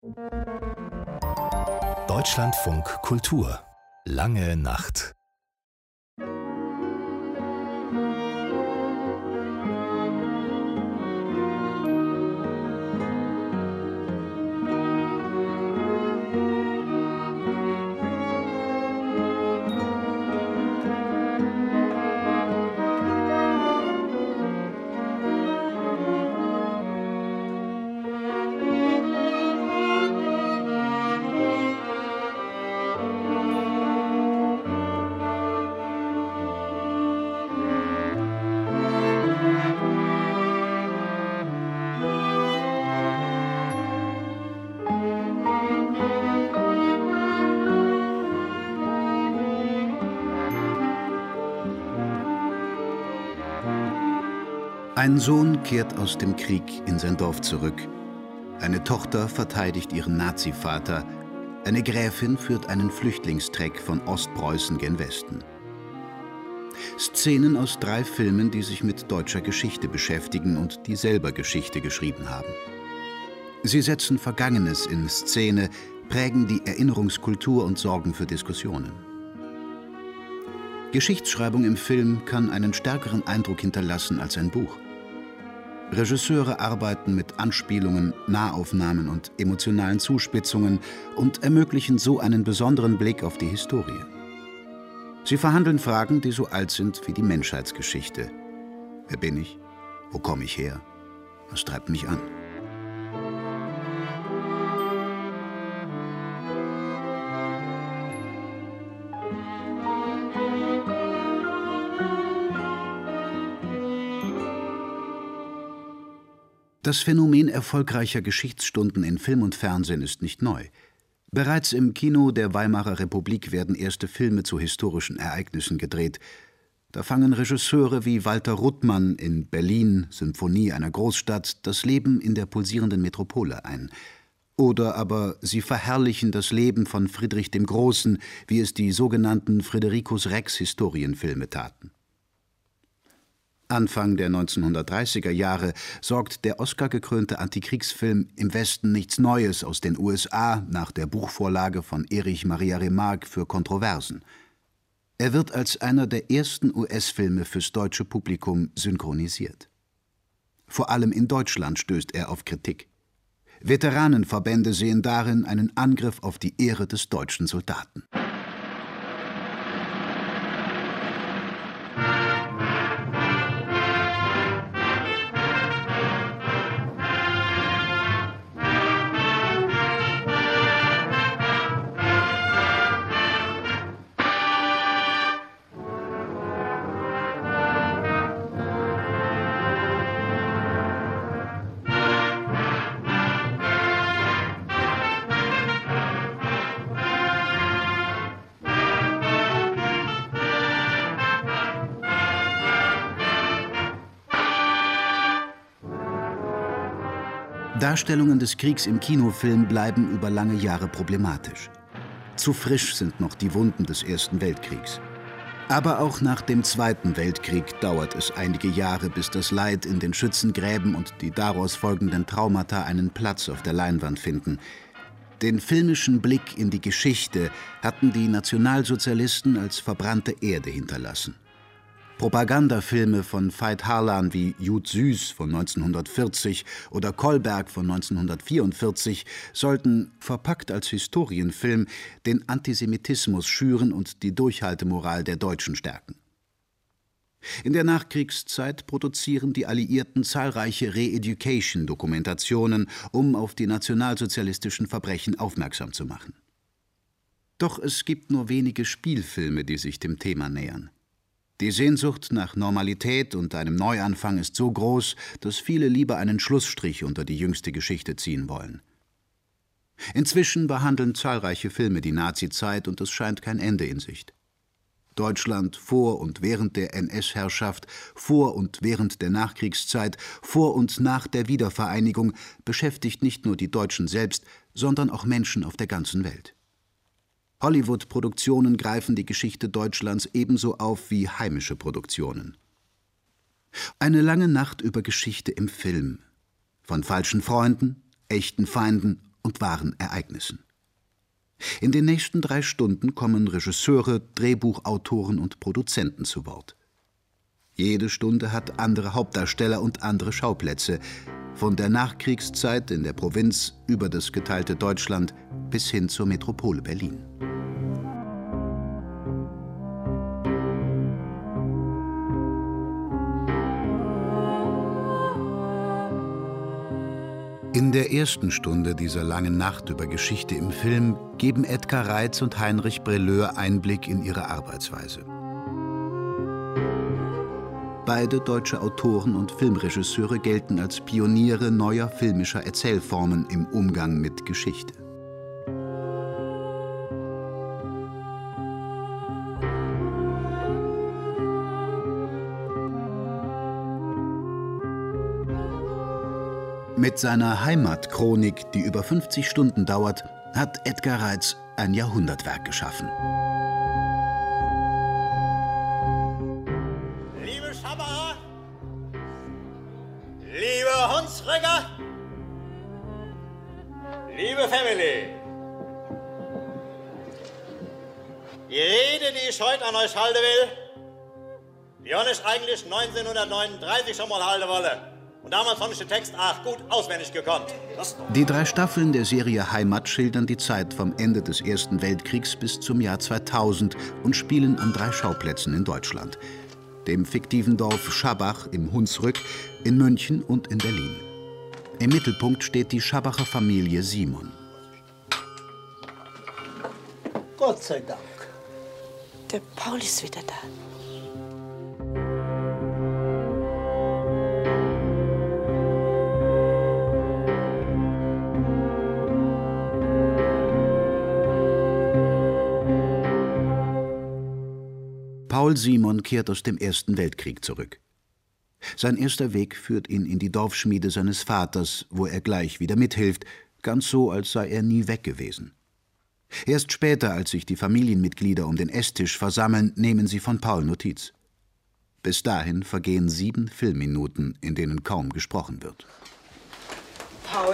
Deutschlandfunk Kultur. Lange Nacht. Ein Sohn kehrt aus dem Krieg in sein Dorf zurück. Eine Tochter verteidigt ihren Nazi-Vater. Eine Gräfin führt einen Flüchtlingstreck von Ostpreußen gen Westen. Szenen aus 3 Filmen, die sich mit deutscher Geschichte beschäftigen und die selber Geschichte geschrieben haben. Sie setzen Vergangenes in Szene, prägen die Erinnerungskultur und sorgen für Diskussionen. Geschichtsschreibung im Film kann einen stärkeren Eindruck hinterlassen als ein Buch. Regisseure arbeiten mit Anspielungen, Nahaufnahmen und emotionalen Zuspitzungen und ermöglichen so einen besonderen Blick auf die Historie. Sie verhandeln Fragen, die so alt sind wie die Menschheitsgeschichte. Wer bin ich? Wo komme ich her? Was treibt mich an? Das Phänomen erfolgreicher Geschichtsstunden in Film und Fernsehen ist nicht neu. Bereits im Kino der Weimarer Republik werden erste Filme zu historischen Ereignissen gedreht. Da fangen Regisseure wie Walter Ruttmann in Berlin, Symphonie einer Großstadt, das Leben in der pulsierenden Metropole ein. Oder aber sie verherrlichen das Leben von Friedrich dem Großen, wie es die sogenannten Fridericus Rex-Historienfilme taten. Anfang der 1930er Jahre sorgt der Oscar-gekrönte Antikriegsfilm Im Westen nichts Neues aus den USA nach der Buchvorlage von Erich Maria Remarque für Kontroversen. Er wird als einer der ersten US-Filme fürs deutsche Publikum synchronisiert. Vor allem in Deutschland stößt er auf Kritik. Veteranenverbände sehen darin einen Angriff auf die Ehre des deutschen Soldaten. Darstellungen des Kriegs im Kinofilm bleiben über lange Jahre problematisch. Zu frisch sind noch die Wunden des Ersten Weltkriegs. Aber auch nach dem Zweiten Weltkrieg dauert es einige Jahre, bis das Leid in den Schützengräben und die daraus folgenden Traumata einen Platz auf der Leinwand finden. Den filmischen Blick in die Geschichte hatten die Nationalsozialisten als verbrannte Erde hinterlassen. Propagandafilme von Veit Harlan wie Jud Süß von 1940 oder Kolberg von 1944 sollten, verpackt als Historienfilm, den Antisemitismus schüren und die Durchhaltemoral der Deutschen stärken. In der Nachkriegszeit produzieren die Alliierten zahlreiche Re-Education-Dokumentationen, um auf die nationalsozialistischen Verbrechen aufmerksam zu machen. Doch es gibt nur wenige Spielfilme, die sich dem Thema nähern. Die Sehnsucht nach Normalität und einem Neuanfang ist so groß, dass viele lieber einen Schlussstrich unter die jüngste Geschichte ziehen wollen. Inzwischen behandeln zahlreiche Filme die Nazizeit und es scheint kein Ende in Sicht. Deutschland vor und während der NS-Herrschaft, vor und während der Nachkriegszeit, vor und nach der Wiedervereinigung beschäftigt nicht nur die Deutschen selbst, sondern auch Menschen auf der ganzen Welt. Hollywood-Produktionen greifen die Geschichte Deutschlands ebenso auf wie heimische Produktionen. Eine lange Nacht über Geschichte im Film. Von falschen Freunden, echten Feinden und wahren Ereignissen. In den nächsten 3 Stunden kommen Regisseure, Drehbuchautoren und Produzenten zu Wort. Jede Stunde hat andere Hauptdarsteller und andere Schauplätze, von der Nachkriegszeit in der Provinz über das geteilte Deutschland bis hin zur Metropole Berlin. In der ersten Stunde dieser langen Nacht über Geschichte im Film geben Edgar Reitz und Heinrich Brelleur Einblick in ihre Arbeitsweise. Beide deutsche Autoren und Filmregisseure gelten als Pioniere neuer filmischer Erzählformen im Umgang mit Geschichte. Mit seiner Heimatchronik, die über 50 Stunden dauert, hat Edgar Reitz ein Jahrhundertwerk geschaffen. Liebe Schabacher, liebe Hunsrücker, liebe Family, die Rede, die ich heute an euch halten will, die habe ich eigentlich 1939 schon mal halten wollen. Und damals fand ich den Text gut auswendig gekonnt. Die 3 Staffeln der Serie Heimat schildern die Zeit vom Ende des Ersten Weltkriegs bis zum Jahr 2000 und spielen an 3 Schauplätzen in Deutschland: dem fiktiven Dorf Schabach im Hunsrück, in München und in Berlin. Im Mittelpunkt steht die Schabacher Familie Simon. Gott sei Dank. Der Paul ist wieder da. Paul Simon kehrt aus dem Ersten Weltkrieg zurück. Sein erster Weg führt ihn in die Dorfschmiede seines Vaters, wo er gleich wieder mithilft, ganz so, als sei er nie weg gewesen. Erst später, als sich die Familienmitglieder um den Esstisch versammeln, nehmen sie von Paul Notiz. Bis dahin vergehen 7 Filmminuten, in denen kaum gesprochen wird. Paul,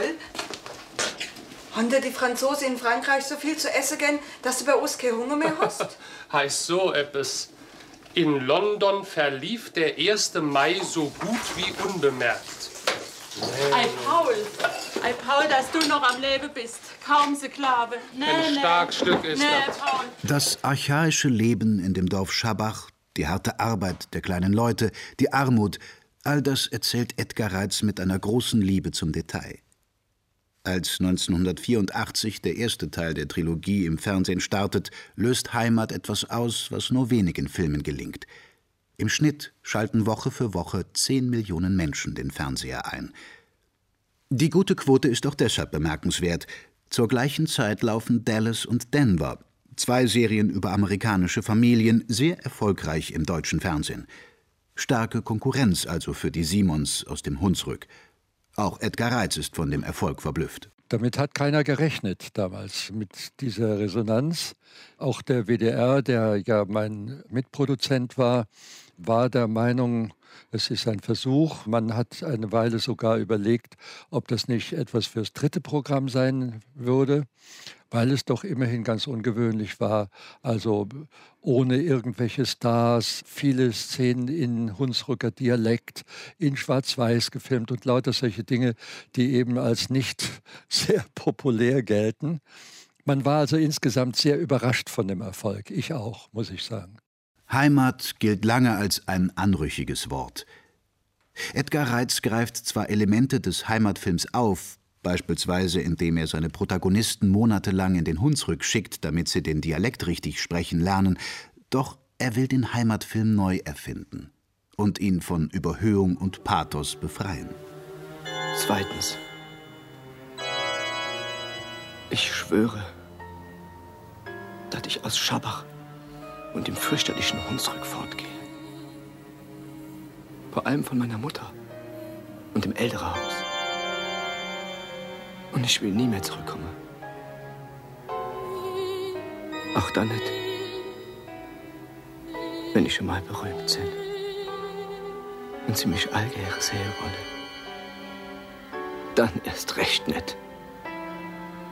haben dir die Franzosen in Frankreich so viel zu essen gehen, dass du bei uns keinen Hunger mehr hast? Heißt so etwas. In London verlief der 1. Mai so gut wie unbemerkt. Ei Paul, dass du noch am Leben bist. Kaum Sklave. Ein starkes Stück ist das. Paul. Das archaische Leben in dem Dorf Schabach, die harte Arbeit der kleinen Leute, die Armut, all das erzählt Edgar Reitz mit einer großen Liebe zum Detail. Als 1984 der erste Teil der Trilogie im Fernsehen startet, löst Heimat etwas aus, was nur wenigen Filmen gelingt. Im Schnitt schalten Woche für Woche 10 Millionen Menschen den Fernseher ein. Die gute Quote ist auch deshalb bemerkenswert. Zur gleichen Zeit laufen Dallas und Denver, 2 Serien über amerikanische Familien, sehr erfolgreich im deutschen Fernsehen. Starke Konkurrenz also für die Simons aus dem Hunsrück. Auch Edgar Reitz ist von dem Erfolg verblüfft. Damit hat keiner gerechnet damals, mit dieser Resonanz. Auch der WDR, der ja mein Mitproduzent war der Meinung, es ist ein Versuch. Man hat eine Weile sogar überlegt, ob das nicht etwas fürs 3. Programm sein würde, weil es doch immerhin ganz ungewöhnlich war. Also ohne irgendwelche Stars, viele Szenen in Hunsrücker Dialekt, in Schwarz-Weiß gefilmt und lauter solche Dinge, die eben als nicht sehr populär gelten. Man war also insgesamt sehr überrascht von dem Erfolg. Ich auch, muss ich sagen. Heimat gilt lange als ein anrüchiges Wort. Edgar Reitz greift zwar Elemente des Heimatfilms auf, beispielsweise indem er seine Protagonisten monatelang in den Hunsrück schickt, damit sie den Dialekt richtig sprechen lernen, doch er will den Heimatfilm neu erfinden und ihn von Überhöhung und Pathos befreien. Zweitens. Ich schwöre, dass ich aus Schabach und dem fürchterlichen Hunsrück fortgehe. Vor allem von meiner Mutter und dem Älterenhaus. Und ich will nie mehr zurückkommen. Auch dann nicht, wenn ich schon mal berühmt bin und sie mich allgäre sehen wollen. Dann erst recht nicht.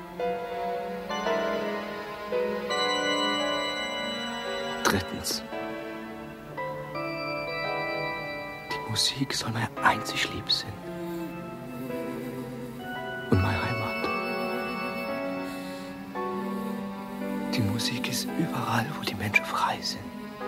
Drittens. Die Musik soll mir einzig lieb sein. Und meine Heimat. Die Musik ist überall, wo die Menschen frei sind.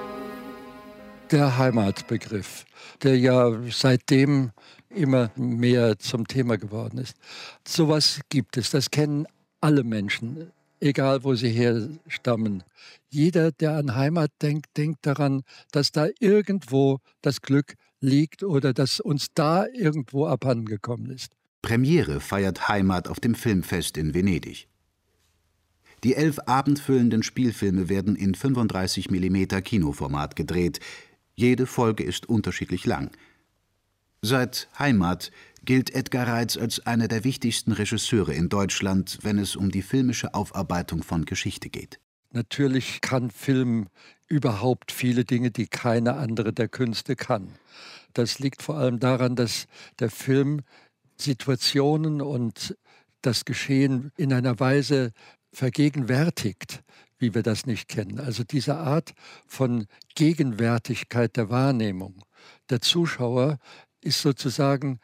Der Heimatbegriff, der ja seitdem immer mehr zum Thema geworden ist. Sowas gibt es, das kennen alle Menschen, egal wo sie herstammen. Jeder, der an Heimat denkt, denkt daran, dass da irgendwo das Glück liegt oder dass uns da irgendwo abhandengekommen ist. Premiere feiert Heimat auf dem Filmfest in Venedig. Die 11 abendfüllenden Spielfilme werden in 35 mm Kinoformat gedreht. Jede Folge ist unterschiedlich lang. Seit Heimat gilt Edgar Reitz als einer der wichtigsten Regisseure in Deutschland, wenn es um die filmische Aufarbeitung von Geschichte geht. Natürlich kann Film überhaupt viele Dinge, die keine andere der Künste kann. Das liegt vor allem daran, dass der Film Situationen und das Geschehen in einer Weise vergegenwärtigt, wie wir das nicht kennen. Also diese Art von Gegenwärtigkeit der Wahrnehmung. Der Zuschauer ist sozusagen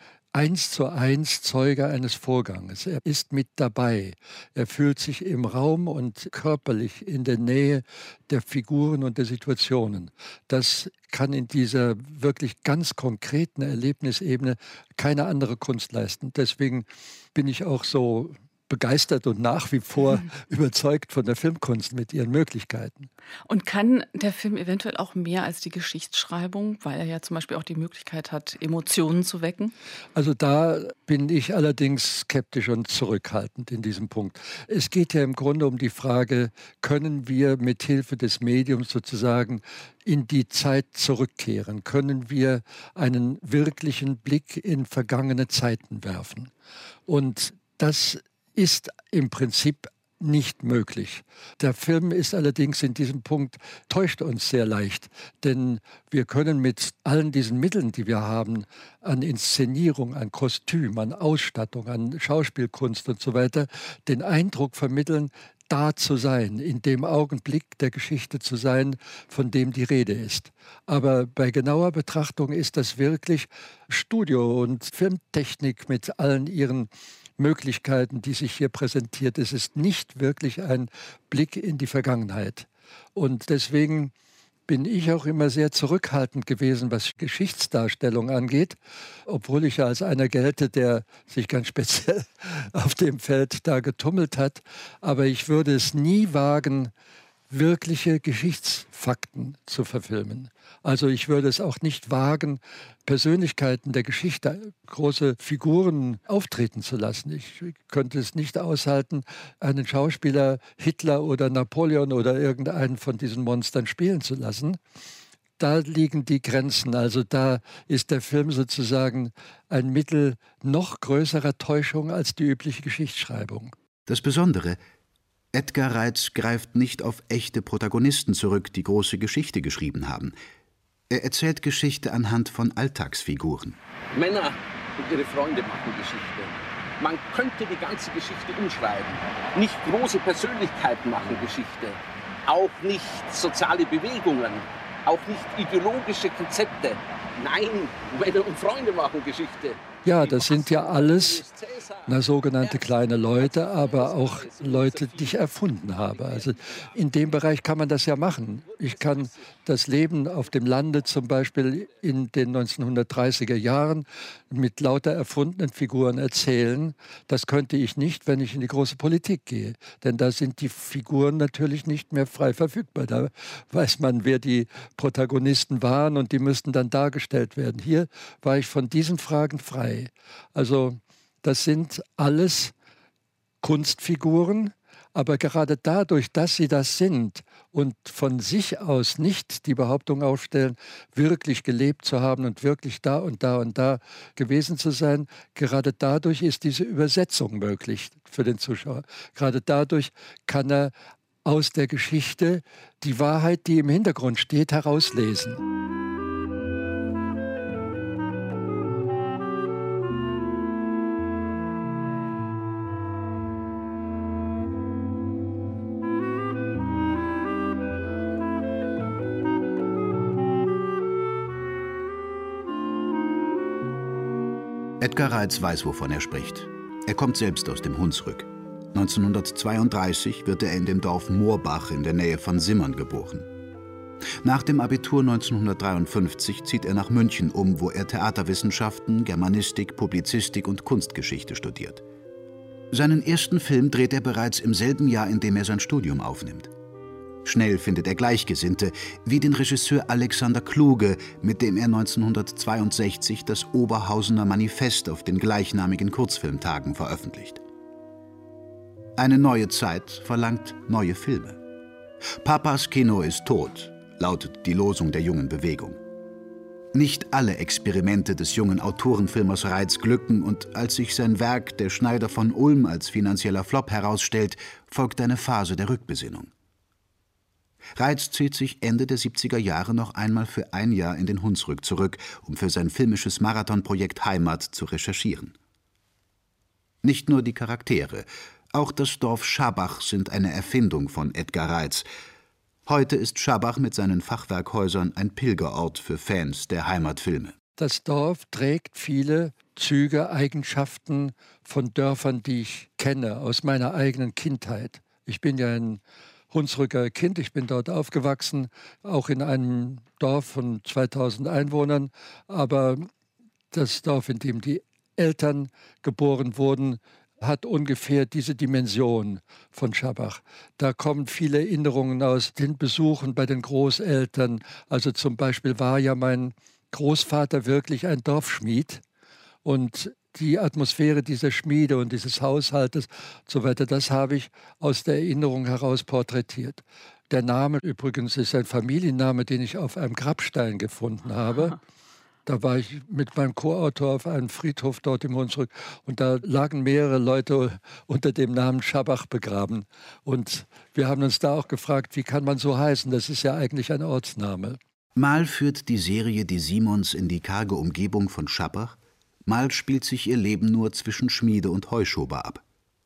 1:1 Zeuge eines Vorganges. Er ist mit dabei. Er fühlt sich im Raum und körperlich in der Nähe der Figuren und der Situationen. Das kann in dieser wirklich ganz konkreten Erlebnisebene keine andere Kunst leisten. Deswegen bin ich auch so begeistert und nach wie vor überzeugt von der Filmkunst mit ihren Möglichkeiten. Und kann der Film eventuell auch mehr als die Geschichtsschreibung, weil er ja zum Beispiel auch die Möglichkeit hat, Emotionen zu wecken? Also da bin ich allerdings skeptisch und zurückhaltend in diesem Punkt. Es geht ja im Grunde um die Frage, können wir mit Hilfe des Mediums sozusagen in die Zeit zurückkehren? Können wir einen wirklichen Blick in vergangene Zeiten werfen? Und das ist im Prinzip nicht möglich. Der Film ist allerdings in diesem Punkt, täuscht uns sehr leicht, denn wir können mit allen diesen Mitteln, die wir haben, an Inszenierung, an Kostüm, an Ausstattung, an Schauspielkunst und so weiter, den Eindruck vermitteln, da zu sein, in dem Augenblick der Geschichte zu sein, von dem die Rede ist. Aber bei genauer Betrachtung ist das wirklich Studio und Filmtechnik mit allen ihren Möglichkeiten, die sich hier präsentiert. Es ist nicht wirklich ein Blick in die Vergangenheit. Und deswegen bin ich auch immer sehr zurückhaltend gewesen, was Geschichtsdarstellung angeht, obwohl ich ja als einer gelte, der sich ganz speziell auf dem Feld da getummelt hat. Aber ich würde es nie wagen, wirkliche Geschichtsfakten zu verfilmen. Also ich würde es auch nicht wagen, Persönlichkeiten der Geschichte, große Figuren auftreten zu lassen. Ich könnte es nicht aushalten, einen Schauspieler Hitler oder Napoleon oder irgendeinen von diesen Monstern spielen zu lassen. Da liegen die Grenzen. Also da ist der Film sozusagen ein Mittel noch größerer Täuschung als die übliche Geschichtsschreibung. Das Besondere: Edgar Reitz greift nicht auf echte Protagonisten zurück, die große Geschichte geschrieben haben. Er erzählt Geschichte anhand von Alltagsfiguren. Männer und ihre Freunde machen Geschichte. Man könnte die ganze Geschichte umschreiben. Nicht große Persönlichkeiten machen Geschichte. Auch nicht soziale Bewegungen. Auch nicht ideologische Konzepte. Nein, Männer und Freunde machen Geschichte. Ja, das sind ja alles sogenannte kleine Leute, aber auch Leute, die ich erfunden habe. Also in dem Bereich kann man das ja machen. Ich kann das Leben auf dem Lande zum Beispiel in den 1930er Jahren mit lauter erfundenen Figuren erzählen. Das könnte ich nicht, wenn ich in die große Politik gehe. Denn da sind die Figuren natürlich nicht mehr frei verfügbar. Da weiß man, wer die Protagonisten waren und die müssten dann dargestellt werden. Hier war ich von diesen Fragen frei. Also das sind alles Kunstfiguren, aber gerade dadurch, dass sie das sind und von sich aus nicht die Behauptung aufstellen, wirklich gelebt zu haben und wirklich da und da und da gewesen zu sein, gerade dadurch ist diese Übersetzung möglich für den Zuschauer. Gerade dadurch kann er aus der Geschichte die Wahrheit, die im Hintergrund steht, herauslesen. Edgar Reitz weiß, wovon er spricht. Er kommt selbst aus dem Hunsrück. 1932 wird er in dem Dorf Moorbach in der Nähe von Simmern geboren. Nach dem Abitur 1953 zieht er nach München um, wo er Theaterwissenschaften, Germanistik, Publizistik und Kunstgeschichte studiert. Seinen ersten Film dreht er bereits im selben Jahr, in dem er sein Studium aufnimmt. Schnell findet er Gleichgesinnte, wie den Regisseur Alexander Kluge, mit dem er 1962 das Oberhausener Manifest auf den gleichnamigen Kurzfilmtagen veröffentlicht. Eine neue Zeit verlangt neue Filme. Papas Kino ist tot, lautet die Losung der jungen Bewegung. Nicht alle Experimente des jungen Autorenfilmers Reitz glücken und als sich sein Werk Der Schneider von Ulm als finanzieller Flop herausstellt, folgt eine Phase der Rückbesinnung. Reitz zieht sich Ende der 70er Jahre noch einmal für ein Jahr in den Hunsrück zurück, um für sein filmisches Marathonprojekt Heimat zu recherchieren. Nicht nur die Charaktere, auch das Dorf Schabach sind eine Erfindung von Edgar Reitz. Heute ist Schabach mit seinen Fachwerkhäusern ein Pilgerort für Fans der Heimatfilme. Das Dorf trägt viele Züge, Eigenschaften von Dörfern, die ich kenne, aus meiner eigenen Kindheit. Ich bin ja ein Hunsrücker Kind, ich bin dort aufgewachsen, auch in einem Dorf von 2000 Einwohnern. Aber das Dorf, in dem die Eltern geboren wurden, hat ungefähr diese Dimension von Schabach. Da kommen viele Erinnerungen aus den Besuchen bei den Großeltern. Also zum Beispiel war ja mein Großvater wirklich ein Dorfschmied. Und die Atmosphäre dieser Schmiede und dieses Haushaltes und so weiter, das habe ich aus der Erinnerung heraus porträtiert. Der Name übrigens ist ein Familienname, den ich auf einem Grabstein gefunden habe. Aha. Da war ich mit meinem Co-Autor auf einem Friedhof dort im Hunsrück und da lagen mehrere Leute unter dem Namen Schabach begraben. Und wir haben uns da auch gefragt, wie kann man so heißen? Das ist ja eigentlich ein Ortsname. Mal führt die Serie die Simons in die karge Umgebung von Schabach, mal spielt sich ihr Leben nur zwischen Schmiede und Heuschober ab.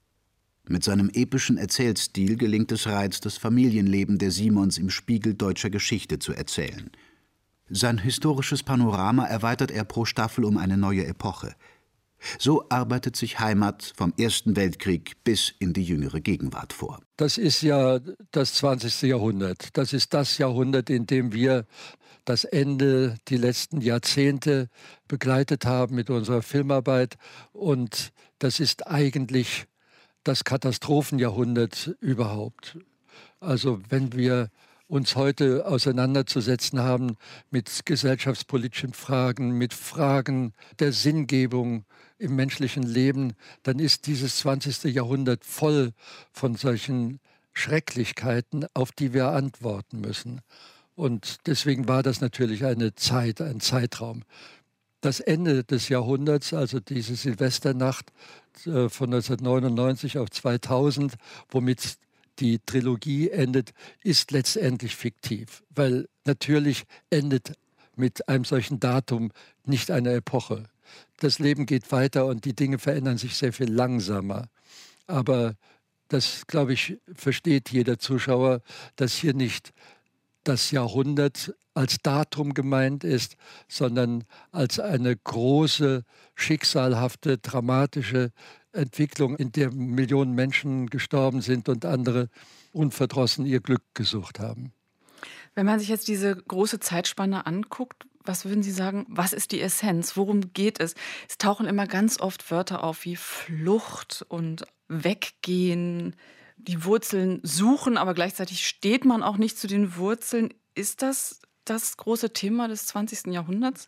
Mit seinem epischen Erzählstil gelingt es Reitz, das Familienleben der Simons im Spiegel deutscher Geschichte zu erzählen. Sein historisches Panorama erweitert er pro Staffel um eine neue Epoche. So arbeitet sich Heimat vom Ersten Weltkrieg bis in die jüngere Gegenwart vor. Das ist ja das 20. Jahrhundert. Das ist das Jahrhundert, in dem wir das Ende, die letzten Jahrzehnte begleitet haben mit unserer Filmarbeit. Und das ist eigentlich das Katastrophenjahrhundert überhaupt. Also wenn wir uns heute auseinanderzusetzen haben mit gesellschaftspolitischen Fragen, mit Fragen der Sinngebung im menschlichen Leben, dann ist dieses 20. Jahrhundert voll von solchen Schrecklichkeiten, auf die wir antworten müssen. Und deswegen war das natürlich eine Zeit, ein Zeitraum. Das Ende des Jahrhunderts, also diese Silvesternacht von 1999 auf 2000, womit die Trilogie endet, ist letztendlich fiktiv, weil natürlich endet mit einem solchen Datum nicht eine Epoche. Das Leben geht weiter und die Dinge verändern sich sehr viel langsamer. Aber das, glaube ich, versteht jeder Zuschauer, dass hier nicht das Jahrhundert als Datum gemeint ist, sondern als eine große, schicksalhafte, dramatische Entwicklung, in der Millionen Menschen gestorben sind und andere unverdrossen ihr Glück gesucht haben. Wenn man sich jetzt diese große Zeitspanne anguckt, was würden Sie sagen, was ist die Essenz? Worum geht es? Es tauchen immer ganz oft Wörter auf wie Flucht und Weggehen, die Wurzeln suchen, aber gleichzeitig steht man auch nicht zu den Wurzeln. Ist das das große Thema des 20. Jahrhunderts?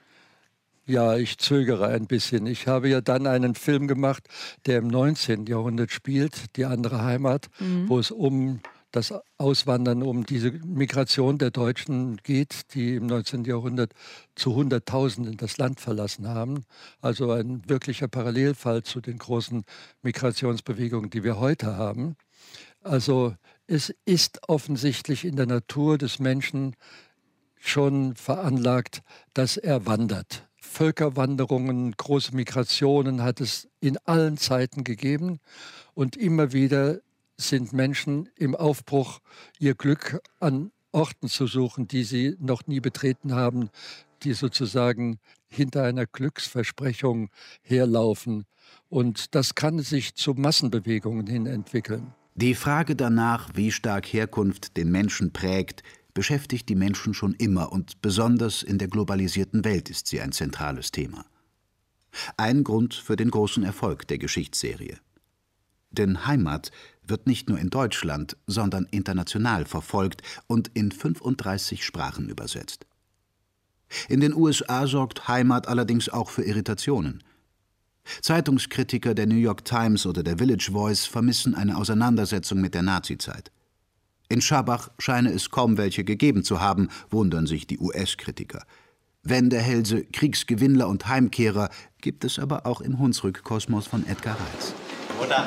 Ja, ich zögere ein bisschen. Ich habe ja dann einen Film gemacht, der im 19. Jahrhundert spielt, Die andere Heimat, wo es um das Auswandern, um diese Migration der Deutschen geht, die im 19. Jahrhundert zu Hunderttausenden das Land verlassen haben. Also ein wirklicher Parallelfall zu den großen Migrationsbewegungen, die wir heute haben. Also es ist offensichtlich in der Natur des Menschen schon veranlagt, dass er wandert. Völkerwanderungen, große Migrationen hat es in allen Zeiten gegeben und immer wieder sind Menschen im Aufbruch, ihr Glück an Orten zu suchen, die sie noch nie betreten haben, die sozusagen hinter einer Glücksversprechung herlaufen. Und das kann sich zu Massenbewegungen hin entwickeln. Die Frage danach, wie stark Herkunft den Menschen prägt, beschäftigt die Menschen schon immer und besonders in der globalisierten Welt ist sie ein zentrales Thema. Ein Grund für den großen Erfolg der Geschichtsserie. Denn Heimat wird nicht nur in Deutschland, sondern international verfolgt und in 35 Sprachen übersetzt. In den USA sorgt Heimat allerdings auch für Irritationen. Zeitungskritiker der New York Times oder der Village Voice vermissen eine Auseinandersetzung mit der Nazizeit. In Schabach scheine es kaum welche gegeben zu haben, wundern sich die US-Kritiker. Wendehälse, Kriegsgewinnler und Heimkehrer gibt es aber auch im Hunsrück-Kosmos von Edgar Reitz. Mutter,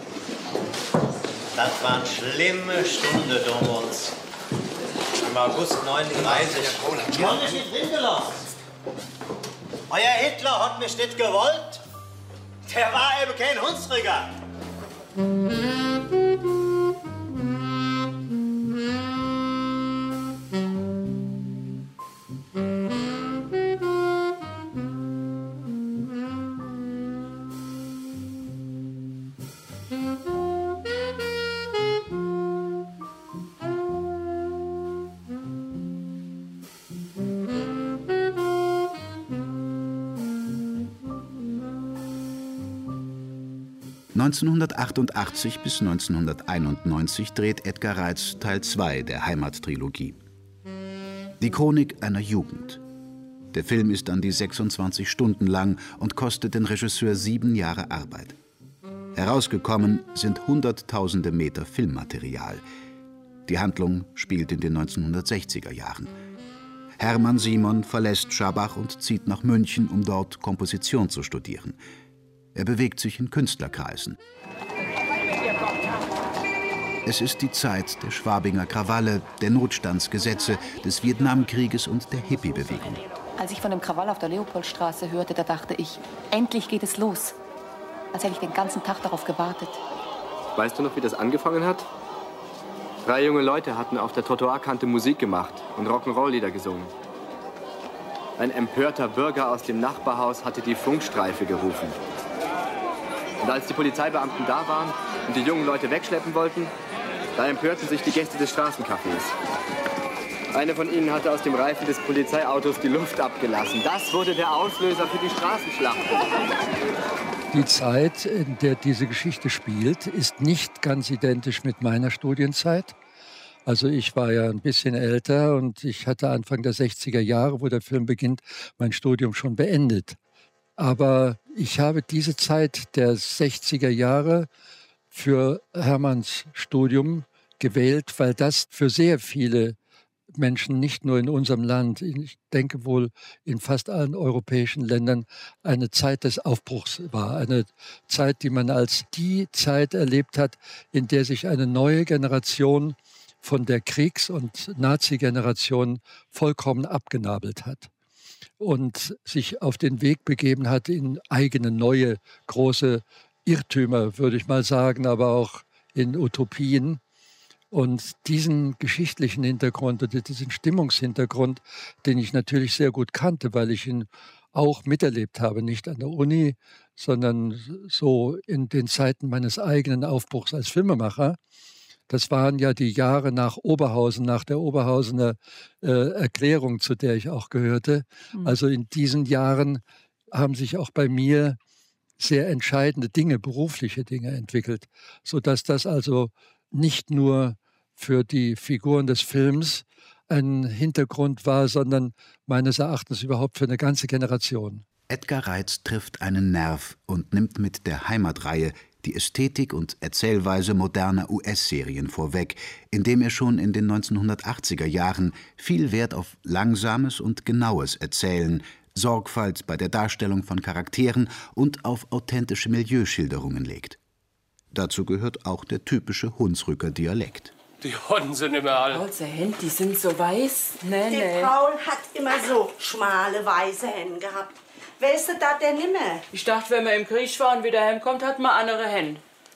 das waren schlimme Stunden damals. Im August 39. Die haben mich nicht drin gelassen. Euer Hitler hat mich nicht gewollt. Der war eben kein Hunsrücker. 1988 bis 1991 dreht Edgar Reitz Teil 2 der Heimat-Trilogie. Die Chronik einer Jugend. Der Film ist an die 26 Stunden lang und kostet den Regisseur 7 Jahre Arbeit. Herausgekommen sind Hunderttausende Meter Filmmaterial. Die Handlung spielt in den 1960er Jahren. Hermann Simon verlässt Schabach und zieht nach München, um dort Komposition zu studieren. Er bewegt sich in Künstlerkreisen. Es ist die Zeit der Schwabinger Krawalle, der Notstandsgesetze, des Vietnamkrieges und der Hippie-Bewegung. Als ich von dem Krawall auf der Leopoldstraße hörte, da dachte ich, endlich geht es los. Als hätte ich den ganzen Tag darauf gewartet. Weißt du noch, wie das angefangen hat? 3 junge Leute hatten auf der Trottoirkante Musik gemacht und Rock'n'Roll-Lieder gesungen. Ein empörter Bürger aus dem Nachbarhaus hatte die Funkstreife gerufen. Und als die Polizeibeamten da waren und die jungen Leute wegschleppen wollten, da empörten sich die Gäste des Straßencafés. Einer von ihnen hatte aus dem Reifen des Polizeiautos die Luft abgelassen. Das wurde der Auslöser für die Straßenschlacht. Die Zeit, in der diese Geschichte spielt, ist nicht ganz identisch mit meiner Studienzeit. Also ich war ja ein bisschen älter und ich hatte Anfang der 60er Jahre, wo der Film beginnt, mein Studium schon beendet. Aber ich habe diese Zeit der 60er Jahre für Hermanns Studium gewählt, weil das für sehr viele Menschen, nicht nur in unserem Land, ich denke wohl in fast allen europäischen Ländern, eine Zeit des Aufbruchs war. Eine Zeit, die man als die Zeit erlebt hat, in der sich eine neue Generation von der Kriegs- und Nazi-Generation vollkommen abgenabelt hat und sich auf den Weg begeben hat in eigene neue große Irrtümer, würde ich mal sagen, aber auch in Utopien. Und diesen geschichtlichen Hintergrund oder diesen Stimmungshintergrund, den ich natürlich sehr gut kannte, weil ich ihn auch miterlebt habe, nicht an der Uni, sondern so in den Zeiten meines eigenen Aufbruchs als Filmemacher. Das waren ja die Jahre nach Oberhausen, nach der Oberhausener Erklärung, zu der ich auch gehörte. Also in diesen Jahren haben sich auch bei mir sehr entscheidende Dinge, berufliche Dinge entwickelt, sodass das also nicht nur für die Figuren des Films ein Hintergrund war, sondern meines Erachtens überhaupt für eine ganze Generation. Edgar Reitz trifft einen Nerv und nimmt mit der Heimatreihe die Ästhetik und Erzählweise moderner US-Serien vorweg, indem er schon in den 1980er Jahren viel Wert auf langsames und genaues Erzählen, Sorgfalt bei der Darstellung von Charakteren und auf authentische Milieuschilderungen legt. Dazu gehört auch der typische Hunsrücker Dialekt. Die Hoden sind immer alle. Paul, seine Hände, die sind so weiß. Nee, Der Paul hat immer so schmale, weiße Hände gehabt. Weißt du das denn nimmer? Ich dachte, wenn man im Krieg war und wieder heimkommt, hat man andere Hände.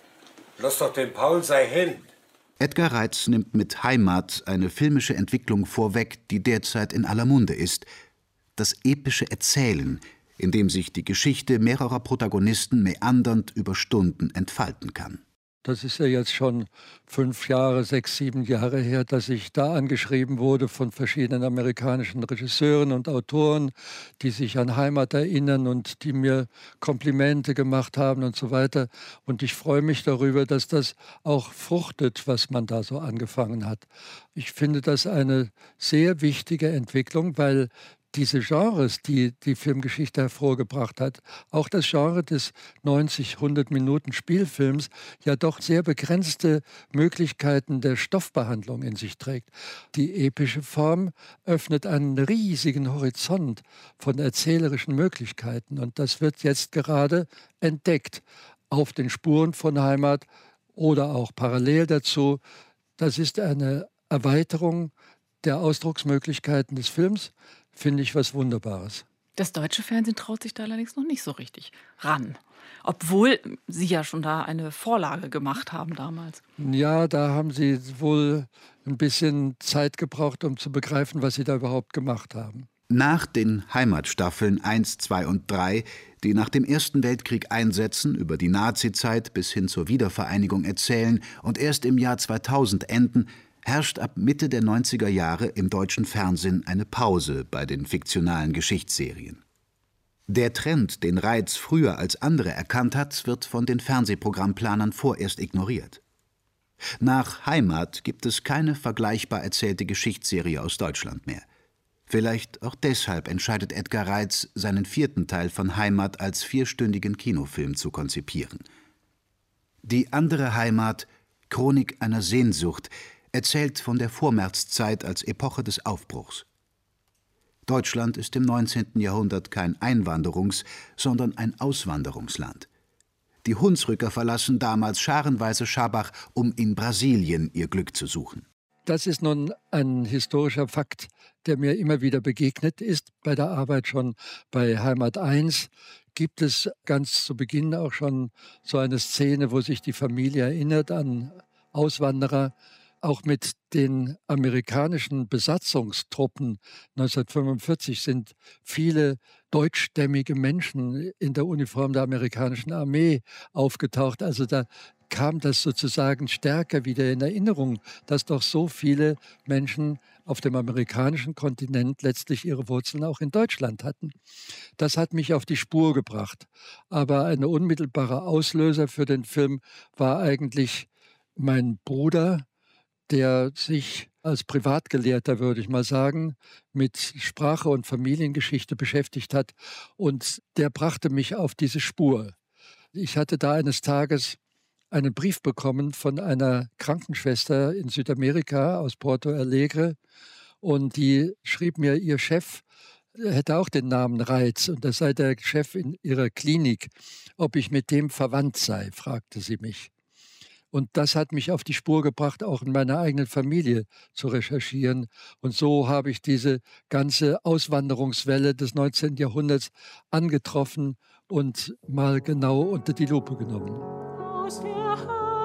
Lass doch den Paul sein Hände. Edgar Reitz nimmt mit Heimat eine filmische Entwicklung vorweg, die derzeit in aller Munde ist. das epische Erzählen, in dem sich die Geschichte mehrerer Protagonisten meandernd über Stunden entfalten kann. Das ist ja jetzt schon 5 Jahre, 6, 7 Jahre her, dass ich da angeschrieben wurde von verschiedenen amerikanischen Regisseuren und Autoren, die sich an Heimat erinnern und die mir Komplimente gemacht haben und so weiter. Und ich freue mich darüber, dass das auch fruchtet, was man da so angefangen hat. Ich finde das eine sehr wichtige Entwicklung, weil diese Genres, die die Filmgeschichte hervorgebracht hat, auch das Genre des 90, 100 Minuten Spielfilms, ja doch sehr begrenzte Möglichkeiten der Stoffbehandlung in sich trägt. Die epische Form öffnet einen riesigen Horizont von erzählerischen Möglichkeiten und das wird jetzt gerade entdeckt auf den Spuren von Heimat oder auch parallel dazu. Das ist eine Erweiterung der Ausdrucksmöglichkeiten des Films, finde ich was Wunderbares. Das deutsche Fernsehen traut sich da allerdings noch nicht so richtig ran. Obwohl Sie ja schon da eine Vorlage gemacht haben damals. Ja, da haben Sie wohl ein bisschen Zeit gebraucht, um zu begreifen, was Sie da überhaupt gemacht haben. Nach den Heimatstaffeln 1, 2 und 3, die nach dem Ersten Weltkrieg einsetzen, über die Nazizeit bis hin zur Wiedervereinigung erzählen und erst im Jahr 2000 enden, herrscht ab Mitte der 90er Jahre im deutschen Fernsehen eine Pause bei den fiktionalen Geschichtsserien. Der Trend, den Reitz früher als andere erkannt hat, wird von den Fernsehprogrammplanern vorerst ignoriert. Nach Heimat gibt es keine vergleichbar erzählte Geschichtsserie aus Deutschland mehr. Vielleicht auch deshalb entscheidet Edgar Reitz, seinen 4. Teil von Heimat als 4-stündigen Kinofilm zu konzipieren. Die andere Heimat, Chronik einer Sehnsucht, erzählt von der Vormärzzeit als Epoche des Aufbruchs. Deutschland ist im 19. Jahrhundert kein Einwanderungs-, sondern ein Auswanderungsland. Die Hunsrücker verlassen damals scharenweise Schabach, um in Brasilien ihr Glück zu suchen. Das ist nun ein historischer Fakt, der mir immer wieder begegnet ist. Bei der Arbeit schon bei Heimat 1 gibt es ganz zu Beginn auch schon so eine Szene, wo sich die Familie erinnert an Auswanderer. Auch mit den amerikanischen Besatzungstruppen 1945 sind viele deutschstämmige Menschen in der Uniform der amerikanischen Armee aufgetaucht. Also da kam das sozusagen stärker wieder in Erinnerung, dass doch so viele Menschen auf dem amerikanischen Kontinent letztlich ihre Wurzeln auch in Deutschland hatten. Das hat mich auf die Spur gebracht. Aber ein unmittelbarer Auslöser für den Film war eigentlich mein Bruder, der sich als Privatgelehrter, würde ich mal sagen, mit Sprache und Familiengeschichte beschäftigt hat. Und der brachte mich auf diese Spur. Ich hatte da eines Tages einen Brief bekommen von einer Krankenschwester in Südamerika aus Porto Alegre. Und die schrieb mir, ihr Chef hätte auch den Namen Reitz. Und das sei der Chef in ihrer Klinik. Ob ich mit dem verwandt sei, fragte sie mich. Und das hat mich auf die Spur gebracht, auch in meiner eigenen Familie zu recherchieren. Und so habe ich diese ganze Auswanderungswelle des 19. Jahrhunderts angetroffen und mal genau unter die Lupe genommen. Aus der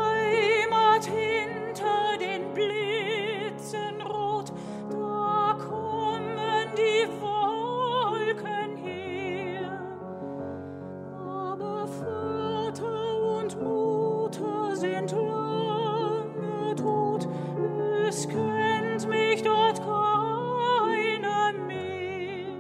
Heimat hinter den Blitzen rot, da kommen die Wolken her. Aber Vater und Mutter sind lange tot, es kennt mich dort keiner mehr.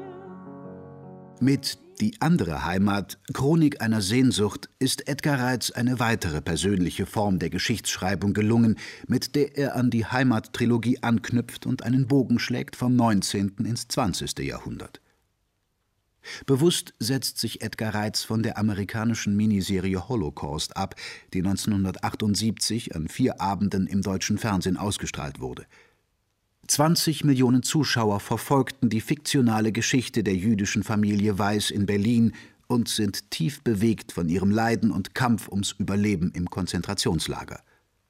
Mit Die andere Heimat, Chronik einer Sehnsucht, ist Edgar Reitz eine weitere persönliche Form der Geschichtsschreibung gelungen, mit der er an die Heimat-Trilogie anknüpft und einen Bogen schlägt vom 19. ins 20. Jahrhundert. Bewusst setzt sich Edgar Reitz von der amerikanischen Miniserie Holocaust ab, die 1978 an 4 Abenden im deutschen Fernsehen ausgestrahlt wurde. 20 Millionen Zuschauer verfolgten die fiktionale Geschichte der jüdischen Familie Weiß in Berlin und sind tief bewegt von ihrem Leiden und Kampf ums Überleben im Konzentrationslager.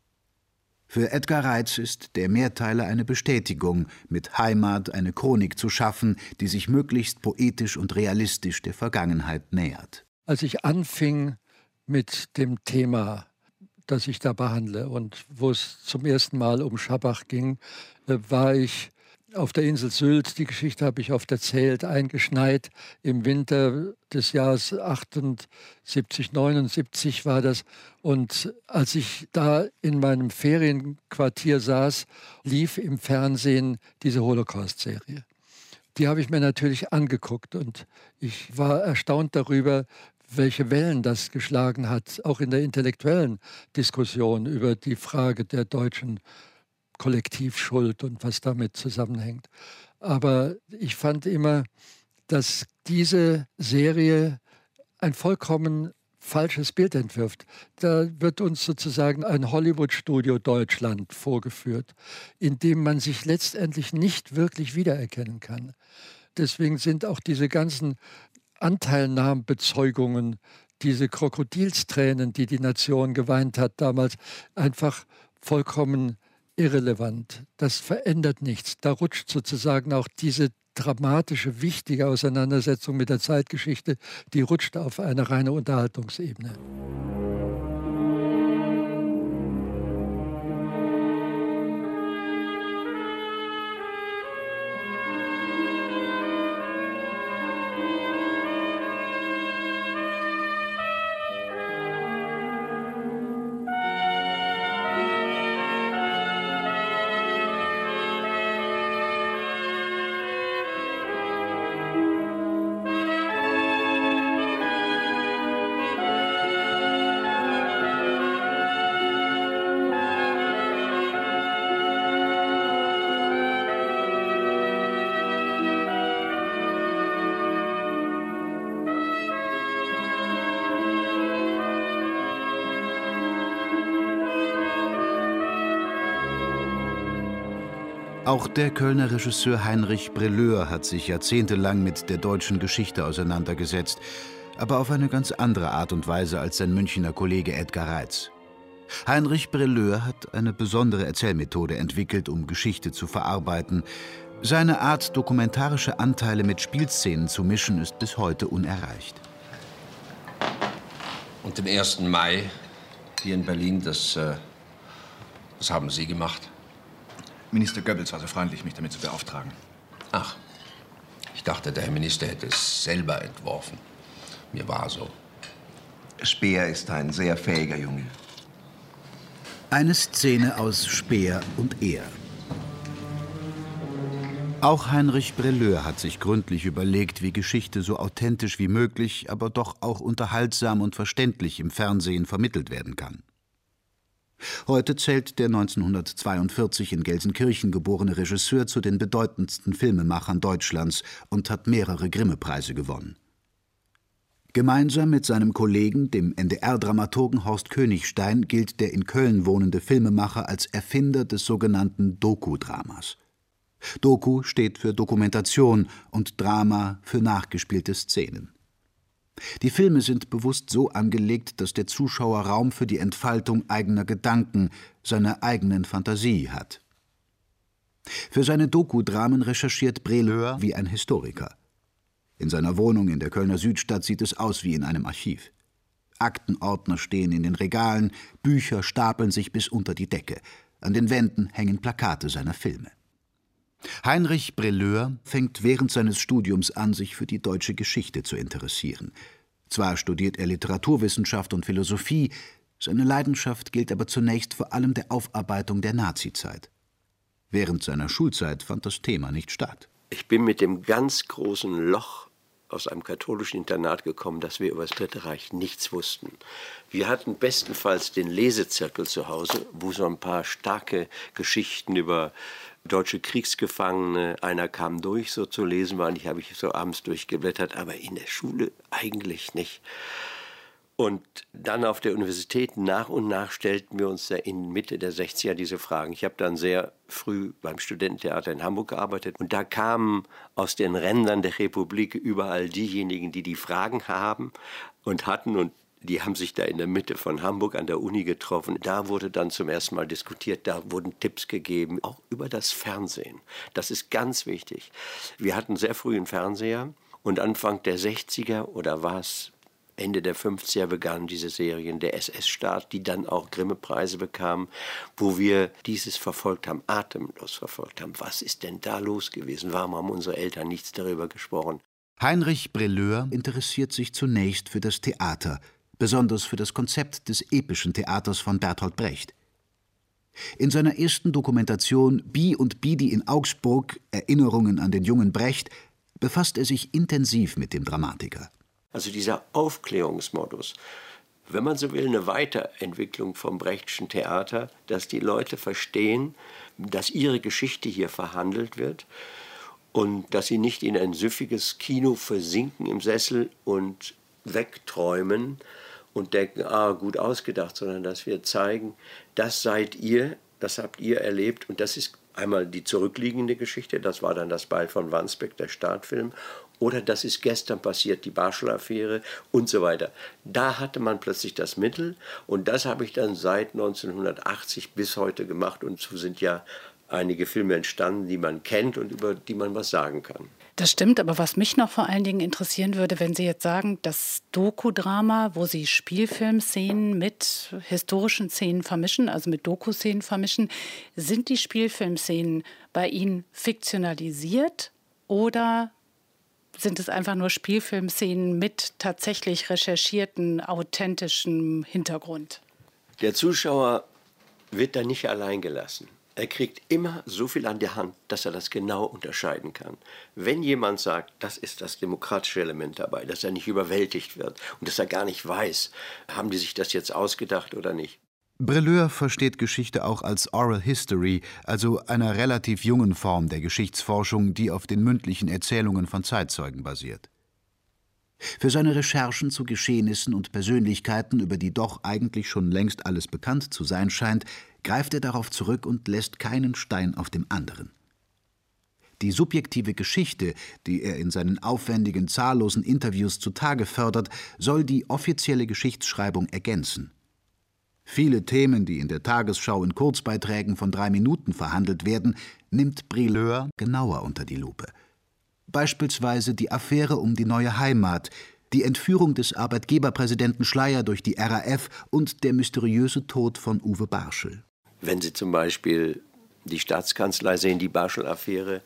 Für Edgar Reitz ist der Mehrteiler eine Bestätigung, mit Heimat eine Chronik zu schaffen, die sich möglichst poetisch und realistisch der Vergangenheit nähert. Als ich anfing mit dem Thema, das ich da behandle und wo es zum ersten Mal um Schabach ging, war ich auf der Insel Sylt. Die Geschichte habe ich oft erzählt, eingeschneit im Winter des Jahres 78, 79 war das. Und als ich da in meinem Ferienquartier saß, lief im Fernsehen diese Holocaust-Serie. Die habe ich mir natürlich angeguckt und ich war erstaunt darüber, welche Wellen das geschlagen hat, auch in der intellektuellen Diskussion über die Frage der deutschen Kollektivschuld und was damit zusammenhängt. Aber ich fand immer, dass diese Serie ein vollkommen falsches Bild entwirft. Da wird uns sozusagen ein Hollywood-Studio Deutschland vorgeführt, in dem man sich letztendlich nicht wirklich wiedererkennen kann. Deswegen sind auch diese ganzen Anteilnahmebezeugungen, diese Krokodilstränen, die die Nation geweint hat damals, einfach vollkommen irrelevant. Das verändert nichts. Da rutscht sozusagen auch diese dramatische, wichtige Auseinandersetzung mit der Zeitgeschichte, die rutscht auf eine reine Unterhaltungsebene. Auch der Kölner Regisseur Heinrich Brelleur hat sich jahrzehntelang mit der deutschen Geschichte auseinandergesetzt, aber auf eine ganz andere Art und Weise als sein Münchner Kollege Edgar Reitz. Heinrich Brelleur hat eine besondere Erzählmethode entwickelt, um Geschichte zu verarbeiten. Seine Art, dokumentarische Anteile mit Spielszenen zu mischen, ist bis heute unerreicht. Und den 1. Mai hier in Berlin, das haben Sie gemacht? Minister Goebbels war so freundlich, mich damit zu beauftragen. Ach, ich dachte, der Herr Minister hätte es selber entworfen. Mir war so. Speer ist ein sehr fähiger Junge. Eine Szene aus Speer und er. Auch Heinrich Brelleur hat sich gründlich überlegt, wie Geschichte so authentisch wie möglich, aber doch auch unterhaltsam und verständlich im Fernsehen vermittelt werden kann. Heute zählt der 1942 in Gelsenkirchen geborene Regisseur zu den bedeutendsten Filmemachern Deutschlands und hat mehrere Grimme-Preise gewonnen. Gemeinsam mit seinem Kollegen, dem NDR-Dramaturgen Horst Königstein, gilt der in Köln wohnende Filmemacher als Erfinder des sogenannten Doku-Dramas. Doku steht für Dokumentation und Drama für nachgespielte Szenen. Die Filme sind bewusst so angelegt, dass der Zuschauer Raum für die Entfaltung eigener Gedanken, seiner eigenen Fantasie hat. Für seine Doku-Dramen recherchiert Brelleur wie ein Historiker. In seiner Wohnung in der Kölner Südstadt sieht es aus wie in einem Archiv. Aktenordner stehen in den Regalen, Bücher stapeln sich bis unter die Decke. An den Wänden hängen Plakate seiner Filme. Heinrich Brelleur fängt während seines Studiums an, sich für die deutsche Geschichte zu interessieren. Zwar studiert er Literaturwissenschaft und Philosophie, seine Leidenschaft gilt aber zunächst vor allem der Aufarbeitung der Nazizeit. Während seiner Schulzeit fand das Thema nicht statt. Ich bin mit dem ganz großen Loch aus einem katholischen Internat gekommen, dass wir über das Dritte Reich nichts wussten. Wir hatten bestenfalls den Lesezirkel zu Hause, wo so ein paar starke Geschichten über deutsche Kriegsgefangene, einer kam durch, so zu lesen war, und ich habe so abends durchgeblättert, aber in der Schule eigentlich nicht. Und dann auf der Universität nach und nach stellten wir uns in Mitte der 60er diese Fragen. Ich habe dann sehr früh beim Studententheater in Hamburg gearbeitet und da kamen aus den Rändern der Republik überall diejenigen, die die Fragen haben und hatten, und die haben sich da in der Mitte von Hamburg an der Uni getroffen. Da wurde dann zum ersten Mal diskutiert, da wurden Tipps gegeben, auch über das Fernsehen. Das ist ganz wichtig. Wir hatten sehr früh einen Fernseher und Anfang der 60er oder war es Ende der 50er begannen diese Serien der SS-Staat, die dann auch Grimme-Preise bekamen, wo wir dieses verfolgt haben, atemlos verfolgt haben. Was ist denn da los gewesen? Warum haben unsere Eltern nichts darüber gesprochen? Heinrich Brelleur interessiert sich zunächst für das Theater, besonders für das Konzept des epischen Theaters von Bertolt Brecht. In seiner ersten Dokumentation Bi und Bidi in Augsburg, Erinnerungen an den jungen Brecht, befasst er sich intensiv mit dem Dramatiker. Also dieser Aufklärungsmodus, wenn man so will, eine Weiterentwicklung vom Brechtschen Theater, dass die Leute verstehen, dass ihre Geschichte hier verhandelt wird und dass sie nicht in ein süffiges Kino versinken im Sessel und wegträumen und denken, gut ausgedacht, sondern dass wir zeigen, das seid ihr, das habt ihr erlebt und das ist einmal die zurückliegende Geschichte, das war dann das Ball von Wandsbek, der Startfilm, oder das ist gestern passiert, die Barschel-Affäre und so weiter. Da hatte man plötzlich das Mittel und das habe ich dann seit 1980 bis heute gemacht und so sind ja einige Filme entstanden, die man kennt und über die man was sagen kann. Das stimmt, aber was mich noch vor allen Dingen interessieren würde, wenn Sie jetzt sagen, das Doku-Drama, wo Sie Spielfilmszenen mit historischen Szenen vermischen, also mit Doku-Szenen vermischen, sind die Spielfilmszenen bei Ihnen fiktionalisiert oder sind es einfach nur Spielfilmszenen mit tatsächlich recherchierten, authentischem Hintergrund? Der Zuschauer wird da nicht allein gelassen. Er kriegt immer so viel an der Hand, dass er das genau unterscheiden kann. Wenn jemand sagt, das ist das demokratische Element dabei, dass er nicht überwältigt wird und dass er gar nicht weiß, haben die sich das jetzt ausgedacht oder nicht. Brelleur versteht Geschichte auch als Oral History, also einer relativ jungen Form der Geschichtsforschung, die auf den mündlichen Erzählungen von Zeitzeugen basiert. Für seine Recherchen zu Geschehnissen und Persönlichkeiten, über die doch eigentlich schon längst alles bekannt zu sein scheint, greift er darauf zurück und lässt keinen Stein auf dem anderen. Die subjektive Geschichte, die er in seinen aufwendigen, zahllosen Interviews zutage fördert, soll die offizielle Geschichtsschreibung ergänzen. Viele Themen, die in der Tagesschau in Kurzbeiträgen von 3 Minuten verhandelt werden, nimmt Brelleur genauer unter die Lupe. Beispielsweise die Affäre um die Neue Heimat, die Entführung des Arbeitgeberpräsidenten Schleyer durch die RAF und der mysteriöse Tod von Uwe Barschel. Wenn Sie zum Beispiel die Staatskanzlei sehen, die Barschel-Affäre,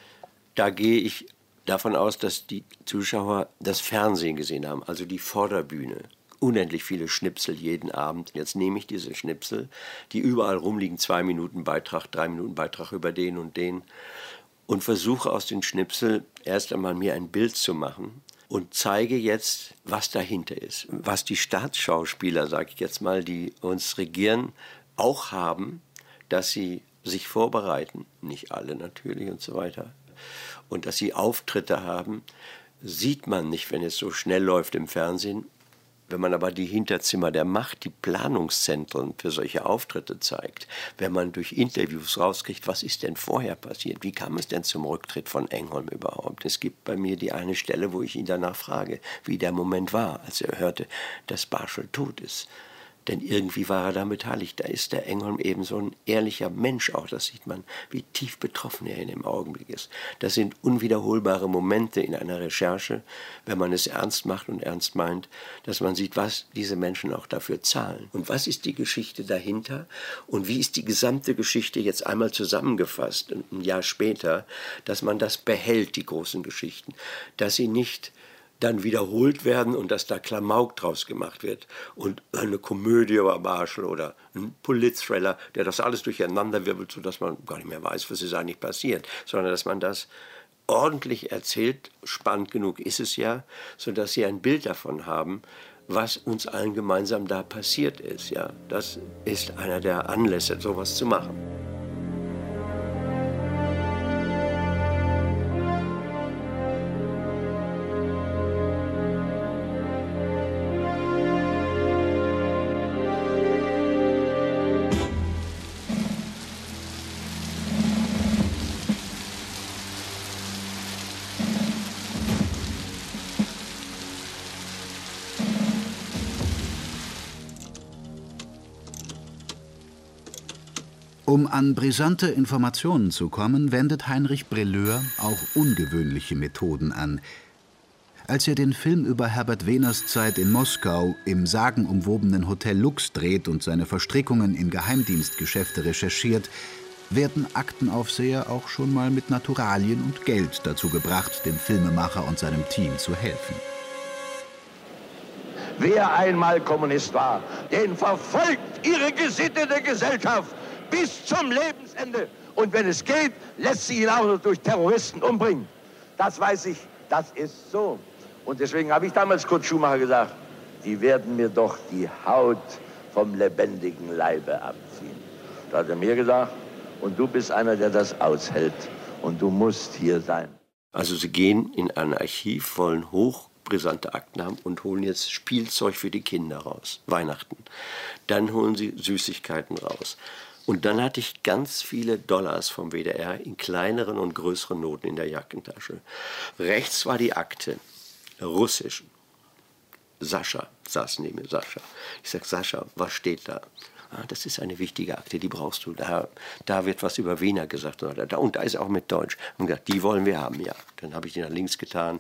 da gehe ich davon aus, dass die Zuschauer das Fernsehen gesehen haben, also die Vorderbühne. Unendlich viele Schnipsel jeden Abend. Jetzt nehme ich diese Schnipsel, die überall rumliegen, 2 Minuten Beitrag, 3 Minuten Beitrag über den und den, und versuche aus den Schnipsel erst einmal mir ein Bild zu machen und zeige jetzt, was dahinter ist. Was die Staatsschauspieler, sage ich jetzt mal, die uns regieren, auch haben, dass sie sich vorbereiten, nicht alle natürlich und so weiter, und dass sie Auftritte haben, sieht man nicht, wenn es so schnell läuft im Fernsehen. Wenn man aber die Hinterzimmer der Macht, die Planungszentren für solche Auftritte zeigt, wenn man durch Interviews rauskriegt, was ist denn vorher passiert, wie kam es denn zum Rücktritt von Engholm überhaupt? Es gibt bei mir die eine Stelle, wo ich ihn danach frage, wie der Moment war, als er hörte, dass Barschel tot ist. Denn irgendwie war er da beteiligt. Da ist der Engholm eben so ein ehrlicher Mensch auch. Das sieht man, wie tief betroffen er in dem Augenblick ist. Das sind unwiederholbare Momente in einer Recherche, wenn man es ernst macht und ernst meint, dass man sieht, was diese Menschen auch dafür zahlen. Und was ist die Geschichte dahinter? Und wie ist die gesamte Geschichte jetzt einmal zusammengefasst, ein Jahr später, dass man das behält, die großen Geschichten. Dass sie nicht dann wiederholt werden und dass da Klamauk draus gemacht wird. Und eine Komödie über Barschel oder ein Politthriller, der das alles durcheinander wirbelt, sodass man gar nicht mehr weiß, was ist eigentlich passiert. Sondern dass man das ordentlich erzählt, spannend genug ist es ja, sodass Sie ein Bild davon haben, was uns allen gemeinsam da passiert ist. Ja, das ist einer der Anlässe, sowas zu machen. Um an brisante Informationen zu kommen, wendet Heinrich Brelleur auch ungewöhnliche Methoden an. Als er den Film über Herbert Wehners Zeit in Moskau im sagenumwobenen Hotel Lux dreht und seine Verstrickungen in Geheimdienstgeschäfte recherchiert, werden Aktenaufseher auch schon mal mit Naturalien und Geld dazu gebracht, dem Filmemacher und seinem Team zu helfen. Wer einmal Kommunist war, den verfolgt ihre gesittete Gesellschaft bis zum Lebensende. Und wenn es geht, lässt sie ihn auch noch durch Terroristen umbringen. Das weiß ich, das ist so. Und deswegen habe ich damals Kurt Schumacher gesagt, die werden mir doch die Haut vom lebendigen Leibe abziehen. Da hat er mir gesagt, und du bist einer, der das aushält. Und du musst hier sein. Also sie gehen in ein Archiv, wollen hochbrisante Akten haben und holen jetzt Spielzeug für die Kinder raus. Weihnachten. Dann holen sie Süßigkeiten raus. Und dann hatte ich ganz viele Dollars vom WDR in kleineren und größeren Noten in der Jackentasche. Rechts war die Akte, russisch. Sascha saß neben mir, Sascha. Ich sag, Sascha, was steht da? Ah, das ist eine wichtige Akte, die brauchst du. Da wird was über Wiener gesagt. Und da ist auch mit Deutsch. Und gesagt, die wollen wir haben, ja. Dann habe ich die nach links getan,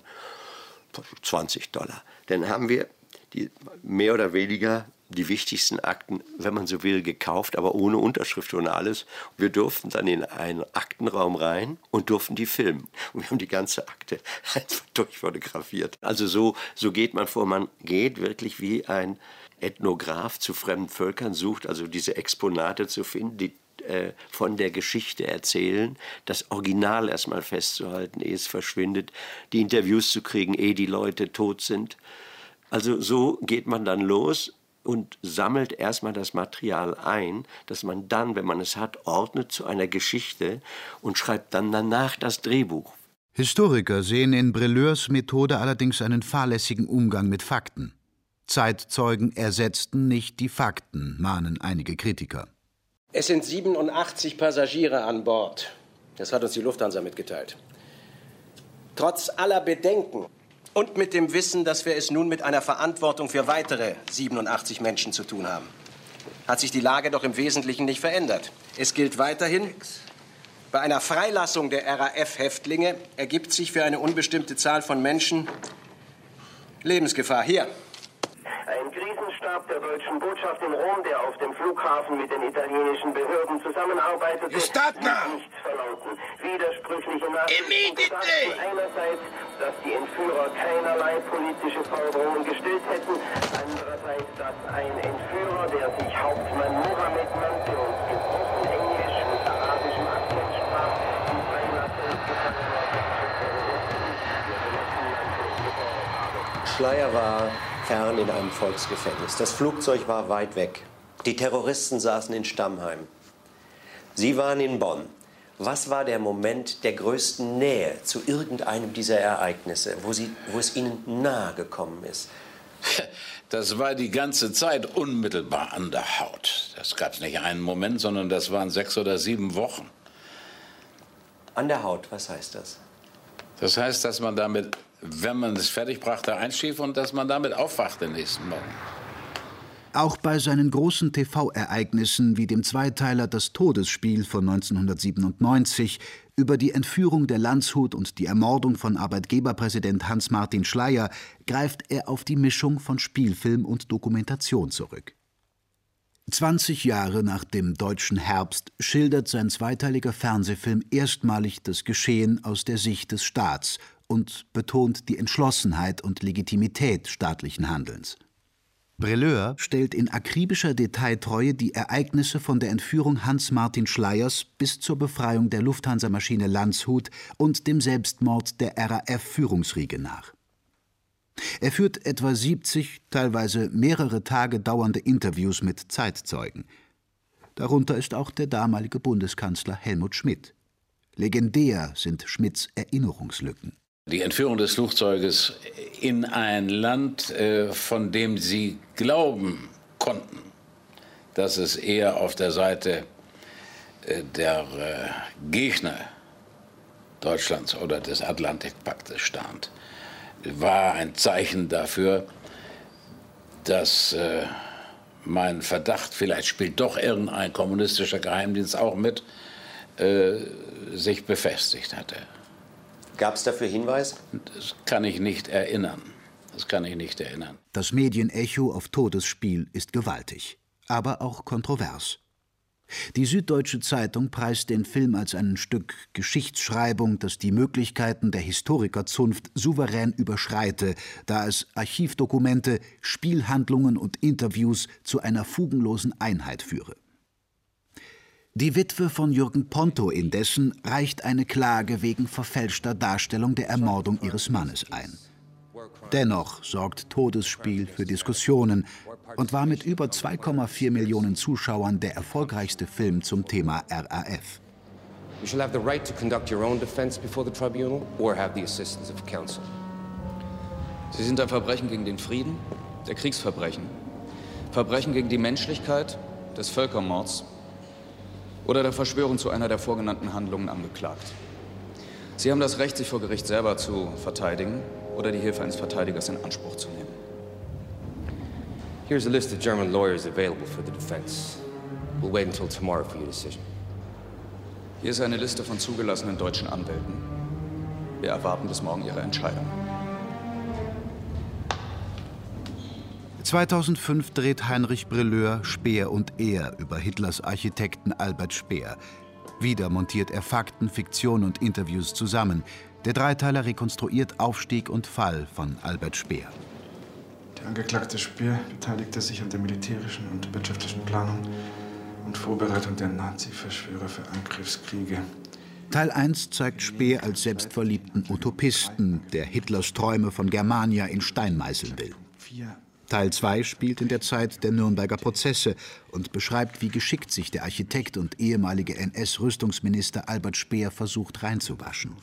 $20. Dann haben wir die mehr oder weniger die wichtigsten Akten, wenn man so will, gekauft, aber ohne Unterschrift und alles. Wir durften dann in einen Aktenraum rein und durften die filmen. Und wir haben die ganze Akte einfach durchfotografiert. Also so geht man vor. Man geht wirklich wie ein Ethnograph zu fremden Völkern, sucht also diese Exponate zu finden, die von der Geschichte erzählen, das Original erstmal festzuhalten, ehe es verschwindet, die Interviews zu kriegen, ehe die Leute tot sind. Also so geht man dann los und sammelt erstmal das Material ein, das man dann, wenn man es hat, ordnet zu einer Geschichte und schreibt dann danach das Drehbuch. Historiker sehen in Breleurs Methode allerdings einen fahrlässigen Umgang mit Fakten. Zeitzeugen ersetzten nicht die Fakten, mahnen einige Kritiker. Es sind 87 Passagiere an Bord. Das hat uns die Lufthansa mitgeteilt. Trotz aller Bedenken und mit dem Wissen, dass wir es nun mit einer Verantwortung für weitere 87 Menschen zu tun haben, hat sich die Lage doch im Wesentlichen nicht verändert. Es gilt weiterhin, bei einer Freilassung der RAF-Häftlinge ergibt sich für eine unbestimmte Zahl von Menschen Lebensgefahr. Hier. Ein Krisenstab der deutschen Botschaft in Rom, der auf dem Flughafen mit den italienischen Behörden zusammenarbeitete, ließ nichts verlauten. Widersprüchliche Nachrichten sagten einerseits, dass die Entführer keinerlei politische Forderungen gestellt hätten, andererseits, dass ein Entführer, der sich Hauptmann Mohammed nannte und gebrochen Englisch mit arabischem Akzent sprach, die Freilassung Schleyer war fern in einem Volksgefängnis. Das Flugzeug war weit weg. Die Terroristen saßen in Stammheim. Sie waren in Bonn. Was war der Moment der größten Nähe zu irgendeinem dieser Ereignisse, wo es Ihnen nahe gekommen ist? Das war die ganze Zeit unmittelbar an der Haut. Das gab es nicht einen Moment, sondern das waren 6 oder 7 Wochen. An der Haut, was heißt das? Das heißt, dass man damit, wenn man es fertig brachte, einschlief und dass man damit aufwacht den nächsten Morgen. Auch bei seinen großen TV-Ereignissen wie dem Zweiteiler Das Todesspiel von 1997 über die Entführung der Landshut und die Ermordung von Arbeitgeberpräsident Hans-Martin Schleyer greift er auf die Mischung von Spielfilm und Dokumentation zurück. 20 Jahre nach dem Deutschen Herbst schildert sein zweiteiliger Fernsehfilm erstmalig das Geschehen aus der Sicht des Staats und betont die Entschlossenheit und Legitimität staatlichen Handelns. Breleur stellt in akribischer Detailtreue die Ereignisse von der Entführung Hans-Martin Schleyers bis zur Befreiung der Lufthansa-Maschine Landshut und dem Selbstmord der RAF-Führungsriege nach. Er führt etwa 70, teilweise mehrere Tage dauernde Interviews mit Zeitzeugen. Darunter ist auch der damalige Bundeskanzler Helmut Schmidt. Legendär sind Schmidts Erinnerungslücken. Die Entführung des Flugzeuges in ein Land, von dem sie glauben konnten, dass es eher auf der Seite der Gegner Deutschlands oder des Atlantikpaktes stand, war ein Zeichen dafür, dass mein Verdacht, vielleicht spielt doch irgendein kommunistischer Geheimdienst auch mit, sich befestigt hatte. Gab es dafür Hinweise? Das kann ich nicht erinnern. Das Medienecho auf Todesspiel ist gewaltig, aber auch kontrovers. Die Süddeutsche Zeitung preist den Film als ein Stück Geschichtsschreibung, das die Möglichkeiten der Historikerzunft souverän überschreite, da es Archivdokumente, Spielhandlungen und Interviews zu einer fugenlosen Einheit führe. Die Witwe von Jürgen Ponto indessen reicht eine Klage wegen verfälschter Darstellung der Ermordung ihres Mannes ein. Dennoch sorgt Todesspiel für Diskussionen und war mit über 2,4 Millionen Zuschauern der erfolgreichste Film zum Thema RAF. You shall have the right to conduct your own defense before the tribunal or have the assistance of counsel. Sie sind ein Verbrechen gegen den Frieden, der Kriegsverbrechen, Verbrechen gegen die Menschlichkeit, des Völkermords oder der Verschwörung zu einer der vorgenannten Handlungen angeklagt. Sie haben das Recht, sich vor Gericht selber zu verteidigen oder die Hilfe eines Verteidigers in Anspruch zu nehmen. Here's a list of German lawyers available for the defense. We'll wait until tomorrow for your decision. Hier ist eine Liste von zugelassenen deutschen Anwälten. Wir erwarten bis morgen Ihre Entscheidung. 2005 dreht Heinrich Brelleur Speer und Er über Hitlers Architekten Albert Speer. Wieder montiert er Fakten, Fiktion und Interviews zusammen. Der Dreiteiler rekonstruiert Aufstieg und Fall von Albert Speer. Der Angeklagte Speer beteiligte sich an der militärischen und wirtschaftlichen Planung und Vorbereitung der Nazi-Verschwörer für Angriffskriege. Teil 1 zeigt Speer als selbstverliebten Utopisten, der Hitlers Träume von Germania in Stein meißeln will. Teil 2 spielt in der Zeit der Nürnberger Prozesse und beschreibt, wie geschickt sich der Architekt und ehemalige NS-Rüstungsminister Albert Speer versucht reinzuwaschen.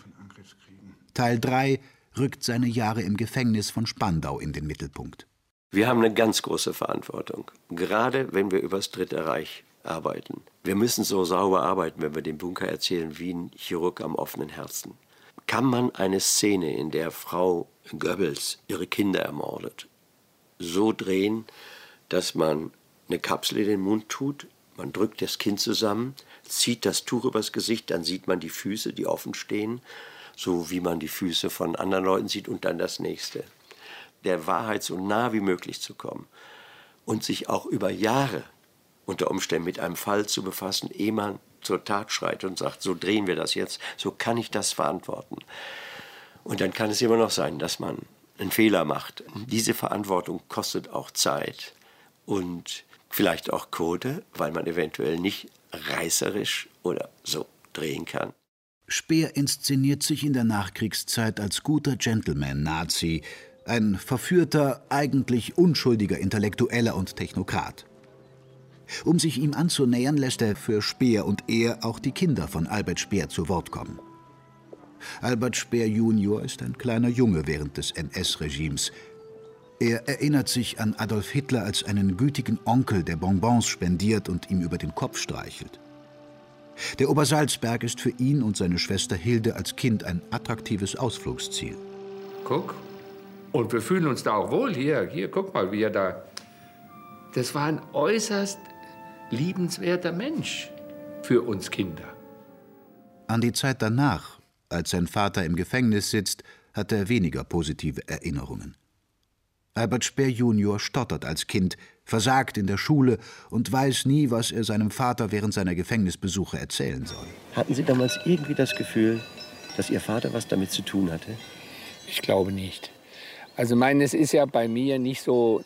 Teil 3 rückt seine Jahre im Gefängnis von Spandau in den Mittelpunkt. Wir haben eine ganz große Verantwortung, gerade wenn wir über das Dritte Reich arbeiten. Wir müssen so sauber arbeiten, wenn wir den Bunker erzählen, wie ein Chirurg am offenen Herzen. Kann man eine Szene, in der Frau Goebbels ihre Kinder ermordet, so drehen, dass man eine Kapsel in den Mund tut, man drückt das Kinn zusammen, zieht das Tuch übers Gesicht, dann sieht man die Füße, die offen stehen, so wie man die Füße von anderen Leuten sieht, und dann das Nächste. Der Wahrheit so nah wie möglich zu kommen und sich auch über Jahre unter Umständen mit einem Fall zu befassen, ehe man zur Tat schreit und sagt, so drehen wir das jetzt, so kann ich das verantworten. Und dann kann es immer noch sein, dass man einen Fehler macht. Diese Verantwortung kostet auch Zeit und vielleicht auch Quote, weil man eventuell nicht reißerisch oder so drehen kann. Speer inszeniert sich in der Nachkriegszeit als guter Gentleman-Nazi, ein verführter, eigentlich unschuldiger Intellektueller und Technokrat. Um sich ihm anzunähern, lässt er für Speer und Er auch die Kinder von Albert Speer zu Wort kommen. Albert Speer Junior ist ein kleiner Junge während des NS-Regimes. Er erinnert sich an Adolf Hitler als einen gütigen Onkel, der Bonbons spendiert und ihm über den Kopf streichelt. Der Obersalzberg ist für ihn und seine Schwester Hilde als Kind ein attraktives Ausflugsziel. Guck, und wir fühlen uns da auch wohl. Hier, guck mal, wie er da... Das war ein äußerst liebenswerter Mensch für uns Kinder. An die Zeit danach, als sein Vater im Gefängnis sitzt, hat er weniger positive Erinnerungen. Albert Speer Junior stottert als Kind, versagt in der Schule und weiß nie, was er seinem Vater während seiner Gefängnisbesuche erzählen soll. Hatten Sie damals irgendwie das Gefühl, dass Ihr Vater was damit zu tun hatte? Ich glaube nicht. Also es ist ja bei mir nicht so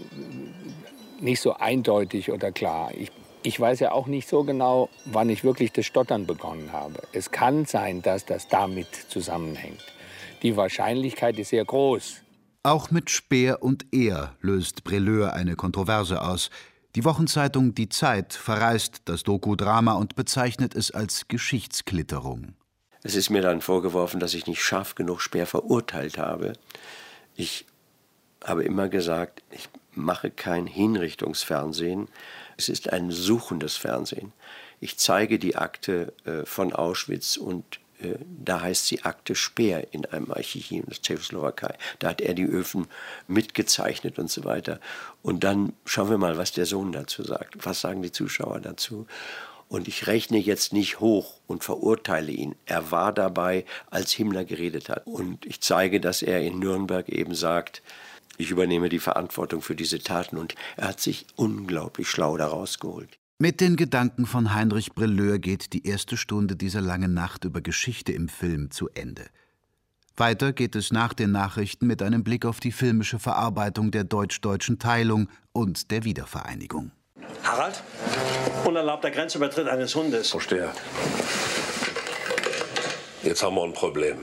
eindeutig oder klar. Ich weiß ja auch nicht so genau, wann ich wirklich das Stottern begonnen habe. Es kann sein, dass das damit zusammenhängt. Die Wahrscheinlichkeit ist sehr groß. Auch mit Speer und Er löst Brelleur eine Kontroverse aus. Die Wochenzeitung Die Zeit verreist das Dokudrama und bezeichnet es als Geschichtsklitterung. Es ist mir dann vorgeworfen, dass ich nicht scharf genug Speer verurteilt habe. Ich habe immer gesagt, ich mache kein Hinrichtungsfernsehen. Es ist ein suchendes Fernsehen. Ich zeige die Akte von Auschwitz und da heißt sie Akte Speer in einem Archiv in der Tschechoslowakei. Da hat er die Öfen mitgezeichnet und so weiter. Und dann schauen wir mal, was der Sohn dazu sagt. Was sagen die Zuschauer dazu? Und ich rechne jetzt nicht hoch und verurteile ihn. Er war dabei, als Himmler geredet hat. Und ich zeige, dass er in Nürnberg eben sagt, ich übernehme die Verantwortung für diese Taten. Und er hat sich unglaublich schlau daraus geholt. Mit den Gedanken von Heinrich Brelleur geht die erste Stunde dieser langen Nacht über Geschichte im Film zu Ende. Weiter geht es nach den Nachrichten mit einem Blick auf die filmische Verarbeitung der deutsch-deutschen Teilung und der Wiedervereinigung. Harald? Unerlaubter Grenzübertritt eines Hundes. Verstehe. Jetzt haben wir ein Problem.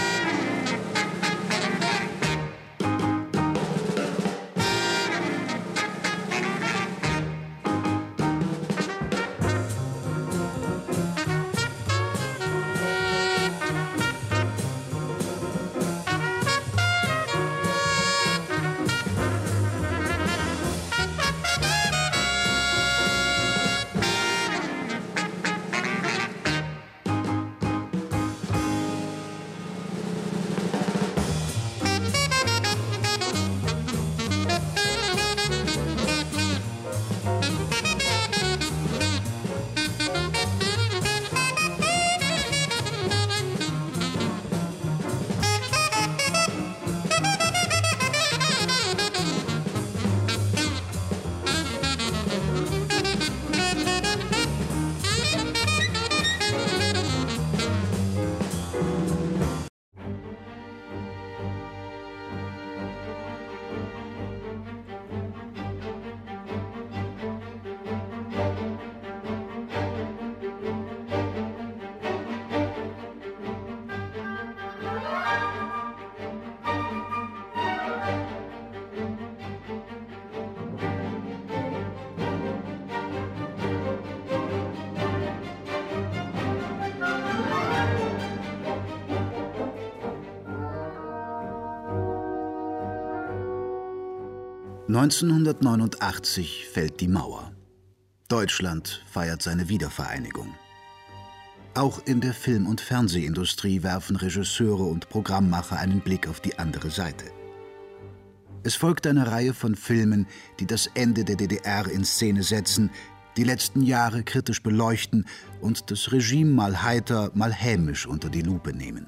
(1989) fällt die Mauer. Deutschland feiert seine Wiedervereinigung. Auch in der Film- und Fernsehindustrie werfen Regisseure und Programmmacher einen Blick auf die andere Seite. Es folgt eine Reihe von Filmen, die das Ende der DDR in Szene setzen, die letzten Jahre kritisch beleuchten und das Regime mal heiter, mal hämisch unter die Lupe nehmen.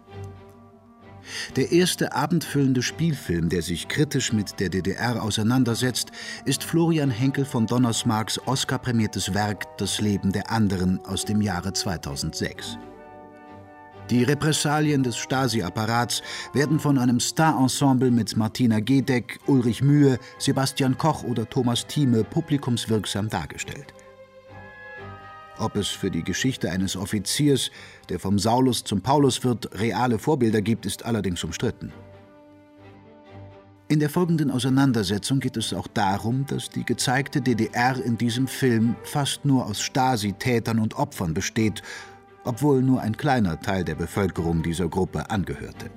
Der erste abendfüllende Spielfilm, der sich kritisch mit der DDR auseinandersetzt, ist Florian Henckel von Donnersmarcks Oscar-prämiertes Werk »Das Leben der anderen« aus dem Jahre 2006. Die Repressalien des Stasi-Apparats werden von einem Star-Ensemble mit Martina Gedeck, Ulrich Mühe, Sebastian Koch oder Thomas Thieme publikumswirksam dargestellt. Ob es für die Geschichte eines Offiziers, der vom Saulus zum Paulus wird, reale Vorbilder gibt, ist allerdings umstritten. In der folgenden Auseinandersetzung geht es auch darum, dass die gezeigte DDR in diesem Film fast nur aus Stasi-Tätern und Opfern besteht, obwohl nur ein kleiner Teil der Bevölkerung dieser Gruppe angehörte.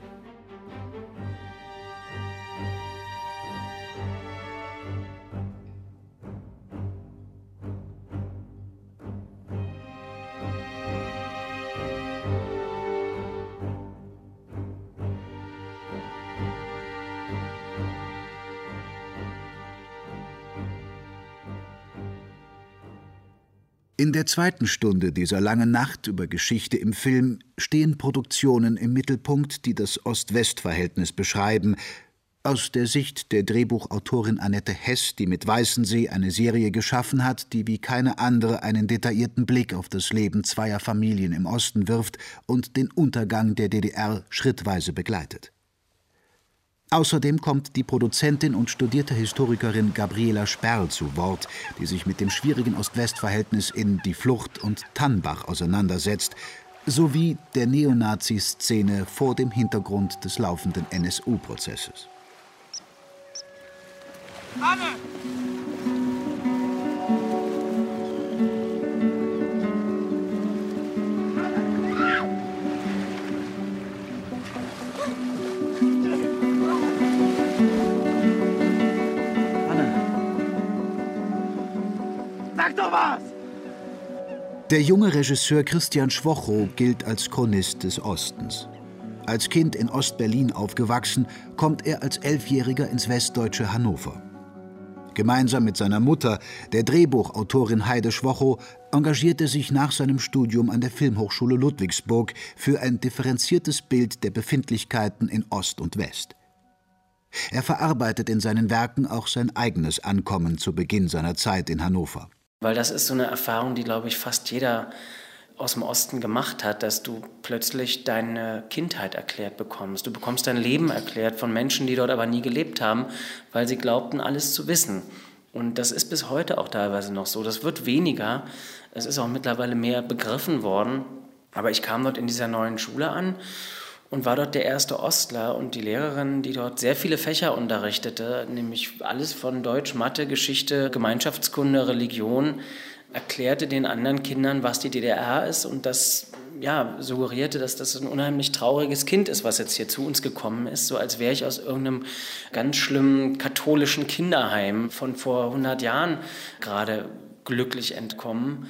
In der zweiten Stunde dieser langen Nacht über Geschichte im Film stehen Produktionen im Mittelpunkt, die das Ost-West-Verhältnis beschreiben, aus der Sicht der Drehbuchautorin Annette Hess, die mit Weißensee eine Serie geschaffen hat, die wie keine andere einen detaillierten Blick auf das Leben zweier Familien im Osten wirft und den Untergang der DDR schrittweise begleitet. Außerdem kommt die Produzentin und studierte Historikerin Gabriela Sperl zu Wort, die sich mit dem schwierigen Ost-West-Verhältnis in Die Flucht und Tannbach auseinandersetzt, sowie der Neonazi-Szene vor dem Hintergrund des laufenden NSU-Prozesses. Anne! Sag doch was! Der junge Regisseur Christian Schwocho gilt als Chronist des Ostens. Als Kind in Ost-Berlin aufgewachsen, kommt er als 11-Jähriger ins westdeutsche Hannover. Gemeinsam mit seiner Mutter, der Drehbuchautorin Heide Schwocho, engagiert er sich nach seinem Studium an der Filmhochschule Ludwigsburg für ein differenziertes Bild der Befindlichkeiten in Ost und West. Er verarbeitet in seinen Werken auch sein eigenes Ankommen zu Beginn seiner Zeit in Hannover. Weil das ist so eine Erfahrung, die, glaube ich, fast jeder aus dem Osten gemacht hat, dass du plötzlich deine Kindheit erklärt bekommst. Du bekommst dein Leben erklärt von Menschen, die dort aber nie gelebt haben, weil sie glaubten, alles zu wissen. Und das ist bis heute auch teilweise noch so. Das wird weniger. Es ist auch mittlerweile mehr begriffen worden. Aber ich kam dort in dieser neuen Schule an und war dort der erste Ostler. Und die Lehrerin, die dort sehr viele Fächer unterrichtete, nämlich alles von Deutsch, Mathe, Geschichte, Gemeinschaftskunde, Religion, erklärte den anderen Kindern, was die DDR ist. Und das suggerierte, dass das ein unheimlich trauriges Kind ist, was jetzt hier zu uns gekommen ist. So als wäre ich aus irgendeinem ganz schlimmen katholischen Kinderheim von vor 100 Jahren gerade glücklich entkommen.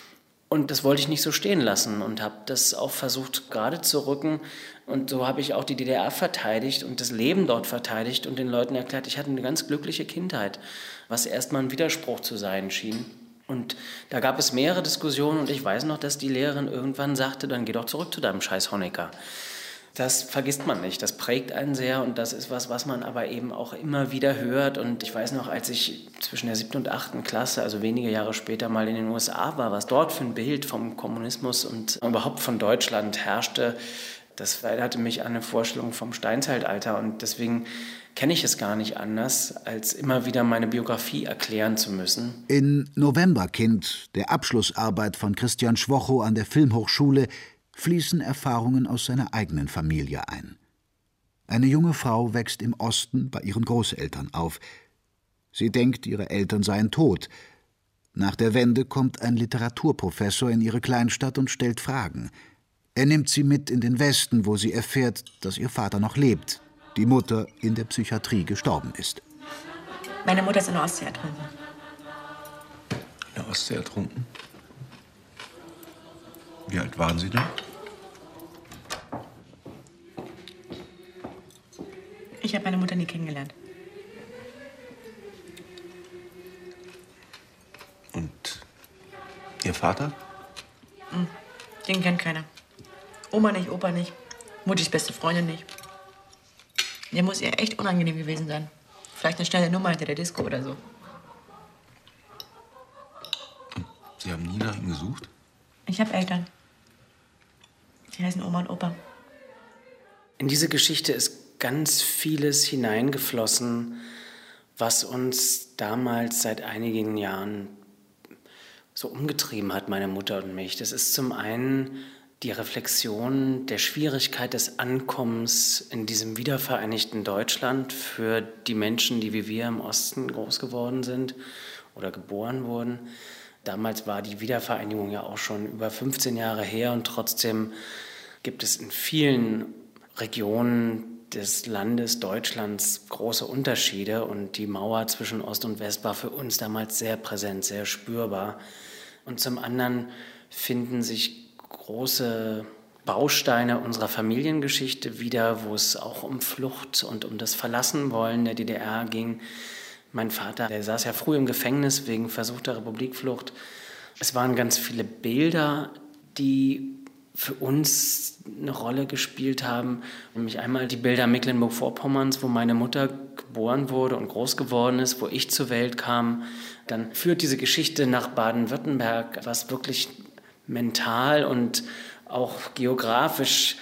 Und das wollte ich nicht so stehen lassen und habe das auch versucht gerade zu rücken. Und so habe ich auch die DDR verteidigt und das Leben dort verteidigt und den Leuten erklärt, ich hatte eine ganz glückliche Kindheit, was erstmal ein Widerspruch zu sein schien. Und da gab es mehrere Diskussionen und ich weiß noch, dass die Lehrerin irgendwann sagte, dann geh doch zurück zu deinem scheiß Honecker. Das vergisst man nicht, das prägt einen sehr und das ist was man aber eben auch immer wieder hört. Und ich weiß noch, als ich zwischen der 7. und 8. Klasse, also wenige Jahre später mal in den USA war, was dort für ein Bild vom Kommunismus und überhaupt von Deutschland herrschte, das erinnerte mich an eine Vorstellung vom Steinzeitalter und deswegen kenne ich es gar nicht anders, als immer wieder meine Biografie erklären zu müssen. In Novemberkind, der Abschlussarbeit von Christian Schwocho an der Filmhochschule, fließen Erfahrungen aus seiner eigenen Familie ein. Eine junge Frau wächst im Osten bei ihren Großeltern auf. Sie denkt, ihre Eltern seien tot. Nach der Wende kommt ein Literaturprofessor in ihre Kleinstadt und stellt Fragen. Er nimmt sie mit in den Westen, wo sie erfährt, dass ihr Vater noch lebt, die Mutter in der Psychiatrie gestorben ist. Meine Mutter ist in der Ostsee ertrunken. In der Ostsee ertrunken? Wie alt waren Sie da? Ich habe meine Mutter nie kennengelernt. Und Ihr Vater? Den kennt keiner. Oma nicht, Opa nicht, Muttis beste Freundin nicht. Der muss ihr echt unangenehm gewesen sein. Vielleicht eine schnelle Nummer hinter der Disco oder so. Sie haben nie nach ihm gesucht? Ich habe Eltern. Die heißen Oma und Opa. In diese Geschichte ist ganz vieles hineingeflossen, was uns damals seit einigen Jahren so umgetrieben hat, meine Mutter und mich. Das ist zum einen die Reflexion der Schwierigkeit des Ankommens in diesem wiedervereinigten Deutschland für die Menschen, die wie wir im Osten groß geworden sind oder geboren wurden. Damals war die Wiedervereinigung ja auch schon über 15 Jahre her und trotzdem gibt es in vielen Regionen des Landes Deutschlands große Unterschiede und die Mauer zwischen Ost und West war für uns damals sehr präsent, sehr spürbar. Und zum anderen finden sich große Bausteine unserer Familiengeschichte wieder, wo es auch um Flucht und um das Verlassenwollen der DDR ging. Mein Vater, der saß ja früh im Gefängnis wegen versuchter Republikflucht. Es waren ganz viele Bilder, die für uns eine Rolle gespielt haben. Nämlich einmal die Bilder Mecklenburg-Vorpommerns, wo meine Mutter geboren wurde und groß geworden ist, wo ich zur Welt kam. Dann führt diese Geschichte nach Baden-Württemberg, was wirklich mental und auch geografisch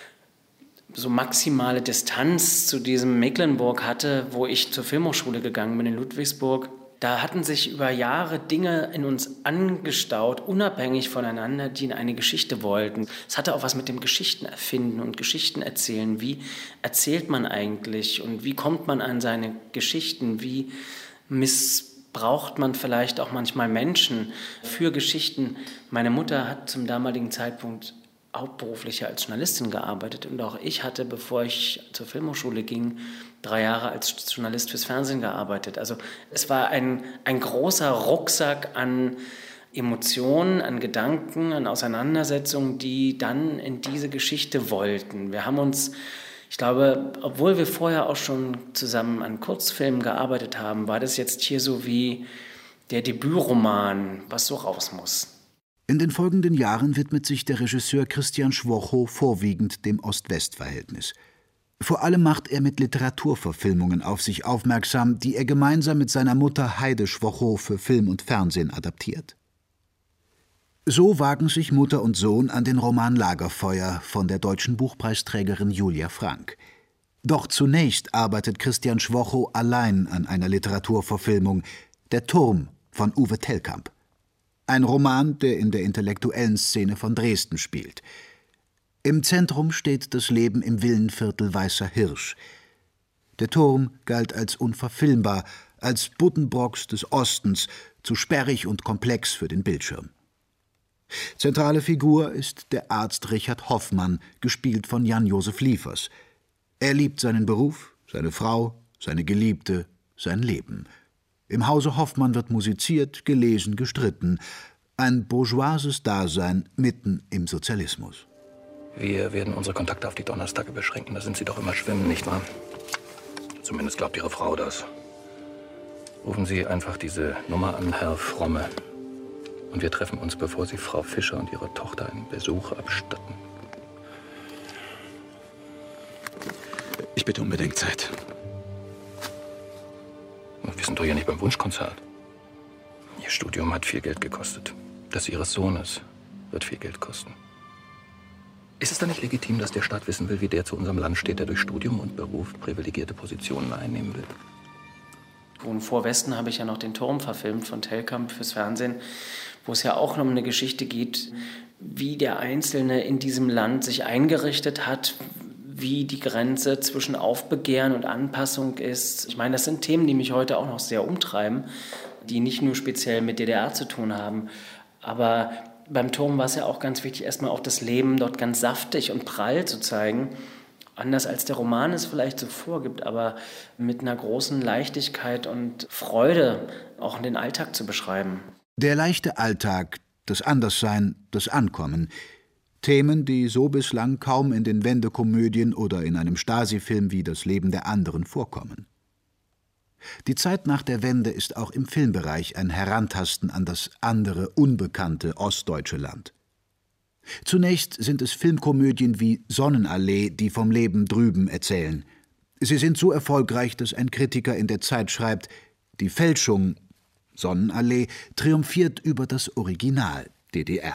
so maximale Distanz zu diesem Mecklenburg hatte, wo ich zur Filmhochschule gegangen bin in Ludwigsburg. Da hatten sich über Jahre Dinge in uns angestaut, unabhängig voneinander, die in eine Geschichte wollten. Es hatte auch was mit dem Geschichtenerfinden und Geschichtenerzählen. Wie erzählt man eigentlich und wie kommt man an seine Geschichten? Wie missbraucht man vielleicht auch manchmal Menschen für Geschichten? Meine Mutter hat zum damaligen Zeitpunkt hauptberuflich als Journalistin gearbeitet und auch ich hatte, bevor ich zur Filmhochschule ging, 3 Jahre als Journalist fürs Fernsehen gearbeitet. Also es war ein großer Rucksack an Emotionen, an Gedanken, an Auseinandersetzungen, die dann in diese Geschichte wollten. Wir haben uns, ich glaube, obwohl wir vorher auch schon zusammen an Kurzfilmen gearbeitet haben, war das jetzt hier so wie der Debütroman, was so raus muss. In den folgenden Jahren widmet sich der Regisseur Christian Schwocho vorwiegend dem Ost-West-Verhältnis. Vor allem macht er mit Literaturverfilmungen auf sich aufmerksam, die er gemeinsam mit seiner Mutter Heide Schwocho für Film und Fernsehen adaptiert. So wagen sich Mutter und Sohn an den Roman Lagerfeuer von der deutschen Buchpreisträgerin Julia Frank. Doch zunächst arbeitet Christian Schwocho allein an einer Literaturverfilmung, Der Turm von Uwe Tellkamp. Ein Roman, der in der intellektuellen Szene von Dresden spielt. Im Zentrum steht das Leben im Villenviertel Weißer Hirsch. Der Turm galt als unverfilmbar, als Buddenbrooks des Ostens, zu sperrig und komplex für den Bildschirm. Zentrale Figur ist der Arzt Richard Hoffmann, gespielt von Jan-Josef Liefers. Er liebt seinen Beruf, seine Frau, seine Geliebte, sein Leben. Im Hause Hoffmann wird musiziert, gelesen, gestritten. Ein bourgeoises Dasein mitten im Sozialismus. Wir werden unsere Kontakte auf die Donnerstage beschränken. Da sind Sie doch immer schwimmen, nicht wahr? Zumindest glaubt Ihre Frau das. Rufen Sie einfach diese Nummer an, Herr Fromme. Und wir treffen uns, bevor Sie Frau Fischer und ihre Tochter einen Besuch abstatten. Ich bitte um Bedenkzeit. Wir sind doch ja nicht beim Wunschkonzert. Ihr Studium hat viel Geld gekostet. Das Ihres Sohnes wird viel Geld kosten. Ist es dann nicht legitim, dass der Staat wissen will, wie der zu unserem Land steht, der durch Studium und Beruf privilegierte Positionen einnehmen will? Und vor Westen habe ich ja noch den Turm verfilmt von Tellkamp fürs Fernsehen, wo es ja auch um eine Geschichte geht, wie der Einzelne in diesem Land sich eingerichtet hat, wie die Grenze zwischen Aufbegehren und Anpassung ist. Ich meine, das sind Themen, die mich heute auch noch sehr umtreiben, die nicht nur speziell mit DDR zu tun haben. Aber beim Turm war es ja auch ganz wichtig, erstmal auch das Leben dort ganz saftig und prall zu zeigen. Anders als der Roman es vielleicht so vorgibt, aber mit einer großen Leichtigkeit und Freude auch in den Alltag zu beschreiben. Der leichte Alltag, das Anderssein, das Ankommen. Themen, die so bislang kaum in den Wendekomödien oder in einem Stasi-Film wie Das Leben der anderen vorkommen. Die Zeit nach der Wende ist auch im Filmbereich ein Herantasten an das andere, unbekannte ostdeutsche Land. Zunächst sind es Filmkomödien wie Sonnenallee, die vom Leben drüben erzählen. Sie sind so erfolgreich, dass ein Kritiker in der Zeit schreibt, die Fälschung, Sonnenallee, triumphiert über das Original, DDR.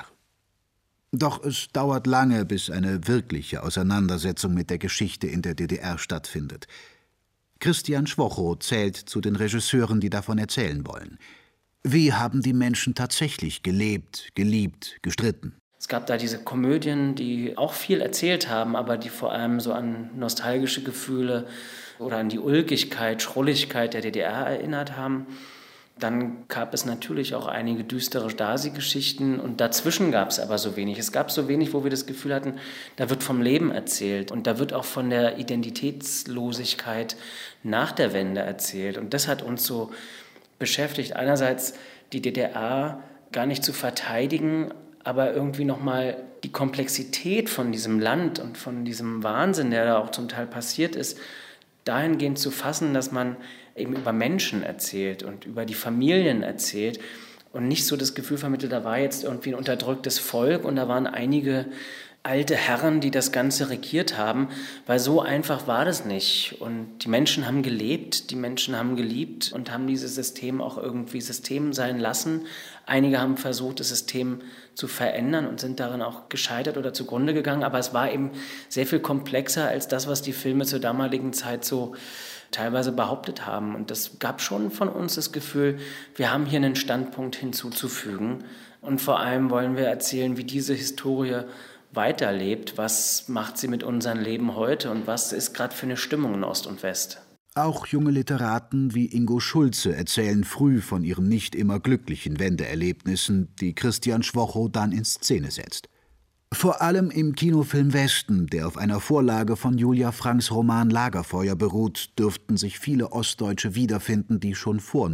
Doch es dauert lange, bis eine wirkliche Auseinandersetzung mit der Geschichte in der DDR stattfindet. Christian Schwocho zählt zu den Regisseuren, die davon erzählen wollen. Wie haben die Menschen tatsächlich gelebt, geliebt, gestritten? Es gab da diese Komödien, die auch viel erzählt haben, aber die vor allem so an nostalgische Gefühle oder an die Ulkigkeit, Schrulligkeit der DDR erinnert haben. Dann gab es natürlich auch einige düstere Stasi-Geschichten und dazwischen gab es aber so wenig. Es gab so wenig, wo wir das Gefühl hatten, da wird vom Leben erzählt und da wird auch von der Identitätslosigkeit nach der Wende erzählt. Und das hat uns so beschäftigt, einerseits die DDR gar nicht zu verteidigen, aber irgendwie nochmal die Komplexität von diesem Land und von diesem Wahnsinn, der da auch zum Teil passiert ist, dahingehend zu fassen, dass man eben über Menschen erzählt und über die Familien erzählt und nicht so das Gefühl vermittelt, da war jetzt irgendwie ein unterdrücktes Volk und da waren einige alte Herren, die das Ganze regiert haben, weil so einfach war das nicht. Und die Menschen haben gelebt, die Menschen haben geliebt und haben dieses System auch irgendwie System sein lassen. Einige haben versucht, das System zu verändern und sind darin auch gescheitert oder zugrunde gegangen. Aber es war eben sehr viel komplexer als das, was die Filme zur damaligen Zeit so teilweise behauptet haben. Und das gab schon von uns das Gefühl, wir haben hier einen Standpunkt hinzuzufügen. Und vor allem wollen wir erzählen, wie diese Historie weiterlebt. Was macht sie mit unserem Leben heute und was ist gerade für eine Stimmung in Ost und West? Auch junge Literaten wie Ingo Schulze erzählen früh von ihren nicht immer glücklichen Wendeerlebnissen, die Christian Schwocho dann in Szene setzt. Vor allem im Kinofilm Westen, der auf einer Vorlage von Julia Franks Roman Lagerfeuer beruht, dürften sich viele Ostdeutsche wiederfinden, die schon vor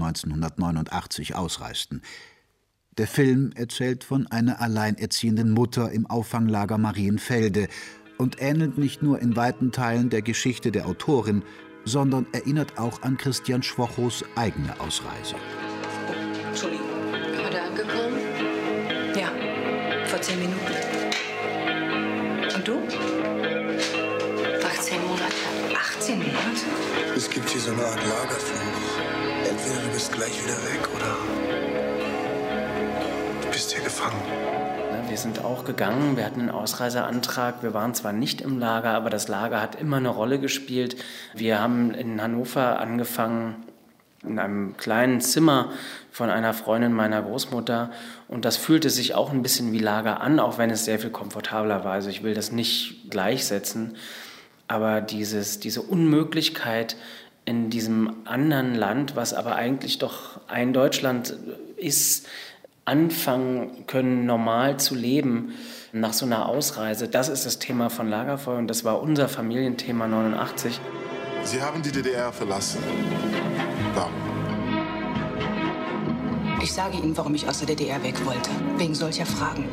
1989 ausreisten. Der Film erzählt von einer alleinerziehenden Mutter im Auffanglager Marienfelde und ähnelt nicht nur in weiten Teilen der Geschichte der Autorin, sondern erinnert auch an Christian Schwochos eigene Ausreise. Entschuldigung. Gerade angekommen? Ja. 10 Minuten. Und du? 18 Monate. 18 Monate? Es gibt hier so eine Art Lagerfluch. Entweder du bist gleich wieder weg oder du bist hier gefangen. Wir sind auch gegangen, wir hatten einen Ausreiseantrag. Wir waren zwar nicht im Lager, aber das Lager hat immer eine Rolle gespielt. Wir haben in Hannover angefangen, in einem kleinen Zimmer von einer Freundin meiner Großmutter. Und das fühlte sich auch ein bisschen wie Lager an, auch wenn es sehr viel komfortabler war. Also ich will das nicht gleichsetzen. Aber diese Unmöglichkeit in diesem anderen Land, was aber eigentlich doch ein Deutschland ist, anfangen können, normal zu leben nach so einer Ausreise. Das ist das Thema von Lagerfeuer und das war unser Familienthema 89. Sie haben die DDR verlassen. Warum? Ich sage Ihnen, warum ich aus der DDR weg wollte. Wegen solcher Fragen.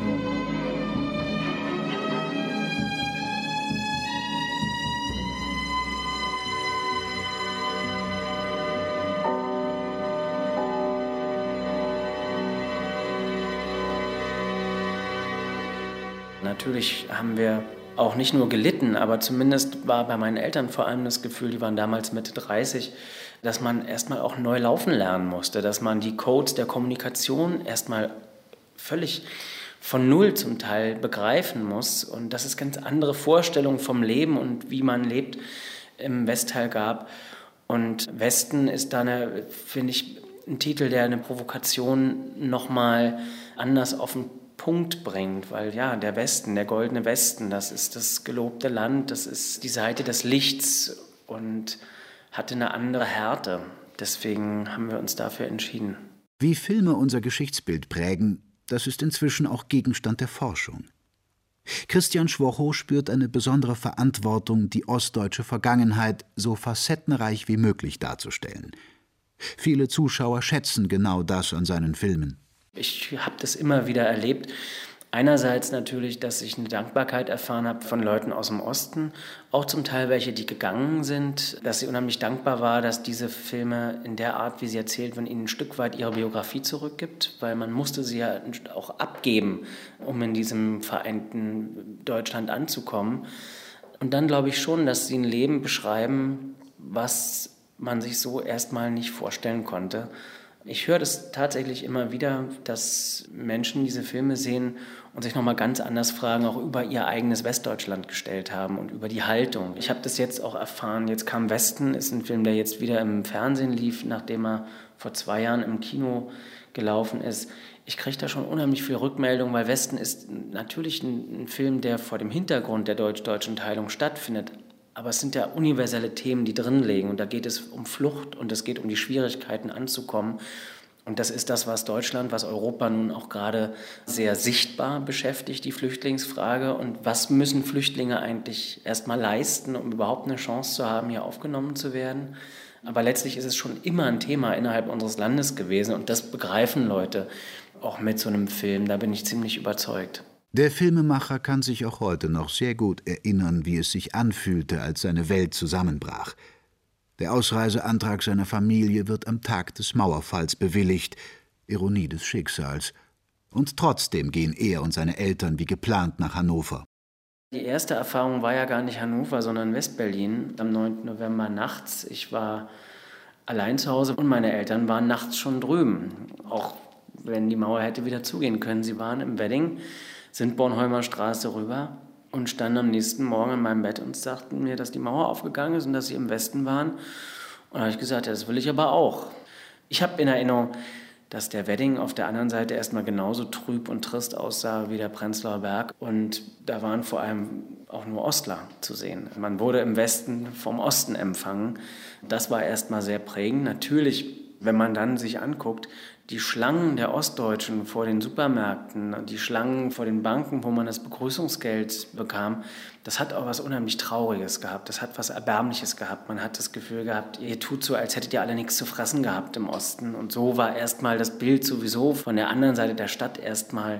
Natürlich haben wir auch nicht nur gelitten, aber zumindest war bei meinen Eltern vor allem das Gefühl, die waren damals Mitte 30, dass man erstmal auch neu laufen lernen musste, dass man die Codes der Kommunikation erstmal völlig von Null zum Teil begreifen muss und dass es ganz andere Vorstellungen vom Leben und wie man lebt im Westteil gab. Und Westen ist da, finde ich, ein Titel, der eine Provokation nochmal anders auf den Punkt bringt, weil ja, der Westen, der goldene Westen, das ist das gelobte Land, das ist die Seite des Lichts und hatte eine andere Härte. Deswegen haben wir uns dafür entschieden. Wie Filme unser Geschichtsbild prägen, das ist inzwischen auch Gegenstand der Forschung. Christian Schwocho spürt eine besondere Verantwortung, die ostdeutsche Vergangenheit so facettenreich wie möglich darzustellen. Viele Zuschauer schätzen genau das an seinen Filmen. Ich habe das immer wieder erlebt. Einerseits natürlich, dass ich eine Dankbarkeit erfahren habe von Leuten aus dem Osten, auch zum Teil welche, die gegangen sind, dass sie unheimlich dankbar war, dass diese Filme in der Art, wie sie erzählt werden, ihnen ein Stück weit ihre Biografie zurückgibt, weil man musste sie ja auch abgeben, um in diesem vereinten Deutschland anzukommen. Und dann glaube ich schon, dass sie ein Leben beschreiben, was man sich so erstmal nicht vorstellen konnte. Ich höre das tatsächlich immer wieder, dass Menschen diese Filme sehen und sich nochmal ganz anders Fragen auch über ihr eigenes Westdeutschland gestellt haben und über die Haltung. Ich habe das jetzt auch erfahren. Jetzt kam Westen, ist ein Film, der jetzt wieder im Fernsehen lief, nachdem er vor 2 Jahren im Kino gelaufen ist. Ich kriege da schon unheimlich viel Rückmeldung, weil Westen ist natürlich ein Film, der vor dem Hintergrund der deutsch-deutschen Teilung stattfindet. Aber es sind ja universelle Themen, die drin liegen. Und da geht es um Flucht und es geht um die Schwierigkeiten anzukommen. Und das ist das, was Deutschland, was Europa nun auch gerade sehr sichtbar beschäftigt, die Flüchtlingsfrage. Und was müssen Flüchtlinge eigentlich erstmal leisten, um überhaupt eine Chance zu haben, hier aufgenommen zu werden? Aber letztlich ist es schon immer ein Thema innerhalb unseres Landes gewesen. Und das begreifen Leute auch mit so einem Film. Da bin ich ziemlich überzeugt. Der Filmemacher kann sich auch heute noch sehr gut erinnern, wie es sich anfühlte, als seine Welt zusammenbrach. Der Ausreiseantrag seiner Familie wird am Tag des Mauerfalls bewilligt, Ironie des Schicksals. Und trotzdem gehen er und seine Eltern wie geplant nach Hannover. Die erste Erfahrung war ja gar nicht Hannover, sondern Westberlin. Am 9. November nachts. Ich war allein zu Hause und meine Eltern waren nachts schon drüben. Auch wenn die Mauer hätte wieder zugehen können. Sie waren im Wedding, sind Bornholmer Straße rüber und standen am nächsten Morgen in meinem Bett und sagten mir, dass die Mauer aufgegangen ist und dass sie im Westen waren. Und da habe ich gesagt, ja, das will ich aber auch. Ich habe in Erinnerung, dass der Wedding auf der anderen Seite erstmal genauso trüb und trist aussah wie der Prenzlauer Berg. Und da waren vor allem auch nur Ostler zu sehen. Man wurde im Westen vom Osten empfangen. Das war erstmal sehr prägend. Natürlich, wenn man dann sich anguckt, die Schlangen der Ostdeutschen vor den Supermärkten, die Schlangen vor den Banken, wo man das Begrüßungsgeld bekam, das hat auch was unheimlich Trauriges gehabt. Das hat was Erbärmliches gehabt. Man hat das Gefühl gehabt, ihr tut so, als hättet ihr alle nichts zu fressen gehabt im Osten. Und so war erstmal das Bild sowieso von der anderen Seite der Stadt erstmal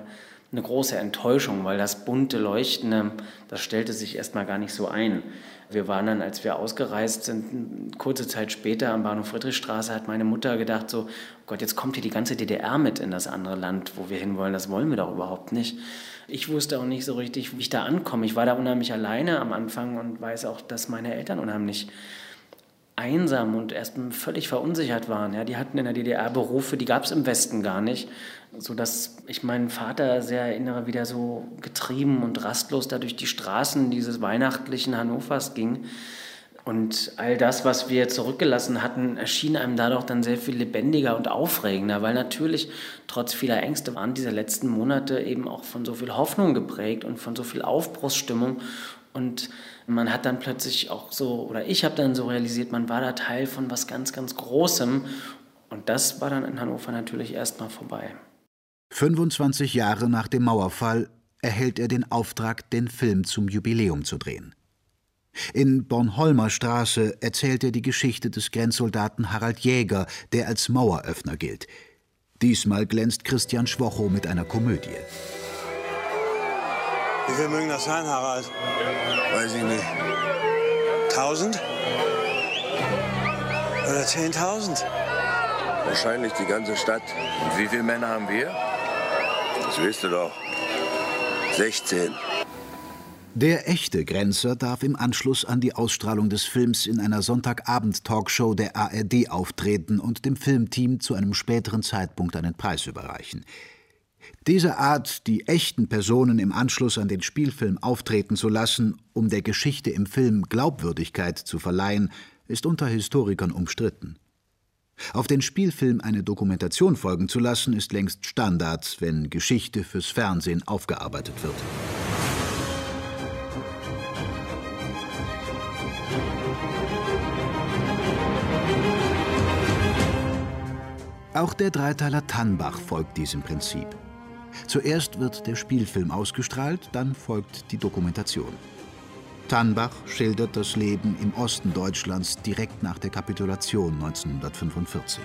eine große Enttäuschung, weil das bunte Leuchtende, das stellte sich erstmal gar nicht so ein. Wir waren dann, als wir ausgereist sind, kurze Zeit später am Bahnhof Friedrichstraße, hat meine Mutter gedacht so, oh Gott, jetzt kommt hier die ganze DDR mit in das andere Land, wo wir hinwollen, das wollen wir doch überhaupt nicht. Ich wusste auch nicht so richtig, wie ich da ankomme. Ich war da unheimlich alleine am Anfang und weiß auch, dass meine Eltern unheimlich einsam und erst völlig verunsichert waren. Ja, die hatten in der DDR Berufe, die gab es im Westen gar nicht, sodass ich meinen Vater sehr erinnere, wie der so getrieben und rastlos da durch die Straßen dieses weihnachtlichen Hannovers ging. Und all das, was wir zurückgelassen hatten, erschien einem dadurch dann sehr viel lebendiger und aufregender, weil natürlich trotz vieler Ängste waren diese letzten Monate eben auch von so viel Hoffnung geprägt und von so viel Aufbruchsstimmung. Und man hat dann plötzlich auch so, oder ich habe dann so realisiert, man war da Teil von was ganz, ganz Großem. Und das war dann in Hannover natürlich erstmal vorbei. 25 Jahre nach dem Mauerfall erhält er den Auftrag, den Film zum Jubiläum zu drehen. In Bornholmer Straße erzählt er die Geschichte des Grenzsoldaten Harald Jäger, der als Maueröffner gilt. Diesmal glänzt Christian Schwocho mit einer Komödie. Wie viel mögen das sein, Harald? Weiß ich nicht. 1000? Oder 10.000? Wahrscheinlich die ganze Stadt. Und wie viele Männer haben wir? Das weißt du doch. 16. Der echte Grenzer darf im Anschluss an die Ausstrahlung des Films in einer Sonntagabend-Talkshow der ARD auftreten und dem Filmteam zu einem späteren Zeitpunkt einen Preis überreichen. Diese Art, die echten Personen im Anschluss an den Spielfilm auftreten zu lassen, um der Geschichte im Film Glaubwürdigkeit zu verleihen, ist unter Historikern umstritten. Auf den Spielfilm eine Dokumentation folgen zu lassen, ist längst Standard, wenn Geschichte fürs Fernsehen aufgearbeitet wird. Auch der Dreiteiler Tannbach folgt diesem Prinzip. Zuerst wird der Spielfilm ausgestrahlt, dann folgt die Dokumentation. Tannbach schildert das Leben im Osten Deutschlands direkt nach der Kapitulation 1945.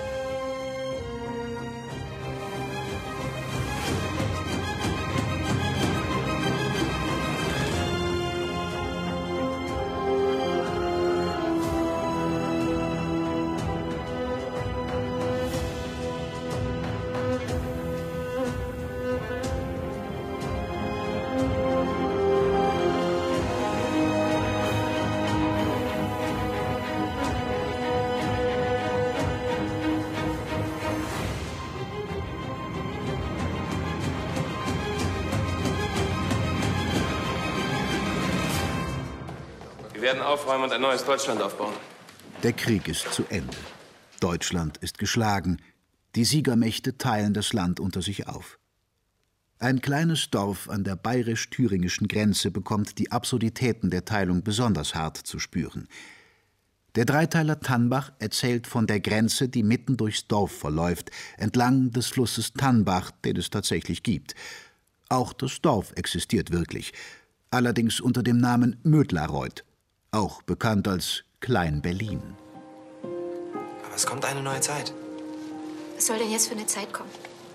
Wir werden aufräumen und ein neues Deutschland aufbauen. Der Krieg ist zu Ende. Deutschland ist geschlagen. Die Siegermächte teilen das Land unter sich auf. Ein kleines Dorf an der bayerisch-thüringischen Grenze bekommt die Absurditäten der Teilung besonders hart zu spüren. Der Dreiteiler Tannbach erzählt von der Grenze, die mitten durchs Dorf verläuft, entlang des Flusses Tannbach, den es tatsächlich gibt. Auch das Dorf existiert wirklich, allerdings unter dem Namen Mödlareuth, auch bekannt als Klein-Berlin. Aber es kommt eine neue Zeit. Was soll denn jetzt für eine Zeit kommen?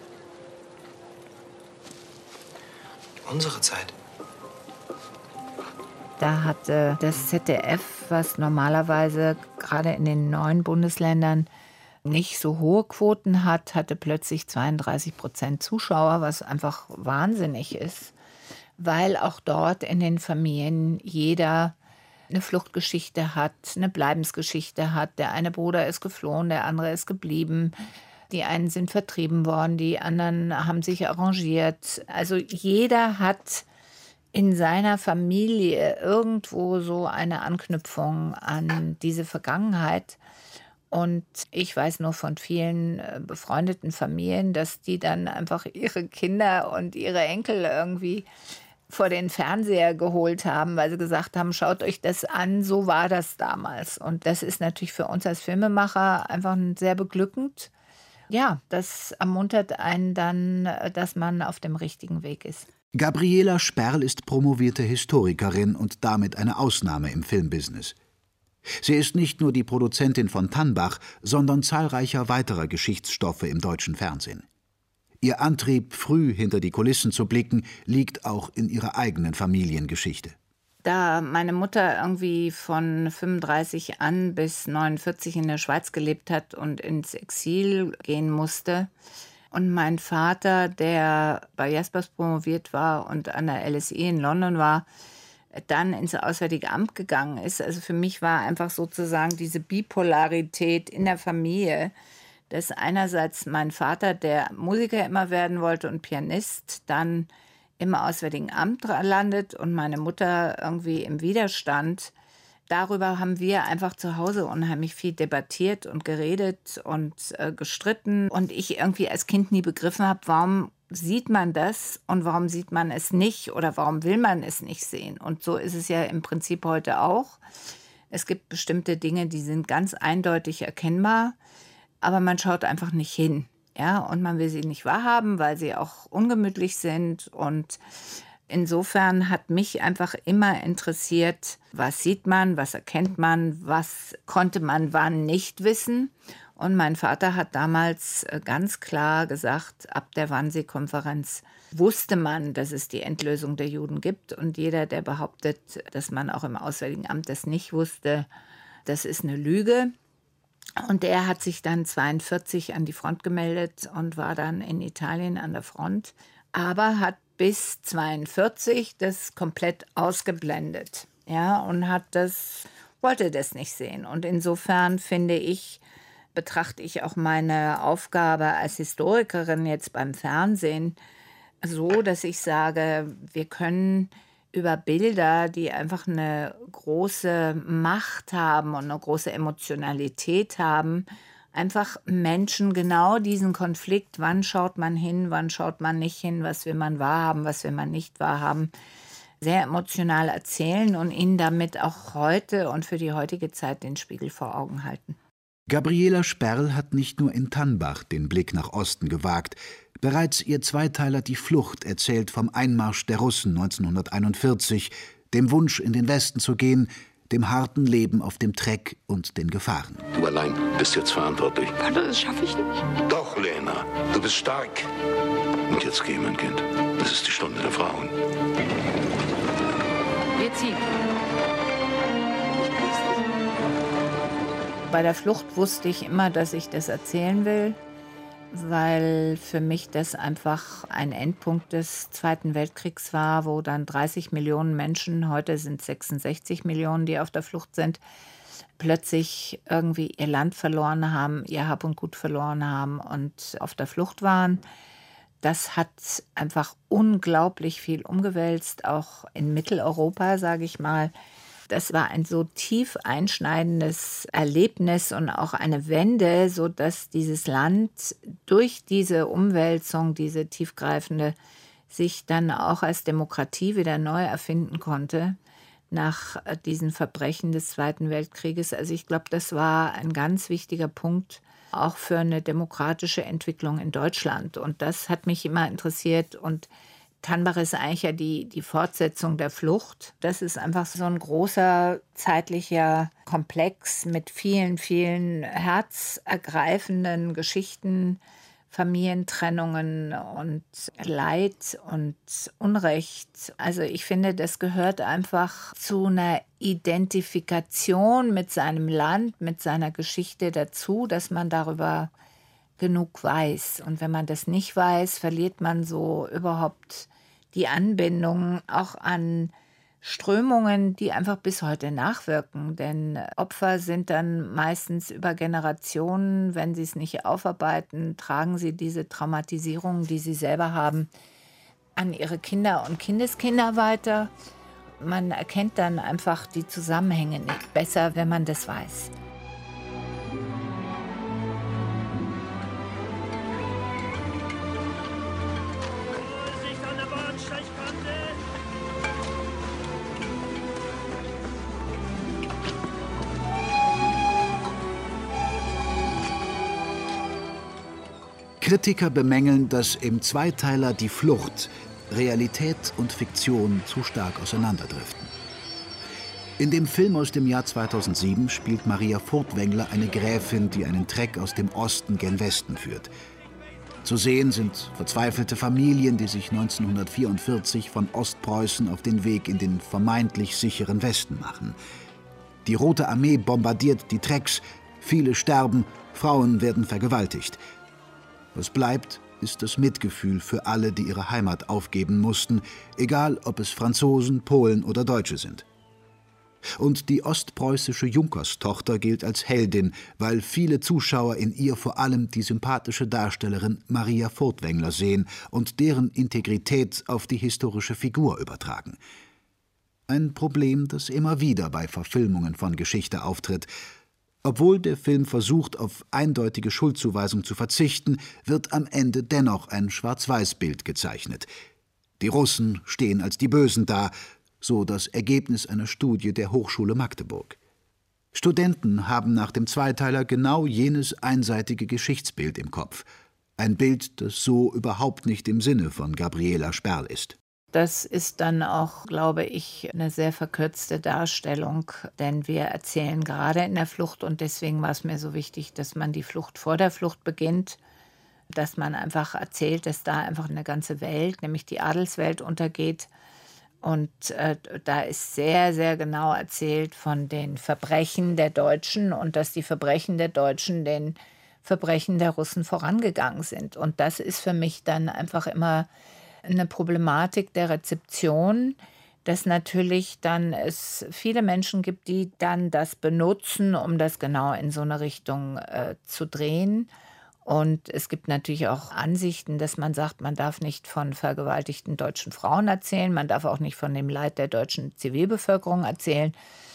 Unsere Zeit. Da hatte das ZDF, was normalerweise gerade in den neuen Bundesländern nicht so hohe Quoten hat, hatte plötzlich 32% Zuschauer, was einfach wahnsinnig ist, weil auch dort in den Familien jeder eine Fluchtgeschichte hat, eine Bleibensgeschichte hat. Der eine Bruder ist geflohen, der andere ist geblieben. Die einen sind vertrieben worden, die anderen haben sich arrangiert. Also jeder hat in seiner Familie irgendwo so eine Anknüpfung an diese Vergangenheit. Und ich weiß nur von vielen befreundeten Familien, dass die dann einfach ihre Kinder und ihre Enkel irgendwie vor den Fernseher geholt haben, weil sie gesagt haben, schaut euch das an, so war das damals. Und das ist natürlich für uns als Filmemacher einfach sehr beglückend. Ja, das ermuntert einen dann, dass man auf dem richtigen Weg ist. Gabriela Sperl ist promovierte Historikerin und damit eine Ausnahme im Filmbusiness. Sie ist nicht nur die Produzentin von Tannbach, sondern zahlreicher weiterer Geschichtsstoffe im deutschen Fernsehen. Ihr Antrieb, früh hinter die Kulissen zu blicken, liegt auch in ihrer eigenen Familiengeschichte. Da meine Mutter irgendwie von 35 an bis 49 in der Schweiz gelebt hat und ins Exil gehen musste, und mein Vater, der bei Jaspers promoviert war und an der LSE in London war, dann ins Auswärtige Amt gegangen ist. Also für mich war einfach sozusagen diese Bipolarität in der Familie, dass einerseits mein Vater, der Musiker immer werden wollte und Pianist, dann im Auswärtigen Amt landet und meine Mutter irgendwie im Widerstand. Darüber haben wir einfach zu Hause unheimlich viel debattiert und geredet und gestritten. Und ich irgendwie als Kind nie begriffen habe, warum sieht man das und warum sieht man es nicht oder warum will man es nicht sehen. Und so ist es ja im Prinzip heute auch. Es gibt bestimmte Dinge, die sind ganz eindeutig erkennbar, aber man schaut einfach nicht hin. Ja, und man will sie nicht wahrhaben, weil sie auch ungemütlich sind. Und insofern hat mich einfach immer interessiert, was sieht man, was erkennt man, was konnte man wann nicht wissen. Und mein Vater hat damals ganz klar gesagt, ab der Wannsee-Konferenz wusste man, dass es die Endlösung der Juden gibt. Und jeder, der behauptet, dass man auch im Auswärtigen Amt das nicht wusste, das ist eine Lüge. Und er hat sich dann 1942 an die Front gemeldet und war dann in Italien an der Front, aber hat bis 1942 das komplett ausgeblendet, ja, und wollte das nicht sehen. Und insofern betrachte ich auch meine Aufgabe als Historikerin jetzt beim Fernsehen so, dass ich sage, wir können über Bilder, die einfach eine große Macht haben und eine große Emotionalität haben, einfach Menschen genau diesen Konflikt, wann schaut man hin, wann schaut man nicht hin, was will man wahrhaben, was will man nicht wahrhaben, sehr emotional erzählen und ihnen damit auch heute und für die heutige Zeit den Spiegel vor Augen halten. Gabriela Sperl hat nicht nur in Tannbach den Blick nach Osten gewagt. Bereits ihr Zweiteiler Die Flucht erzählt vom Einmarsch der Russen 1941, dem Wunsch, in den Westen zu gehen, dem harten Leben auf dem Treck und den Gefahren. Du allein bist jetzt verantwortlich. Vater, das schaffe ich nicht. Doch, Lena, du bist stark. Und jetzt geh, mein Kind. Das ist die Stunde der Frauen. Wir ziehen. Bei der Flucht wusste ich immer, dass ich das erzählen will, weil für mich das einfach ein Endpunkt des Zweiten Weltkriegs war, wo dann 30 Millionen Menschen, heute sind es 66 Millionen, die auf der Flucht sind, plötzlich irgendwie ihr Land verloren haben, ihr Hab und Gut verloren haben und auf der Flucht waren. Das hat einfach unglaublich viel umgewälzt, auch in Mitteleuropa, sage ich mal. Das war ein so tief einschneidendes Erlebnis und auch eine Wende, sodass dieses Land durch diese Umwälzung, diese tiefgreifende, sich dann auch als Demokratie wieder neu erfinden konnte nach diesen Verbrechen des Zweiten Weltkrieges. Also ich glaube, das war ein ganz wichtiger Punkt auch für eine demokratische Entwicklung in Deutschland. Und das hat mich immer interessiert. Und Tannbach ist eigentlich ja die Fortsetzung der Flucht. Das ist einfach so ein großer zeitlicher Komplex mit vielen, vielen herzergreifenden Geschichten, Familientrennungen und Leid und Unrecht. Also ich finde, das gehört einfach zu einer Identifikation mit seinem Land, mit seiner Geschichte dazu, dass man darüber genug weiß. Und wenn man das nicht weiß, verliert man so überhaupt die Anbindung auch an Strömungen, die einfach bis heute nachwirken. Denn Opfer sind dann meistens über Generationen, wenn sie es nicht aufarbeiten, tragen sie diese Traumatisierung, die sie selber haben, an ihre Kinder und Kindeskinder weiter. Man erkennt dann einfach die Zusammenhänge nicht besser, wenn man das weiß. Kritiker bemängeln, dass im Zweiteiler Die Flucht Realität und Fiktion zu stark auseinanderdriften. In dem Film aus dem Jahr 2007 spielt Maria Furtwängler eine Gräfin, die einen Treck aus dem Osten gen Westen führt. Zu sehen sind verzweifelte Familien, die sich 1944 von Ostpreußen auf den Weg in den vermeintlich sicheren Westen machen. Die Rote Armee bombardiert die Trecks, viele sterben, Frauen werden vergewaltigt. Was bleibt, ist das Mitgefühl für alle, die ihre Heimat aufgeben mussten, egal ob es Franzosen, Polen oder Deutsche sind. Und die ostpreußische Junkerstochter gilt als Heldin, weil viele Zuschauer in ihr vor allem die sympathische Darstellerin Maria Furtwängler sehen und deren Integrität auf die historische Figur übertragen. Ein Problem, das immer wieder bei Verfilmungen von Geschichte auftritt. Obwohl der Film versucht, auf eindeutige Schuldzuweisung zu verzichten, wird am Ende dennoch ein Schwarz-Weiß-Bild gezeichnet. Die Russen stehen als die Bösen da, so das Ergebnis einer Studie der Hochschule Magdeburg. Studenten haben nach dem Zweiteiler genau jenes einseitige Geschichtsbild im Kopf. Ein Bild, das so überhaupt nicht im Sinne von Gabriela Sperl ist. Das ist dann auch, glaube ich, eine sehr verkürzte Darstellung, denn wir erzählen gerade in der Flucht, und deswegen war es mir so wichtig, dass man die Flucht vor der Flucht beginnt, dass man einfach erzählt, dass da einfach eine ganze Welt, nämlich die Adelswelt, untergeht. Und da ist sehr, sehr genau erzählt von den Verbrechen der Deutschen und dass die Verbrechen der Deutschen den Verbrechen der Russen vorangegangen sind. Und das ist für mich dann einfach immer eine Problematik der Rezeption, dass natürlich dann es viele Menschen gibt, die dann das benutzen, um das genau in so eine Richtung zu drehen. Und es gibt natürlich auch Ansichten, dass man sagt, man darf nicht von vergewaltigten deutschen Frauen erzählen, man darf auch nicht von dem Leid der deutschen Zivilbevölkerung erzählen.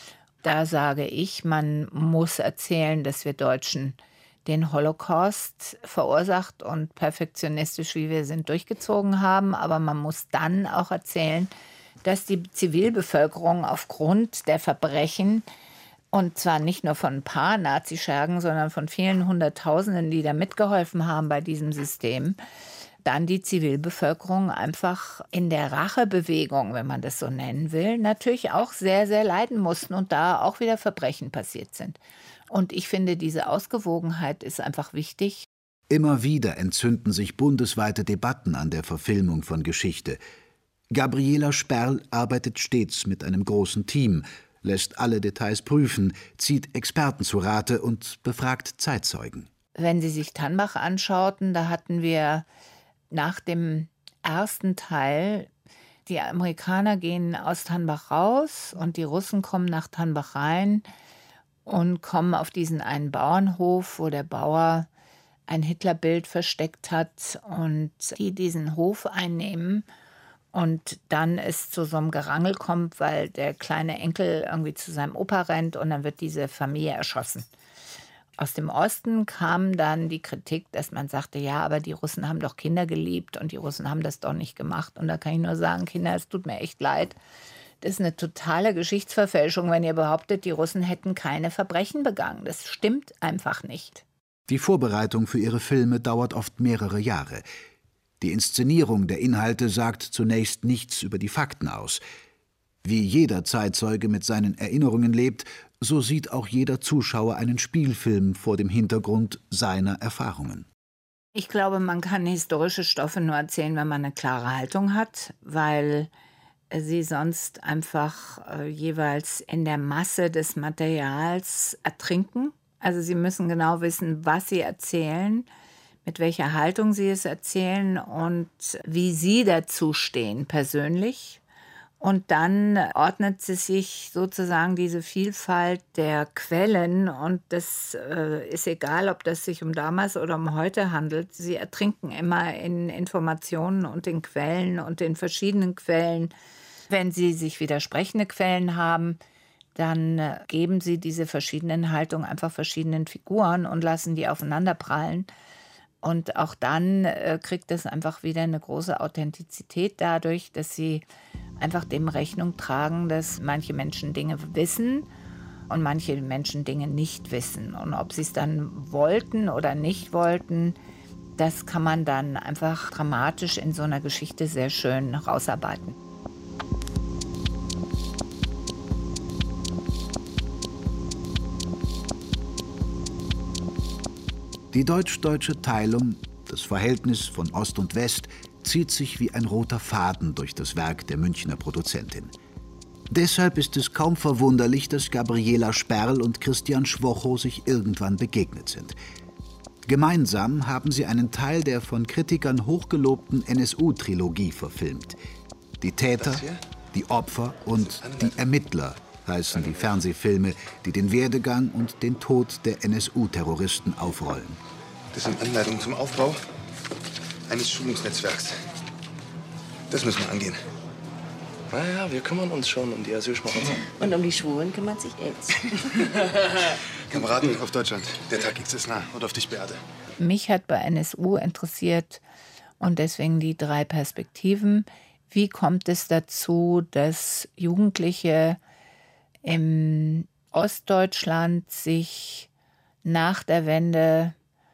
Da sage ich, man muss erzählen, dass wir Deutschen den Holocaust verursacht und perfektionistisch, wie wir sind, durchgezogen haben. Aber man muss dann auch erzählen, dass die Zivilbevölkerung aufgrund der Verbrechen, und zwar nicht nur von ein paar Nazischergen, sondern von vielen Hunderttausenden, die da mitgeholfen haben bei diesem System, dann die Zivilbevölkerung einfach in der Rachebewegung, wenn man das so nennen will, natürlich auch sehr, sehr leiden mussten und da auch wieder Verbrechen passiert sind. Und ich finde, diese Ausgewogenheit ist einfach wichtig. Immer wieder entzünden sich bundesweite Debatten an der Verfilmung von Geschichte. Gabriela Sperl arbeitet stets mit einem großen Team, lässt alle Details prüfen, zieht Experten zu Rate und befragt Zeitzeugen. Wenn Sie sich Tannbach anschauten, da hatten wir nach dem ersten Teil, die Amerikaner gehen aus Tannbach raus und die Russen kommen nach Tannbach rein und kommen auf diesen einen Bauernhof, wo der Bauer ein Hitlerbild versteckt hat und die diesen Hof einnehmen. Und dann es zu so einem Gerangel kommt, weil der kleine Enkel irgendwie zu seinem Opa rennt und dann wird diese Familie erschossen. Aus dem Osten kam dann die Kritik, dass man sagte, ja, aber die Russen haben doch Kinder geliebt und die Russen haben das doch nicht gemacht. Und da kann ich nur sagen, Kinder, es tut mir echt leid. Das ist eine totale Geschichtsverfälschung, wenn ihr behauptet, die Russen hätten keine Verbrechen begangen. Das stimmt einfach nicht. Die Vorbereitung für ihre Filme dauert oft mehrere Jahre. Die Inszenierung der Inhalte sagt zunächst nichts über die Fakten aus. Wie jeder Zeitzeuge mit seinen Erinnerungen lebt, so sieht auch jeder Zuschauer einen Spielfilm vor dem Hintergrund seiner Erfahrungen. Ich glaube, man kann historische Stoffe nur erzählen, wenn man eine klare Haltung hat, weil sie sonst einfach jeweils in der Masse des Materials ertrinken. Also sie müssen genau wissen, was sie erzählen, mit welcher Haltung sie es erzählen und wie sie dazu stehen persönlich. Und dann ordnet sie sich sozusagen diese Vielfalt der Quellen und das ist egal, ob das sich um damals oder um heute handelt. Sie ertrinken immer in Informationen und in Quellen und in verschiedenen Quellen. Wenn sie sich widersprechende Quellen haben, dann geben sie diese verschiedenen Haltungen einfach verschiedenen Figuren und lassen die aufeinanderprallen. Und auch dann kriegt es einfach wieder eine große Authentizität dadurch, dass sie einfach dem Rechnung tragen, dass manche Menschen Dinge wissen und manche Menschen Dinge nicht wissen. Und ob sie es dann wollten oder nicht wollten, das kann man dann einfach dramatisch in so einer Geschichte sehr schön rausarbeiten. Die deutsch-deutsche Teilung Das Verhältnis von Ost und West zieht sich wie ein roter Faden durch das Werk der Münchner Produzentin. Deshalb ist es kaum verwunderlich, dass Gabriela Sperl und Christian Schwocho sich irgendwann begegnet sind. Gemeinsam haben sie einen Teil der von Kritikern hochgelobten NSU-Trilogie verfilmt. Die Täter, die Opfer und die Ermittler heißen die Fernsehfilme, die den Werdegang und den Tod der NSU-Terroristen aufrollen. Das sind Anleitungen zum Aufbau eines Schulungsnetzwerks. Das müssen wir angehen. Naja, wir kümmern uns schon um die Asylschmarotzer. Und um die Schwulen kümmert sich Els. Kameraden, auf Deutschland. Der Tag X ist nah. Und auf dich, Beate. Mich hat bei NSU interessiert und deswegen die 3 Perspektiven. Wie kommt es dazu, dass Jugendliche im Ostdeutschland sich nach der Wende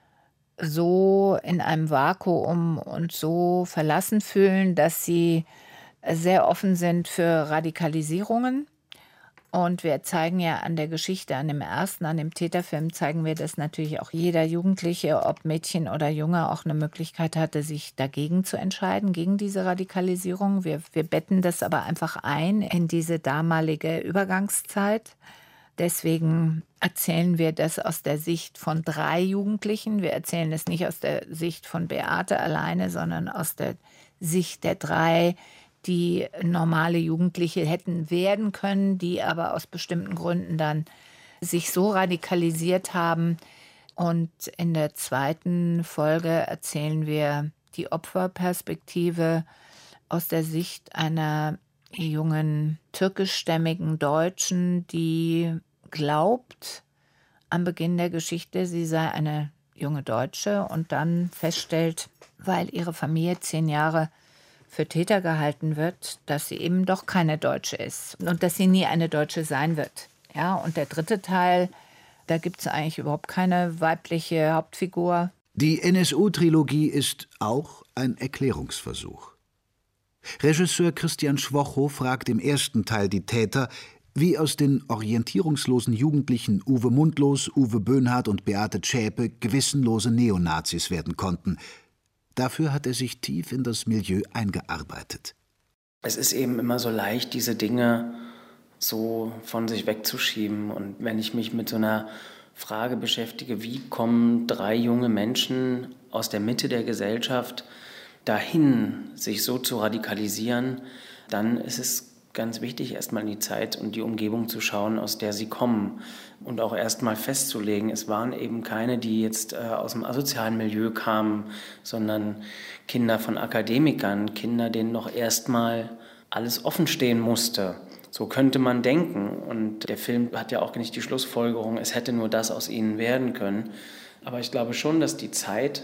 so in einem Vakuum und so verlassen fühlen, dass sie sehr offen sind für Radikalisierungen. Und wir zeigen ja an der Geschichte, an dem Täterfilm, zeigen wir, dass natürlich auch jeder Jugendliche, ob Mädchen oder Junge, auch eine Möglichkeit hatte, sich dagegen zu entscheiden, gegen diese Radikalisierung. Wir betten das aber einfach ein in diese damalige Übergangszeit. Deswegen erzählen wir das aus der Sicht von 3 Jugendlichen. Wir erzählen es nicht aus der Sicht von Beate alleine, sondern aus der Sicht der 3, die normale Jugendliche hätten werden können, die aber aus bestimmten Gründen dann sich so radikalisiert haben. Und in der 2. Folge erzählen wir die Opferperspektive aus der Sicht einer jungen türkischstämmigen Deutschen, die glaubt am Beginn der Geschichte, sie sei eine junge Deutsche und dann feststellt, weil ihre Familie 10 Jahre für Täter gehalten wird, dass sie eben doch keine Deutsche ist und dass sie nie eine Deutsche sein wird. Ja, und der 3. Teil, da gibt es eigentlich überhaupt keine weibliche Hauptfigur. Die NSU-Trilogie ist auch ein Erklärungsversuch. Regisseur Christian Schwocho fragt im 1. Teil die Täter, wie aus den orientierungslosen Jugendlichen Uwe Mundlos, Uwe Böhnhardt und Beate Zschäpe gewissenlose Neonazis werden konnten. Dafür hat er sich tief in das Milieu eingearbeitet. Es ist eben immer so leicht, diese Dinge so von sich wegzuschieben. Und wenn ich mich mit so einer Frage beschäftige, wie kommen 3 junge Menschen aus der Mitte der Gesellschaft dahin, sich so zu radikalisieren, dann ist es ganz wichtig, erstmal in die Zeit und die Umgebung zu schauen, aus der sie kommen. Und auch erstmal festzulegen, es waren eben keine, die jetzt aus dem asozialen Milieu kamen, sondern Kinder von Akademikern, Kinder, denen noch erstmal alles offen stehen musste. So könnte man denken. Und der Film hat ja auch nicht die Schlussfolgerung, es hätte nur das aus ihnen werden können. Aber ich glaube schon, dass die Zeit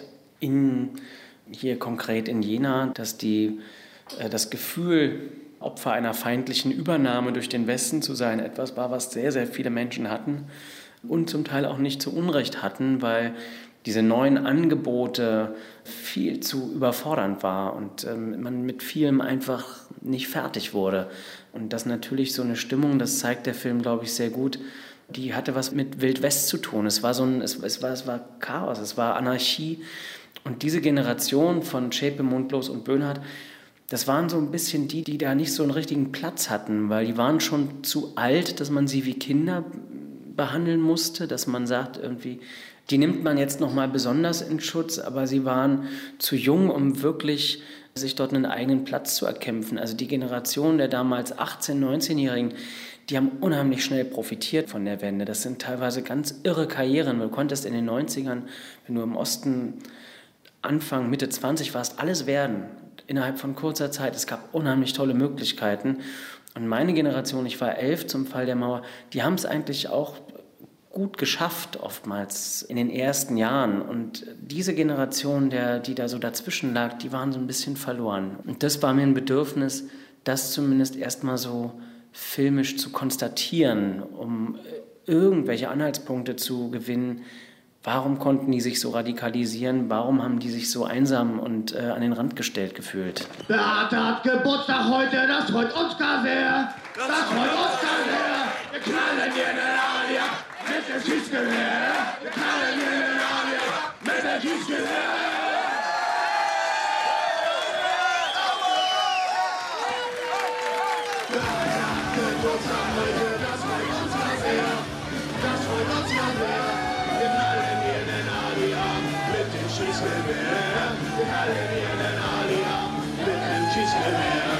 hier konkret in Jena, dass das Gefühl, Opfer einer feindlichen Übernahme durch den Westen zu sein, etwas war, was sehr, sehr viele Menschen hatten und zum Teil auch nicht zu Unrecht hatten, weil diese neuen Angebote viel zu überfordernd war und man mit vielem einfach nicht fertig wurde. Und das natürlich so eine Stimmung, das zeigt der Film, glaube ich, sehr gut, die hatte was mit Wild West zu tun. Es war Chaos, es war Anarchie. Und diese Generation von Zschäpe, Mundlos und Böhnhardt, das waren so ein bisschen die da nicht so einen richtigen Platz hatten, weil die waren schon zu alt, dass man sie wie Kinder behandeln musste, dass man sagt irgendwie, die nimmt man jetzt noch mal besonders in Schutz, aber sie waren zu jung, um wirklich sich dort einen eigenen Platz zu erkämpfen. Also die Generation der damals 18-, 19-Jährigen, die haben unheimlich schnell profitiert von der Wende. Das sind teilweise ganz irre Karrieren. Du konntest in den 90ern, wenn du im Osten Anfang, Mitte 20 warst, alles werden. Innerhalb von kurzer Zeit. Es gab unheimlich tolle Möglichkeiten. Und meine Generation, ich war 11 zum Fall der Mauer, die haben es eigentlich auch gut geschafft, oftmals in den ersten Jahren. Und diese Generation, die da so dazwischen lag, die waren so ein bisschen verloren. Und das war mir ein Bedürfnis, das zumindest erstmal so filmisch zu konstatieren, um irgendwelche Anhaltspunkte zu gewinnen. Warum konnten die sich so radikalisieren? Warum haben die sich so einsam und an den Rand gestellt gefühlt? Beate hat Geburtstag heute, das freut uns gar sehr. Das freut uns gar sehr. Wir knallen dir den Aria mit dem Schießgewehr. Wir knallen dir den Aria mit dem Schießgewehr. Geburtstag heute, das freut uns ganz sehr. Das freut uns ganz sehr. Wir knallen hier den Ali ab mit dem Schießgewehr. Wir knallen hier den Ali ab mit dem Schießgewehr.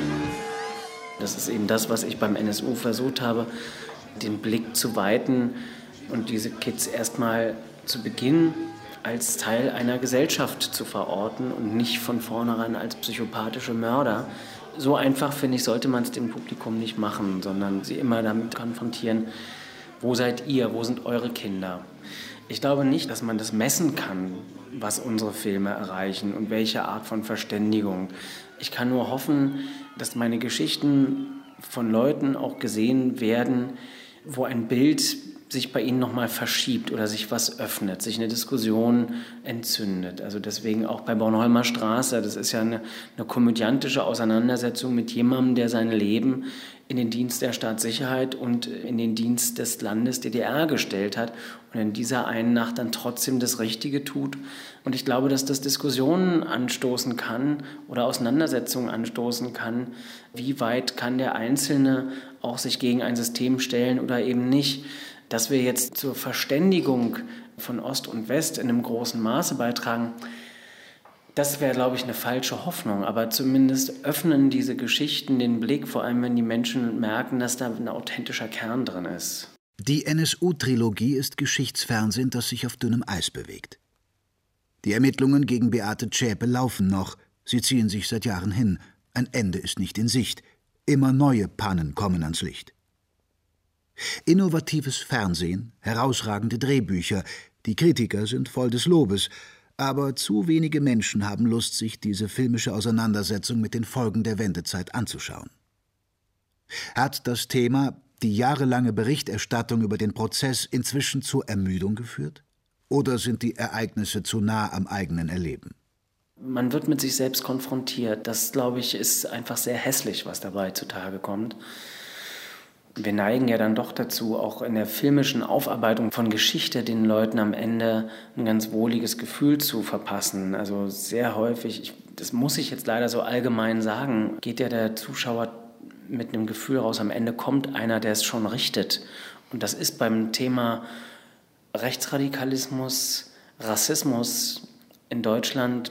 Das ist eben das, was ich beim NSU versucht habe, den Blick zu weiten und diese Kids erstmal zu Beginn als Teil einer Gesellschaft zu verorten und nicht von vornherein als psychopathische Mörder. So einfach, finde ich, sollte man es dem Publikum nicht machen, sondern sie immer damit konfrontieren, wo seid ihr, wo sind eure Kinder? Ich glaube nicht, dass man das messen kann, was unsere Filme erreichen und welche Art von Verständigung. Ich kann nur hoffen, dass meine Geschichten von Leuten auch gesehen werden, wo ein Bild sich bei ihnen nochmal verschiebt oder sich was öffnet, sich eine Diskussion entzündet. Also deswegen auch bei Bornholmer Straße, das ist ja eine komödiantische Auseinandersetzung mit jemandem, der sein Leben in den Dienst der Staatssicherheit und in den Dienst des Landes DDR gestellt hat und in dieser einen Nacht dann trotzdem das Richtige tut. Und ich glaube, dass das Diskussionen anstoßen kann oder Auseinandersetzungen anstoßen kann. Wie weit kann der Einzelne auch sich gegen ein System stellen oder eben nicht? Dass wir jetzt zur Verständigung von Ost und West in einem großen Maße beitragen, das wäre, glaube ich, eine falsche Hoffnung. Aber zumindest öffnen diese Geschichten den Blick, vor allem wenn die Menschen merken, dass da ein authentischer Kern drin ist. Die NSU-Trilogie ist Geschichtsfernsehen, das sich auf dünnem Eis bewegt. Die Ermittlungen gegen Beate Zschäpe laufen noch. Sie ziehen sich seit Jahren hin. Ein Ende ist nicht in Sicht. Immer neue Pannen kommen ans Licht. Innovatives Fernsehen, herausragende Drehbücher, die Kritiker sind voll des Lobes, aber zu wenige Menschen haben Lust, sich diese filmische Auseinandersetzung mit den Folgen der Wendezeit anzuschauen. Hat das Thema, die jahrelange Berichterstattung über den Prozess, inzwischen zur Ermüdung geführt? Oder sind die Ereignisse zu nah am eigenen Erleben? Man wird mit sich selbst konfrontiert. Das, glaube ich, ist einfach sehr hässlich, was dabei zutage kommt. Wir neigen ja dann doch dazu, auch in der filmischen Aufarbeitung von Geschichte den Leuten am Ende ein ganz wohliges Gefühl zu verpassen. Also sehr häufig, das muss ich jetzt leider so allgemein sagen, geht ja der Zuschauer mit einem Gefühl raus, am Ende kommt einer, der es schon richtet. Und das ist beim Thema Rechtsradikalismus, Rassismus in Deutschland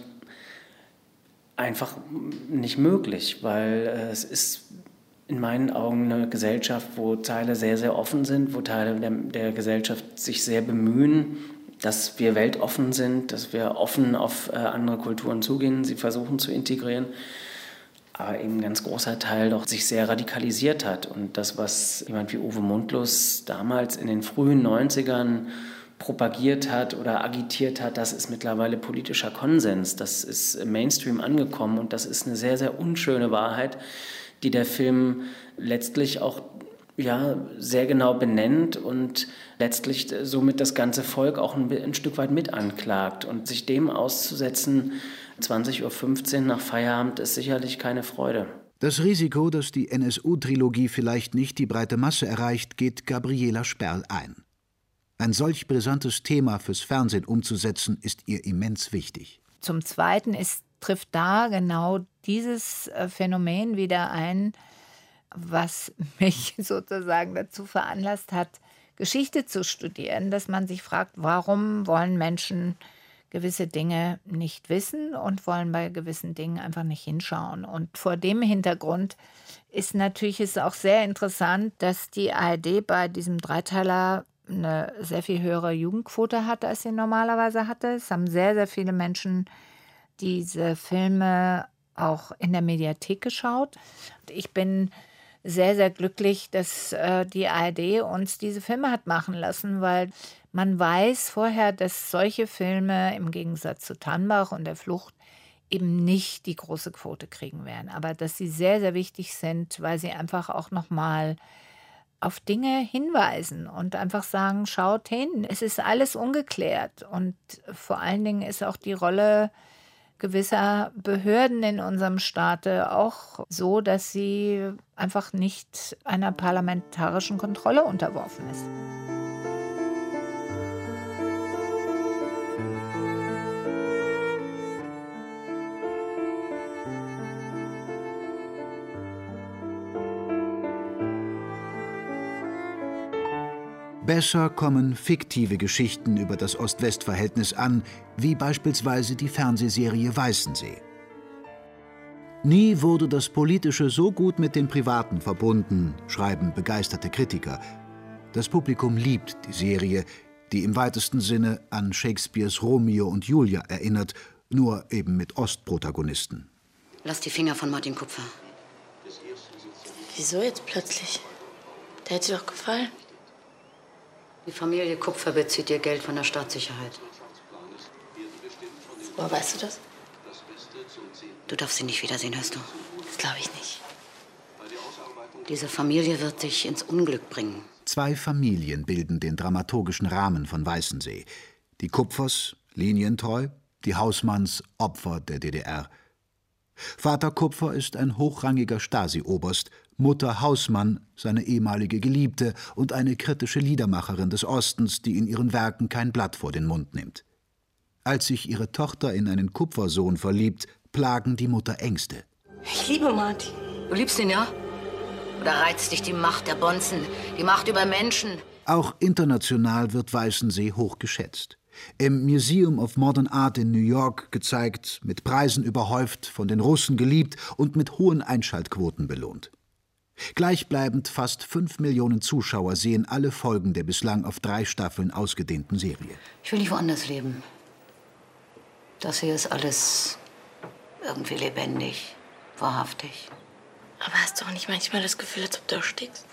einfach nicht möglich, weil es ist in meinen Augen eine Gesellschaft, wo Teile sehr, sehr offen sind, wo Teile der Gesellschaft sich sehr bemühen, dass wir weltoffen sind, dass wir offen auf andere Kulturen zugehen, sie versuchen zu integrieren, aber eben ein ganz großer Teil doch sich sehr radikalisiert hat. Und das, was jemand wie Uwe Mundlos damals in den frühen 90ern propagiert hat oder agitiert hat, das ist mittlerweile politischer Konsens. Das ist im Mainstream angekommen und das ist eine sehr, sehr unschöne Wahrheit, die der Film letztlich auch sehr genau benennt und letztlich somit das ganze Volk auch ein Stück weit mit anklagt. Und sich dem auszusetzen, 20:15 Uhr nach Feierabend, ist sicherlich keine Freude. Das Risiko, dass die NSU-Trilogie vielleicht nicht die breite Masse erreicht, geht Gabriela Sperl ein. Ein solch brisantes Thema fürs Fernsehen umzusetzen, ist ihr immens wichtig. Zum Zweiten trifft da genau dieses Phänomen wieder ein, was mich sozusagen dazu veranlasst hat, Geschichte zu studieren, dass man sich fragt, warum wollen Menschen gewisse Dinge nicht wissen und wollen bei gewissen Dingen einfach nicht hinschauen. Und vor dem Hintergrund ist natürlich es auch sehr interessant, dass die ARD bei diesem Dreiteiler eine sehr viel höhere Jugendquote hatte, als sie normalerweise hatte. Es haben sehr, sehr viele Menschen diese Filme auch in der Mediathek geschaut. Ich bin sehr, sehr glücklich, dass die ARD uns diese Filme hat machen lassen, weil man weiß vorher, dass solche Filme im Gegensatz zu Tannbach und der Flucht eben nicht die große Quote kriegen werden. Aber dass sie sehr, sehr wichtig sind, weil sie einfach auch nochmal auf Dinge hinweisen und einfach sagen, schaut hin, es ist alles ungeklärt. Und vor allen Dingen ist auch die Rolle gewisser Behörden in unserem Staate auch so, dass sie einfach nicht einer parlamentarischen Kontrolle unterworfen ist. Besser kommen fiktive Geschichten über das Ost-West-Verhältnis an, wie beispielsweise die Fernsehserie Weißensee. Nie wurde das Politische so gut mit dem Privaten verbunden, schreiben begeisterte Kritiker. Das Publikum liebt die Serie, die im weitesten Sinne an Shakespeares Romeo und Julia erinnert, nur eben mit Ostprotagonisten. Lass die Finger von Martin Kupfer. Wieso jetzt plötzlich? Der hat dir doch gefallen. Die Familie Kupfer bezieht ihr Geld von der Staatssicherheit. Woher weißt du das? Du darfst sie nicht wiedersehen, hörst du? Das glaube ich nicht. Diese Familie wird dich ins Unglück bringen. 2 Familien bilden den dramaturgischen Rahmen von Weißensee. Die Kupfers, linientreu, die Hausmanns, Opfer der DDR. Vater Kupfer ist ein hochrangiger Stasi-Oberst, Mutter Hausmann, seine ehemalige Geliebte und eine kritische Liedermacherin des Ostens, die in ihren Werken kein Blatt vor den Mund nimmt. Als sich ihre Tochter in einen Kupfersohn verliebt, plagen die Mutter Ängste. Ich liebe Martin. Du liebst ihn, ja? Oder reizt dich die Macht der Bonzen, die Macht über Menschen? Auch international wird Weißensee hoch geschätzt. Im Museum of Modern Art in New York gezeigt, mit Preisen überhäuft, von den Russen geliebt und mit hohen Einschaltquoten belohnt. Gleichbleibend fast 5 Millionen Zuschauer sehen alle Folgen der bislang auf 3 Staffeln ausgedehnten Serie. Ich will nicht woanders leben. Das hier ist alles irgendwie lebendig, wahrhaftig. Aber hast du auch nicht manchmal das Gefühl, als ob du erstickst?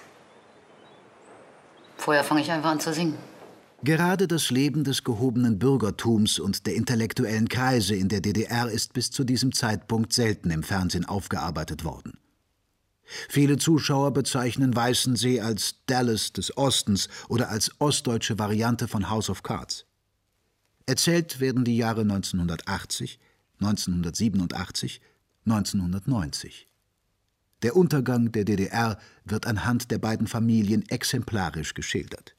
Vorher fange ich einfach an zu singen. Gerade das Leben des gehobenen Bürgertums und der intellektuellen Kreise in der DDR ist bis zu diesem Zeitpunkt selten im Fernsehen aufgearbeitet worden. Viele Zuschauer bezeichnen Weißensee als Dallas des Ostens oder als ostdeutsche Variante von House of Cards. Erzählt werden die Jahre 1980, 1987, 1990. Der Untergang der DDR wird anhand der beiden Familien exemplarisch geschildert.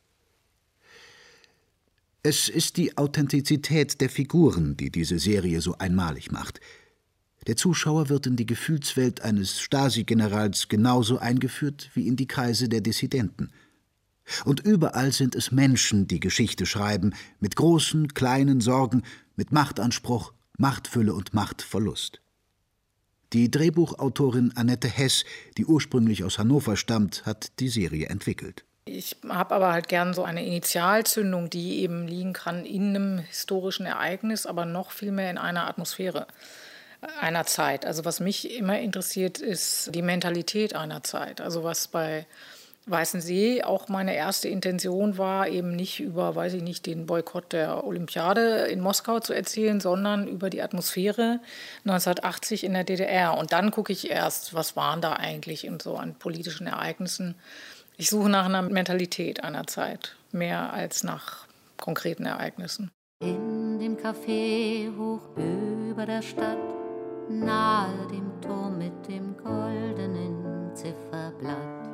Es ist die Authentizität der Figuren, die diese Serie so einmalig macht. Der Zuschauer wird in die Gefühlswelt eines Stasi-Generals genauso eingeführt wie in die Kreise der Dissidenten. Und überall sind es Menschen, die Geschichte schreiben, mit großen, kleinen Sorgen, mit Machtanspruch, Machtfülle und Machtverlust. Die Drehbuchautorin Annette Hess, die ursprünglich aus Hannover stammt, hat die Serie entwickelt. Ich habe aber halt gern so eine Initialzündung, die eben liegen kann in einem historischen Ereignis, aber noch viel mehr in einer Atmosphäre einer Zeit. Also was mich immer interessiert, ist die Mentalität einer Zeit. Also was bei Weißensee auch meine erste Intention war, eben nicht über, weiß ich nicht, den Boykott der Olympiade in Moskau zu erzählen, sondern über die Atmosphäre 1980 in der DDR. Und dann gucke ich erst, was waren da eigentlich in so an politischen Ereignissen. Ich suche nach einer Mentalität einer Zeit, mehr als nach konkreten Ereignissen. In dem Café hoch über der Stadt, nahe dem Turm mit dem goldenen Zifferblatt,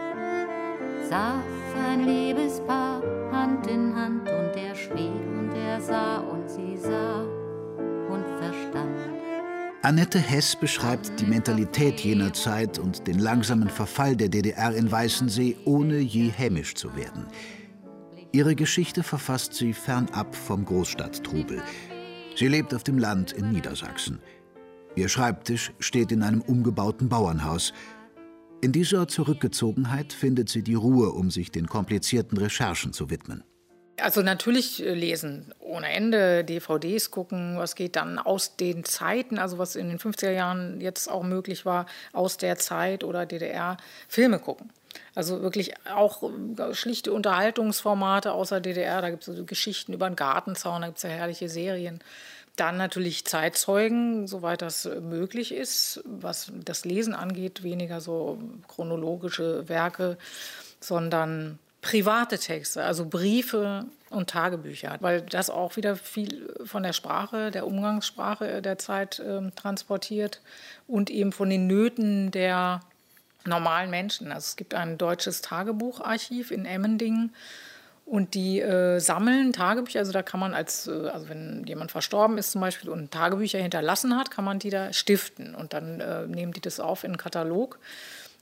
saß ein Liebespaar Hand in Hand und er schwieg und er sah und sie sah und verstand. Annette Hess beschreibt die Mentalität jener Zeit und den langsamen Verfall der DDR in Weißensee, ohne je hämisch zu werden. Ihre Geschichte verfasst sie fernab vom Großstadttrubel. Sie lebt auf dem Land in Niedersachsen. Ihr Schreibtisch steht in einem umgebauten Bauernhaus. In dieser Zurückgezogenheit findet sie die Ruhe, um sich den komplizierten Recherchen zu widmen. Also natürlich lesen ohne Ende, DVDs gucken, was geht dann aus den Zeiten, also was in den 50er Jahren jetzt auch möglich war, aus der Zeit oder DDR, Filme gucken. Also wirklich auch schlichte Unterhaltungsformate aus der DDR, da gibt es so Geschichten über den Gartenzaun, da gibt es ja herrliche Serien. Dann natürlich Zeitzeugen, soweit das möglich ist, was das Lesen angeht, weniger so chronologische Werke, sondern private Texte, also Briefe und Tagebücher, weil das auch wieder viel von der Sprache, der Umgangssprache der Zeit transportiert und eben von den Nöten der normalen Menschen. Also es gibt ein deutsches Tagebucharchiv in Emmendingen und die sammeln Tagebücher, also da kann man also wenn jemand verstorben ist zum Beispiel und Tagebücher hinterlassen hat, kann man die da stiften und dann nehmen die das auf in einen Katalog.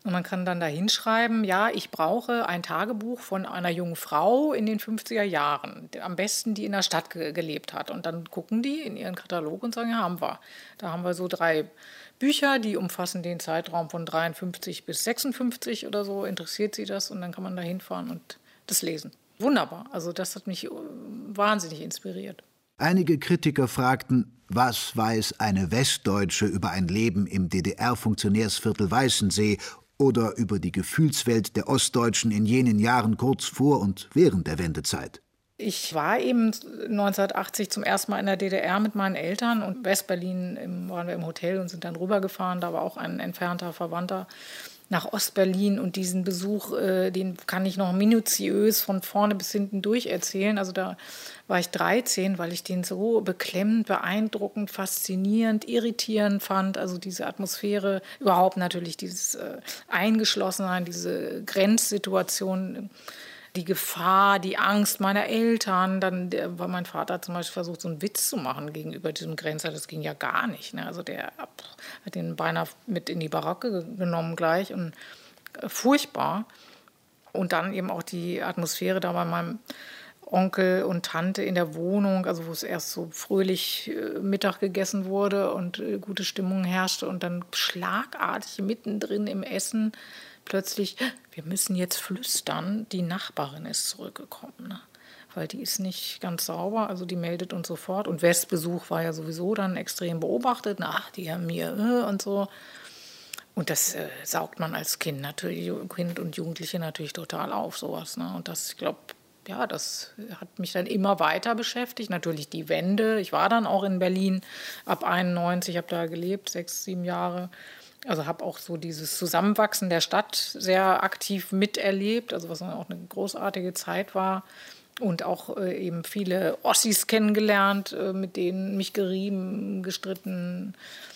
Und man kann dann da hinschreiben, ja, ich brauche ein Tagebuch von einer jungen Frau in den 50er Jahren. Am besten, die in der Stadt gelebt hat. Und dann gucken die in ihren Katalog und sagen, ja, haben wir. Da haben wir so 3 Bücher, die umfassen den Zeitraum von 53 bis 56 oder so. Interessiert sie das? Und dann kann man da hinfahren und das lesen. Wunderbar. Also das hat mich wahnsinnig inspiriert. Einige Kritiker fragten, was weiß eine Westdeutsche über ein Leben im DDR-Funktionärsviertel Weißensee oder über die Gefühlswelt der Ostdeutschen in jenen Jahren kurz vor und während der Wendezeit. Ich war eben 1980 zum ersten Mal in der DDR mit meinen Eltern und Westberlin waren wir im Hotel und sind dann rübergefahren. Da war auch ein entfernter Verwandter nach Ostberlin und diesen Besuch, den kann ich noch minutiös von vorne bis hinten durcherzählen. Also da war ich 13, weil ich den so beklemmend, beeindruckend, faszinierend, irritierend fand. Also diese Atmosphäre, überhaupt natürlich dieses Eingeschlossensein, diese Grenzsituation, die Gefahr, die Angst meiner Eltern. Dann war mein Vater zum Beispiel versucht, so einen Witz zu machen gegenüber diesem Grenzer. Das ging ja gar nicht. Ne? Also der hat den beinahe mit in die Baracke genommen gleich und furchtbar. Und dann eben auch die Atmosphäre da bei meinem Onkel und Tante in der Wohnung, also wo es erst so fröhlich Mittag gegessen wurde und gute Stimmung herrschte und dann schlagartig mittendrin im Essen plötzlich, wir müssen jetzt flüstern, die Nachbarin ist zurückgekommen, ne? Weil die ist nicht ganz sauber, also die meldet uns sofort. Und Westbesuch war ja sowieso dann extrem beobachtet, ach, die haben mir und so. Und das saugt man als Kind und Jugendliche natürlich total auf, sowas. Ne? Und das, ich glaube, ja, das hat mich dann immer weiter beschäftigt. Natürlich die Wende. Ich war dann auch in Berlin ab 91, habe da gelebt, 6, 7 Jahre. Also habe auch so dieses Zusammenwachsen der Stadt sehr aktiv miterlebt, also was dann auch eine großartige Zeit war. Und auch eben viele Ossis kennengelernt, mit denen mich gerieben, gestritten,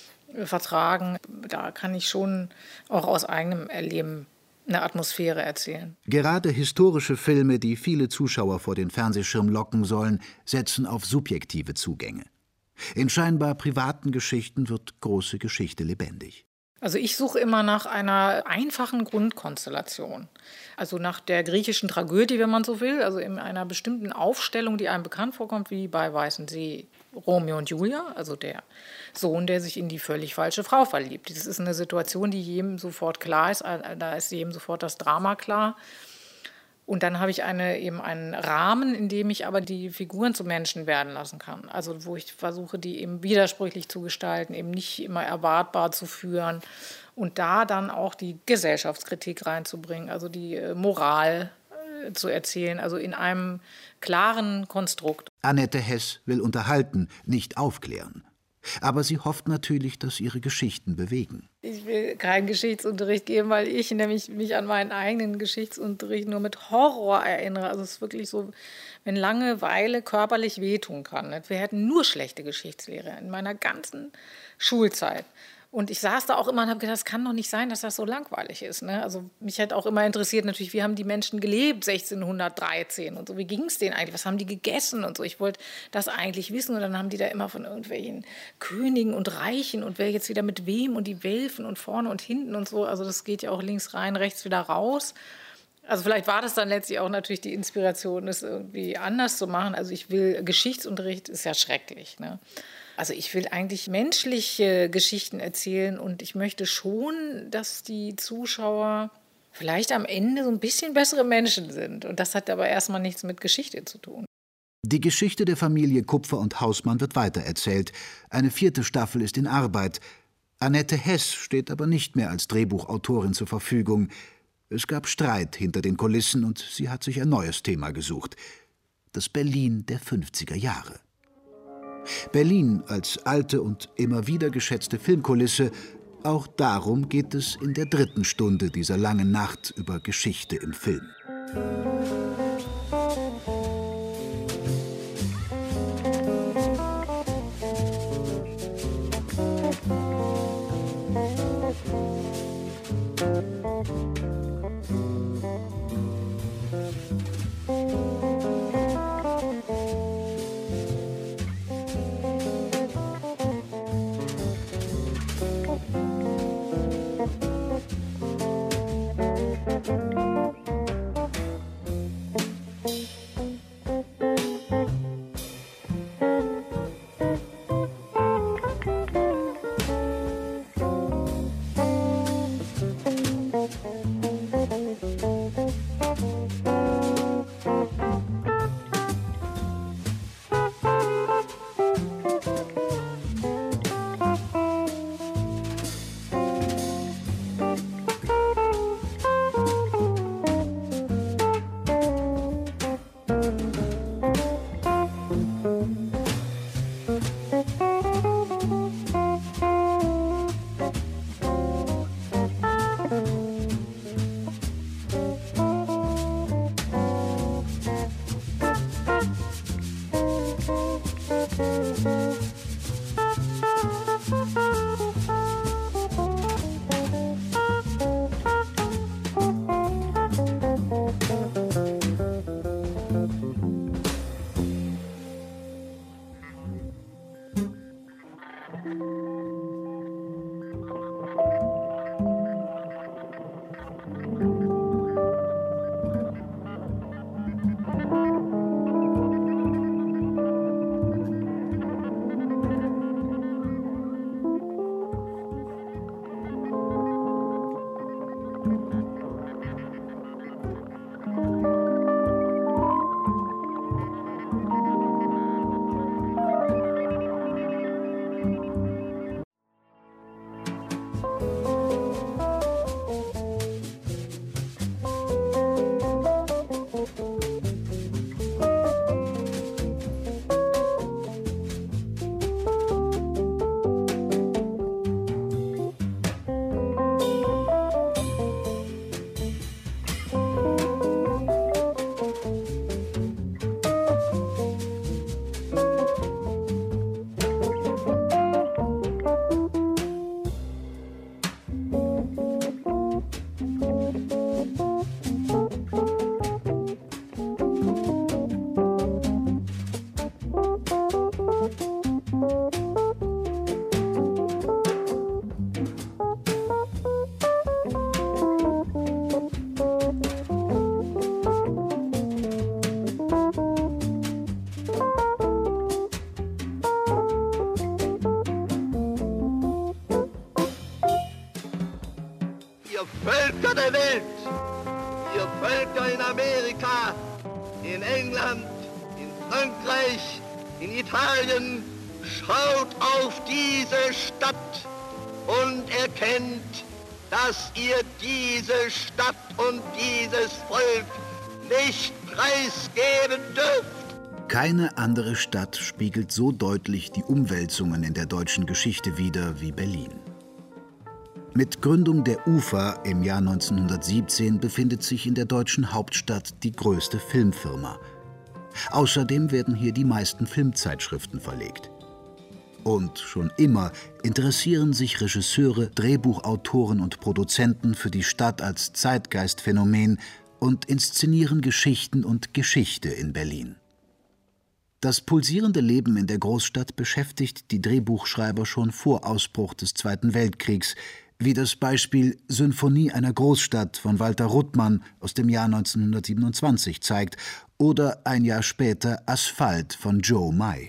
vertragen. Da kann ich schon auch aus eigenem Erleben eine Atmosphäre erzählen. Gerade historische Filme, die viele Zuschauer vor den Fernsehschirm locken sollen, setzen auf subjektive Zugänge. In scheinbar privaten Geschichten wird große Geschichte lebendig. Also ich suche immer nach einer einfachen Grundkonstellation. Also nach der griechischen Tragödie, wenn man so will. Also in einer bestimmten Aufstellung, die einem bekannt vorkommt, wie bei Weißensee, Romeo und Julia. Also der Sohn, der sich in die völlig falsche Frau verliebt. Das ist eine Situation, die jedem sofort klar ist. Da ist jedem sofort das Drama klar. Und dann habe ich eben einen Rahmen, in dem ich aber die Figuren zu Menschen werden lassen kann. Also wo ich versuche, die eben widersprüchlich zu gestalten, eben nicht immer erwartbar zu führen. Und da dann auch die Gesellschaftskritik reinzubringen, also die Moral zu erzählen, also in einem klaren Konstrukt. Annette Hess will unterhalten, nicht aufklären. Aber sie hofft natürlich, dass ihre Geschichten bewegen. Ich will keinen Geschichtsunterricht geben, weil ich nämlich mich an meinen eigenen Geschichtsunterricht nur mit Horror erinnere. Also es ist wirklich so, wenn Langeweile körperlich wehtun kann. Wir hatten nur schlechte Geschichtslehrer in meiner ganzen Schulzeit. Und ich saß da auch immer und habe gedacht, das kann doch nicht sein, dass das so langweilig ist. Ne? Also mich hat auch immer interessiert, natürlich, wie haben die Menschen gelebt 1613 und so, wie ging es denen eigentlich, was haben die gegessen und so. Ich wollte das eigentlich wissen und dann haben die da immer von irgendwelchen Königen und Reichen und wer jetzt wieder mit wem und die Welfen und vorne und hinten und so. Also das geht ja auch links rein, rechts wieder raus. Also vielleicht war das dann letztlich auch natürlich die Inspiration, das irgendwie anders zu machen. Also ich will, Geschichtsunterricht ist ja schrecklich, ne? Also ich will eigentlich menschliche Geschichten erzählen und ich möchte schon, dass die Zuschauer vielleicht am Ende so ein bisschen bessere Menschen sind. Und das hat aber erstmal nichts mit Geschichte zu tun. Die Geschichte der Familie Kupfer und Hausmann wird weitererzählt. Eine 4. Staffel ist in Arbeit. Annette Hess steht aber nicht mehr als Drehbuchautorin zur Verfügung. Es gab Streit hinter den Kulissen und sie hat sich ein neues Thema gesucht. Das Berlin der 50er Jahre. Berlin als alte und immer wieder geschätzte Filmkulisse, auch darum geht es in der 3. Stunde dieser langen Nacht über Geschichte im Film. der Welt, ihr Völker in Amerika, in England, in Frankreich, in Italien, schaut auf diese Stadt und erkennt, dass ihr diese Stadt und dieses Volk nicht preisgeben dürft. Keine andere Stadt spiegelt so deutlich die Umwälzungen in der deutschen Geschichte wider wie Berlin. Mit Gründung der UFA im Jahr 1917 befindet sich in der deutschen Hauptstadt die größte Filmfirma. Außerdem werden hier die meisten Filmzeitschriften verlegt. Und schon immer interessieren sich Regisseure, Drehbuchautoren und Produzenten für die Stadt als Zeitgeistphänomen und inszenieren Geschichten und Geschichte in Berlin. Das pulsierende Leben in der Großstadt beschäftigt die Drehbuchschreiber schon vor Ausbruch des Zweiten Weltkriegs, wie das Beispiel Symphonie einer Großstadt von Walter Ruttmann aus dem Jahr 1927 zeigt oder ein Jahr später Asphalt von Joe May.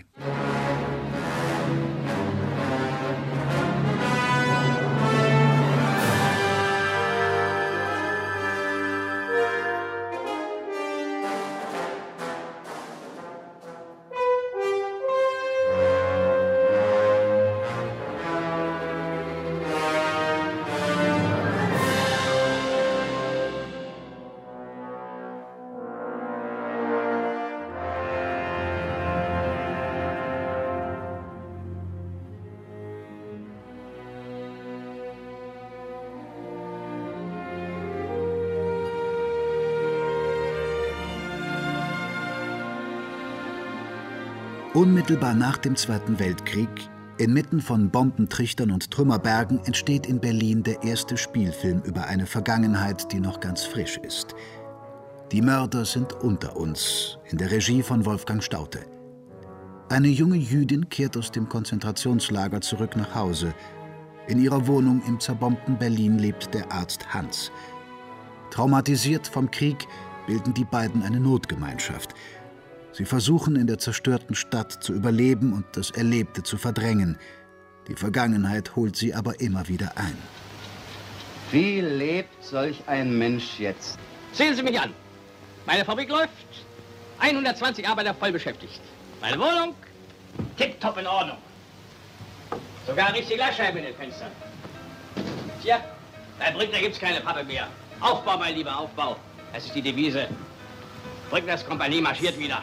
Unmittelbar nach dem Zweiten Weltkrieg, inmitten von Bombentrichtern und Trümmerbergen, entsteht in Berlin der erste Spielfilm über eine Vergangenheit, die noch ganz frisch ist. Die Mörder sind unter uns, in der Regie von Wolfgang Staudte. Eine junge Jüdin kehrt aus dem Konzentrationslager zurück nach Hause. In ihrer Wohnung im zerbombten Berlin lebt der Arzt Hans. Traumatisiert vom Krieg bilden die beiden eine Notgemeinschaft. Sie versuchen, in der zerstörten Stadt zu überleben und das Erlebte zu verdrängen. Die Vergangenheit holt sie aber immer wieder ein. Wie lebt solch ein Mensch jetzt? Sehen Sie mich an. Meine Fabrik läuft. 120 Arbeiter voll beschäftigt. Meine Wohnung tipptopp in Ordnung. Sogar richtig Glasscheiben in den Fenstern. Tja, bei Brückner gibt's keine Pappe mehr. Aufbau, mein Lieber, Aufbau. Das ist die Devise. Brückners Kompanie marschiert wieder.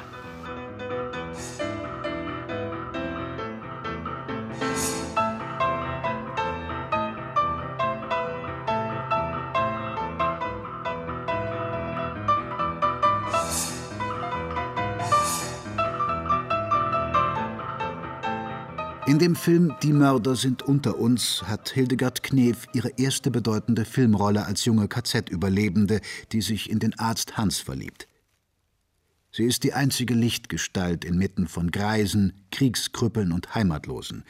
In dem Film »Die Mörder sind unter uns« hat Hildegard Knef ihre erste bedeutende Filmrolle als junge KZ-Überlebende, die sich in den Arzt Hans verliebt. Sie ist die einzige Lichtgestalt inmitten von Greisen, Kriegskrüppeln und Heimatlosen.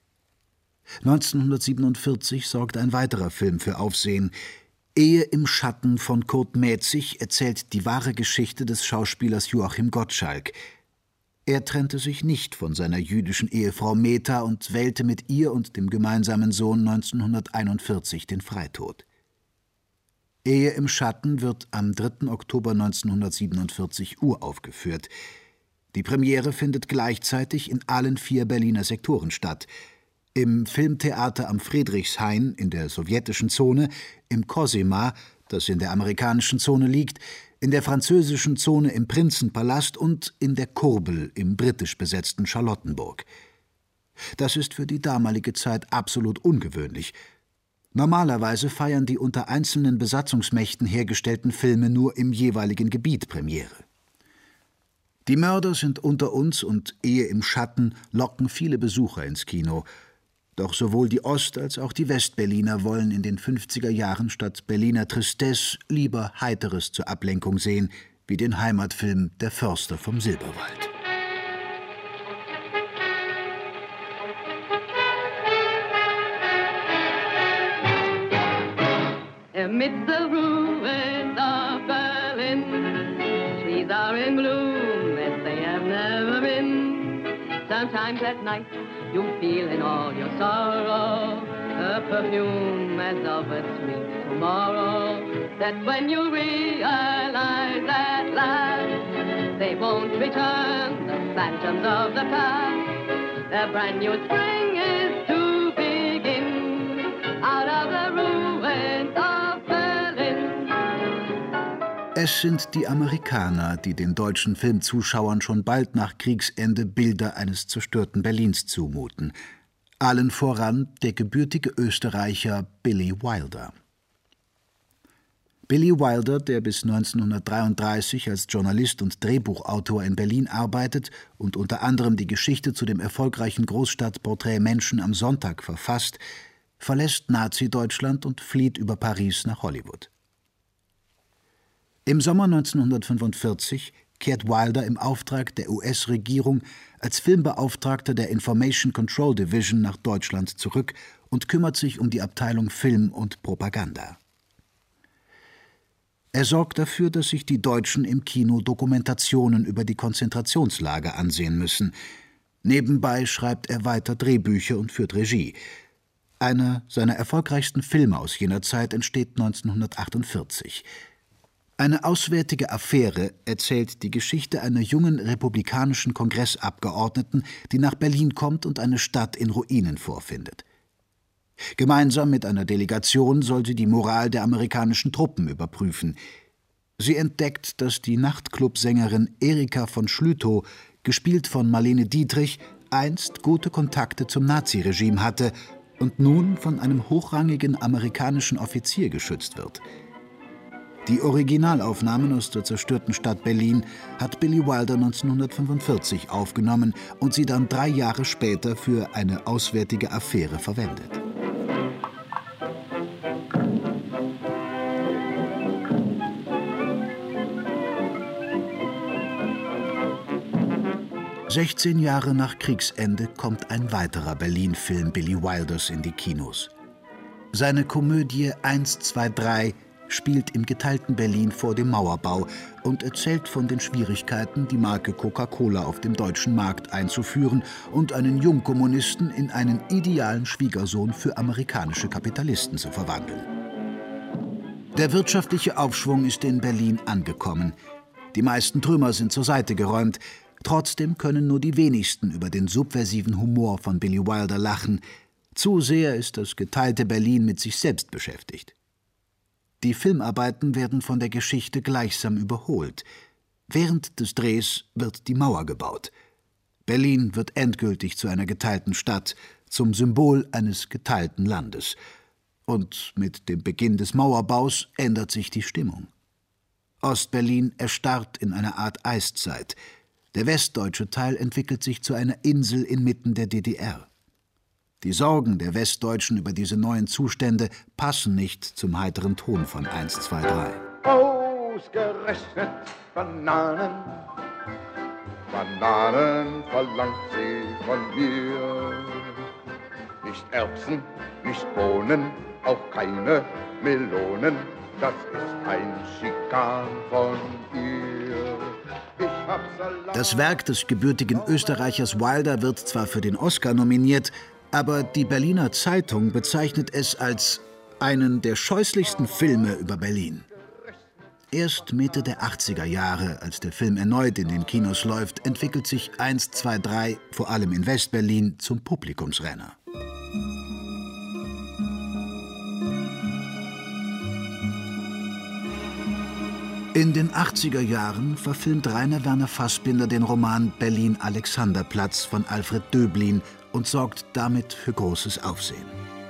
1947 sorgt ein weiterer Film für Aufsehen. »Ehe im Schatten« von Kurt Mätzig erzählt die wahre Geschichte des Schauspielers Joachim Gottschalk. Er trennte sich nicht von seiner jüdischen Ehefrau Meta und wählte mit ihr und dem gemeinsamen Sohn 1941 den Freitod. »Ehe im Schatten« wird am 3. Oktober 1947 uraufgeführt. Die Premiere findet gleichzeitig in allen 4 Berliner Sektoren statt. Im Filmtheater am Friedrichshain in der sowjetischen Zone, im Cosima, das in der amerikanischen Zone liegt, in der französischen Zone im Prinzenpalast und in der Kurbel im britisch besetzten Charlottenburg. Das ist für die damalige Zeit absolut ungewöhnlich. Normalerweise feiern die unter einzelnen Besatzungsmächten hergestellten Filme nur im jeweiligen Gebiet Premiere. »Die Mörder sind unter uns« und »Ehe im Schatten« locken viele Besucher ins Kino. Doch sowohl die Ost- als auch die Westberliner wollen in den 50er Jahren statt Berliner Tristesse lieber Heiteres zur Ablenkung sehen, wie den Heimatfilm »Der Förster vom Silberwald«. Amid the ruins of Berlin, trees are in bloom as they have never been. Sometimes at night you feel in all your sorrow a perfume as of a sweet tomorrow. that when you realize at last they won't return, the phantoms of the past, a brand new spring is to begin out of the ruins of Berlin. Es sind die Amerikaner, die den deutschen Filmzuschauern schon bald nach Kriegsende Bilder eines zerstörten Berlins zumuten. Allen voran der gebürtige Österreicher Billy Wilder. Billy Wilder, der bis 1933 als Journalist und Drehbuchautor in Berlin arbeitet und unter anderem die Geschichte zu dem erfolgreichen Großstadtporträt Menschen am Sonntag verfasst, verlässt Nazi-Deutschland und flieht über Paris nach Hollywood. Im Sommer 1945 kehrt Wilder im Auftrag der US-Regierung als Filmbeauftragter der Information Control Division nach Deutschland zurück und kümmert sich um die Abteilung Film und Propaganda. Er sorgt dafür, dass sich die Deutschen im Kino Dokumentationen über die Konzentrationslager ansehen müssen. Nebenbei schreibt er weiter Drehbücher und führt Regie. Einer seiner erfolgreichsten Filme aus jener Zeit entsteht 1948. Eine auswärtige Affäre erzählt die Geschichte einer jungen republikanischen Kongressabgeordneten, die nach Berlin kommt und eine Stadt in Ruinen vorfindet. Gemeinsam mit einer Delegation soll sie die Moral der amerikanischen Truppen überprüfen. Sie entdeckt, dass die Nachtclubsängerin Erika von Schlütow, gespielt von Marlene Dietrich, einst gute Kontakte zum Naziregime hatte und nun von einem hochrangigen amerikanischen Offizier geschützt wird. Die Originalaufnahmen aus der zerstörten Stadt Berlin hat Billy Wilder 1945 aufgenommen und sie dann 3 Jahre später für eine auswärtige Affäre verwendet. ...16 Jahre nach Kriegsende kommt ein weiterer Berlin-Film Billy Wilders in die Kinos. Seine Komödie 1, 2, 3 spielt im geteilten Berlin vor dem Mauerbau und erzählt von den Schwierigkeiten, die Marke Coca-Cola auf dem deutschen Markt einzuführen und einen Jungkommunisten in einen idealen Schwiegersohn für amerikanische Kapitalisten zu verwandeln. Der wirtschaftliche Aufschwung ist in Berlin angekommen. Die meisten Trümmer sind zur Seite geräumt. Trotzdem können nur die wenigsten über den subversiven Humor von Billy Wilder lachen. Zu sehr ist das geteilte Berlin mit sich selbst beschäftigt. Die Filmarbeiten werden von der Geschichte gleichsam überholt. Während des Drehs wird die Mauer gebaut. Berlin wird endgültig zu einer geteilten Stadt, zum Symbol eines geteilten Landes. Und mit dem Beginn des Mauerbaus ändert sich die Stimmung. Ostberlin erstarrt in einer Art Eiszeit. Der westdeutsche Teil entwickelt sich zu einer Insel inmitten der DDR. Die Sorgen der Westdeutschen über diese neuen Zustände passen nicht zum heiteren Ton von 1, 2, 3. Ausgerechnet Bananen, Bananen verlangt sie von mir. Nicht Erbsen, nicht Bohnen, auch keine Melonen, das ist ein Schikan von ihr. Das Werk des gebürtigen Österreichers Wilder wird zwar für den Oscar nominiert, aber die Berliner Zeitung bezeichnet es als einen der scheußlichsten Filme über Berlin. Erst Mitte der 80er Jahre, als der Film erneut in den Kinos läuft, entwickelt sich 1, 2, 3, vor allem in Westberlin, zum Publikumsrenner. In den 80er Jahren verfilmt Rainer Werner Fassbinder den Roman Berlin-Alexanderplatz von Alfred Döblin und sorgt damit für großes Aufsehen.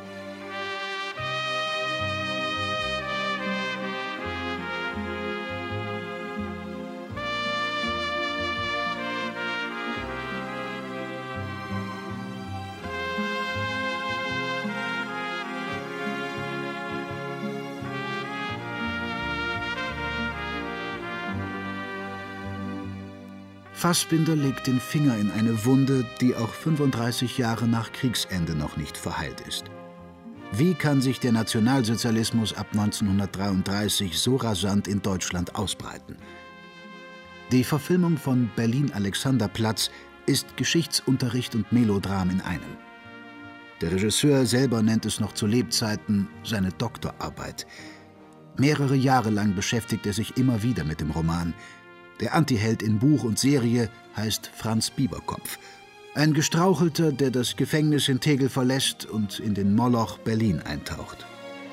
Fassbinder legt den Finger in eine Wunde, die auch 35 Jahre nach Kriegsende noch nicht verheilt ist. Wie kann sich der Nationalsozialismus ab 1933 so rasant in Deutschland ausbreiten? Die Verfilmung von Berlin-Alexanderplatz ist Geschichtsunterricht und Melodram in einem. Der Regisseur selber nennt es noch zu Lebzeiten seine Doktorarbeit. Mehrere Jahre lang beschäftigt er sich immer wieder mit dem Roman. Der Antiheld in Buch und Serie heißt Franz Bieberkopf. Ein Gestrauchelter, der das Gefängnis in Tegel verlässt und in den Moloch Berlin eintaucht.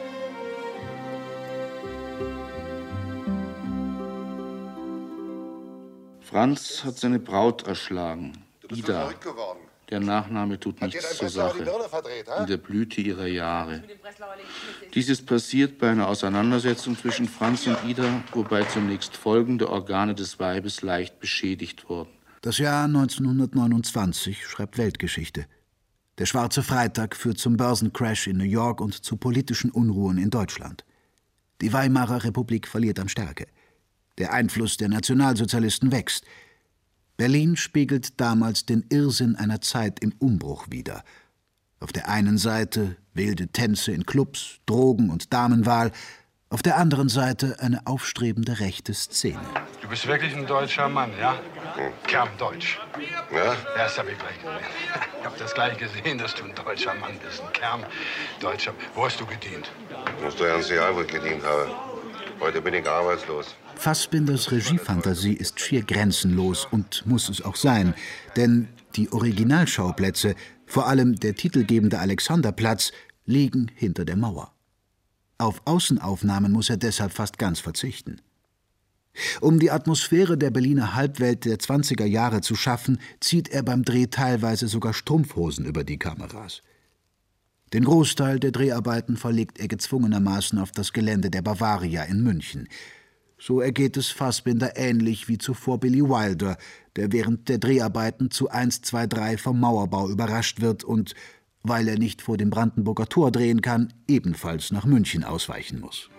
Franz hat seine Braut erschlagen, Ida. Der Nachname tut nichts zur Sache, in der Blüte ihrer Jahre. Dies ist passiert bei einer Auseinandersetzung zwischen Franz und Ida, wobei zunächst folgende Organe des Weibes leicht beschädigt wurden. Das Jahr 1929 schreibt Weltgeschichte. Der Schwarze Freitag führt zum Börsencrash in New York und zu politischen Unruhen in Deutschland. Die Weimarer Republik verliert an Stärke. Der Einfluss der Nationalsozialisten wächst. Berlin spiegelt damals den Irrsinn einer Zeit im Umbruch wider. Auf der einen Seite wilde Tänze in Clubs, Drogen und Damenwahl, auf der anderen Seite eine aufstrebende rechte Szene. Du bist wirklich ein deutscher Mann, ja? Kerndeutsch. Ja? Ja, das hab ich gleich gesehen. Ich hab das gleich gesehen, dass du ein deutscher Mann bist, ein Kerndeutscher. Wo hast du gedient? Musst du Ernst Albert gedient haben. Heute bin ich arbeitslos. Fassbinders Regiefantasie ist schier grenzenlos und muss es auch sein, denn die Originalschauplätze, vor allem der titelgebende Alexanderplatz, liegen hinter der Mauer. Auf Außenaufnahmen muss er deshalb fast ganz verzichten. Um die Atmosphäre der Berliner Halbwelt der 20er Jahre zu schaffen, zieht er beim Dreh teilweise sogar Strumpfhosen über die Kameras. Den Großteil der Dreharbeiten verlegt er gezwungenermaßen auf das Gelände der Bavaria in München. So ergeht es Fassbinder ähnlich wie zuvor Billy Wilder, der während der Dreharbeiten zu 1, 2, 3 vom Mauerbau überrascht wird und, weil er nicht vor dem Brandenburger Tor drehen kann, ebenfalls nach München ausweichen muss.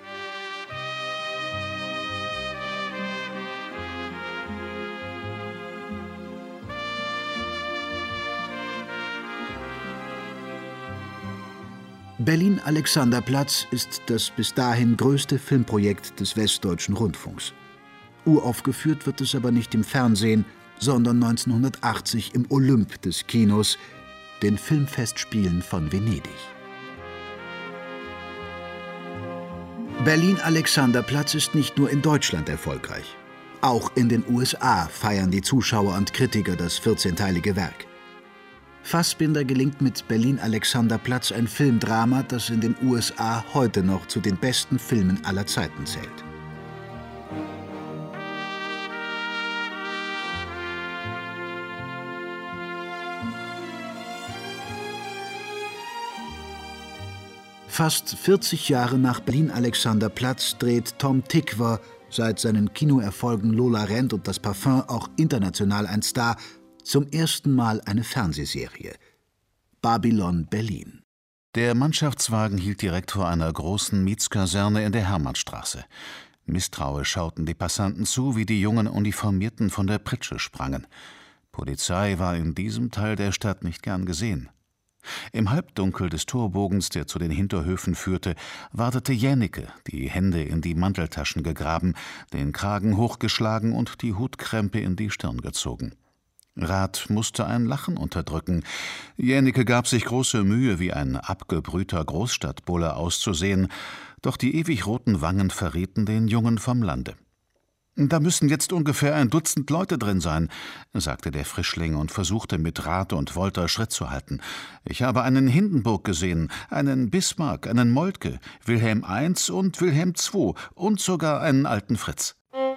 Berlin-Alexanderplatz ist das bis dahin größte Filmprojekt des Westdeutschen Rundfunks. Uraufgeführt wird es aber nicht im Fernsehen, sondern 1980 im Olymp des Kinos, den Filmfestspielen von Venedig. Berlin-Alexanderplatz ist nicht nur in Deutschland erfolgreich. Auch in den USA feiern die Zuschauer und Kritiker das 14-teilige Werk. Fassbinder gelingt mit Berlin-Alexanderplatz ein Filmdrama, das in den USA heute noch zu den besten Filmen aller Zeiten zählt. Fast 40 Jahre nach Berlin-Alexanderplatz dreht Tom Tykwer, seit seinen Kinoerfolgen Lola Rent und das Parfum auch international ein Star, zum ersten Mal eine Fernsehserie. Babylon Berlin. Der Mannschaftswagen hielt direkt vor einer großen Mietskaserne in der Hermannstraße. Misstrauisch schauten die Passanten zu, wie die jungen Uniformierten von der Pritsche sprangen. Polizei war in diesem Teil der Stadt nicht gern gesehen. Im Halbdunkel des Torbogens, der zu den Hinterhöfen führte, wartete Jänicke, die Hände in die Manteltaschen gegraben, den Kragen hochgeschlagen und die Hutkrempe in die Stirn gezogen. Rath musste ein Lachen unterdrücken. Jänicke gab sich große Mühe, wie ein abgebrühter Großstadtbulle auszusehen, doch die ewig roten Wangen verrieten den Jungen vom Lande. »Da müssen jetzt ungefähr 1 Dutzend Leute drin sein«, sagte der Frischling und versuchte mit Rath und Wolter Schritt zu halten. »Ich habe einen Hindenburg gesehen, einen Bismarck, einen Moltke, Wilhelm I und Wilhelm II und sogar einen alten Fritz.«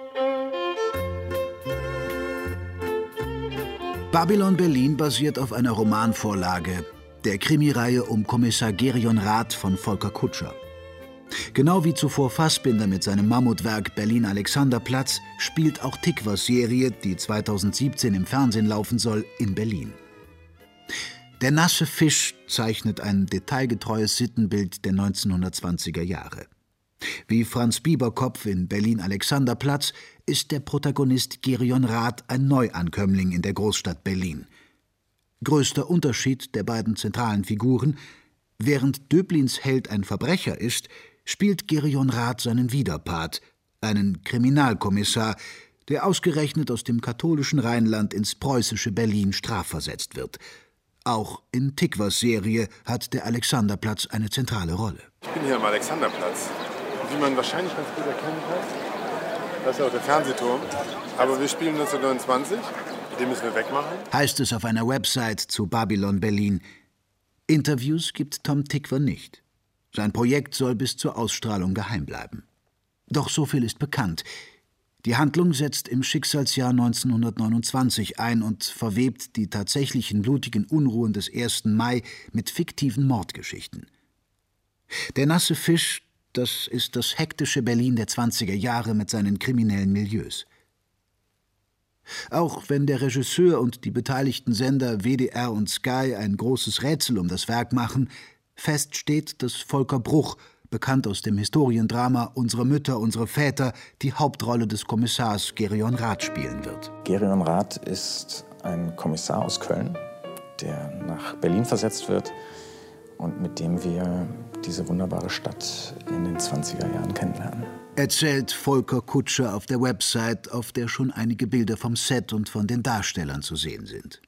Babylon Berlin basiert auf einer Romanvorlage, der Krimireihe um Kommissar Gerion Rath von Volker Kutscher. Genau wie zuvor Fassbinder mit seinem Mammutwerk Berlin-Alexanderplatz spielt auch Tykwers Serie, die 2017 im Fernsehen laufen soll, in Berlin. Der nasse Fisch zeichnet ein detailgetreues Sittenbild der 1920er Jahre. Wie Franz Bieberkopf in Berlin-Alexanderplatz ist der Protagonist Gerion Rath ein Neuankömmling in der Großstadt Berlin. Größter Unterschied der beiden zentralen Figuren: während Döblins Held ein Verbrecher ist, spielt Gerion Rath seinen Widerpart, einen Kriminalkommissar, der ausgerechnet aus dem katholischen Rheinland ins preußische Berlin strafversetzt wird. Auch in Tykwers Serie hat der Alexanderplatz eine zentrale Rolle. Ich bin hier am Alexanderplatz. wie man wahrscheinlich ganz gut erkennen kann. Das ist ja auch der Fernsehturm. Aber wir spielen 1929, den müssen wir wegmachen. Heißt es auf einer Website zu Babylon Berlin. Interviews gibt Tom Tykwer nicht. Sein Projekt soll bis zur Ausstrahlung geheim bleiben. Doch so viel ist bekannt. Die Handlung setzt im Schicksalsjahr 1929 ein und verwebt die tatsächlichen blutigen Unruhen des 1. Mai mit fiktiven Mordgeschichten. Der nasse Fisch, das ist das hektische Berlin der 20er Jahre mit seinen kriminellen Milieus. Auch wenn der Regisseur und die beteiligten Sender WDR und Sky ein großes Rätsel um das Werk machen, fest steht, dass Volker Bruch, bekannt aus dem Historiendrama Unsere Mütter, unsere Väter, die Hauptrolle des Kommissars Gerion Rath spielen wird. Gerion Rath ist ein Kommissar aus Köln, der nach Berlin versetzt wird und mit dem wir diese wunderbare Stadt in den 20er Jahren kennenlernen. Erzählt Volker Kutscher auf der Website, auf der schon einige Bilder vom Set und von den Darstellern zu sehen sind.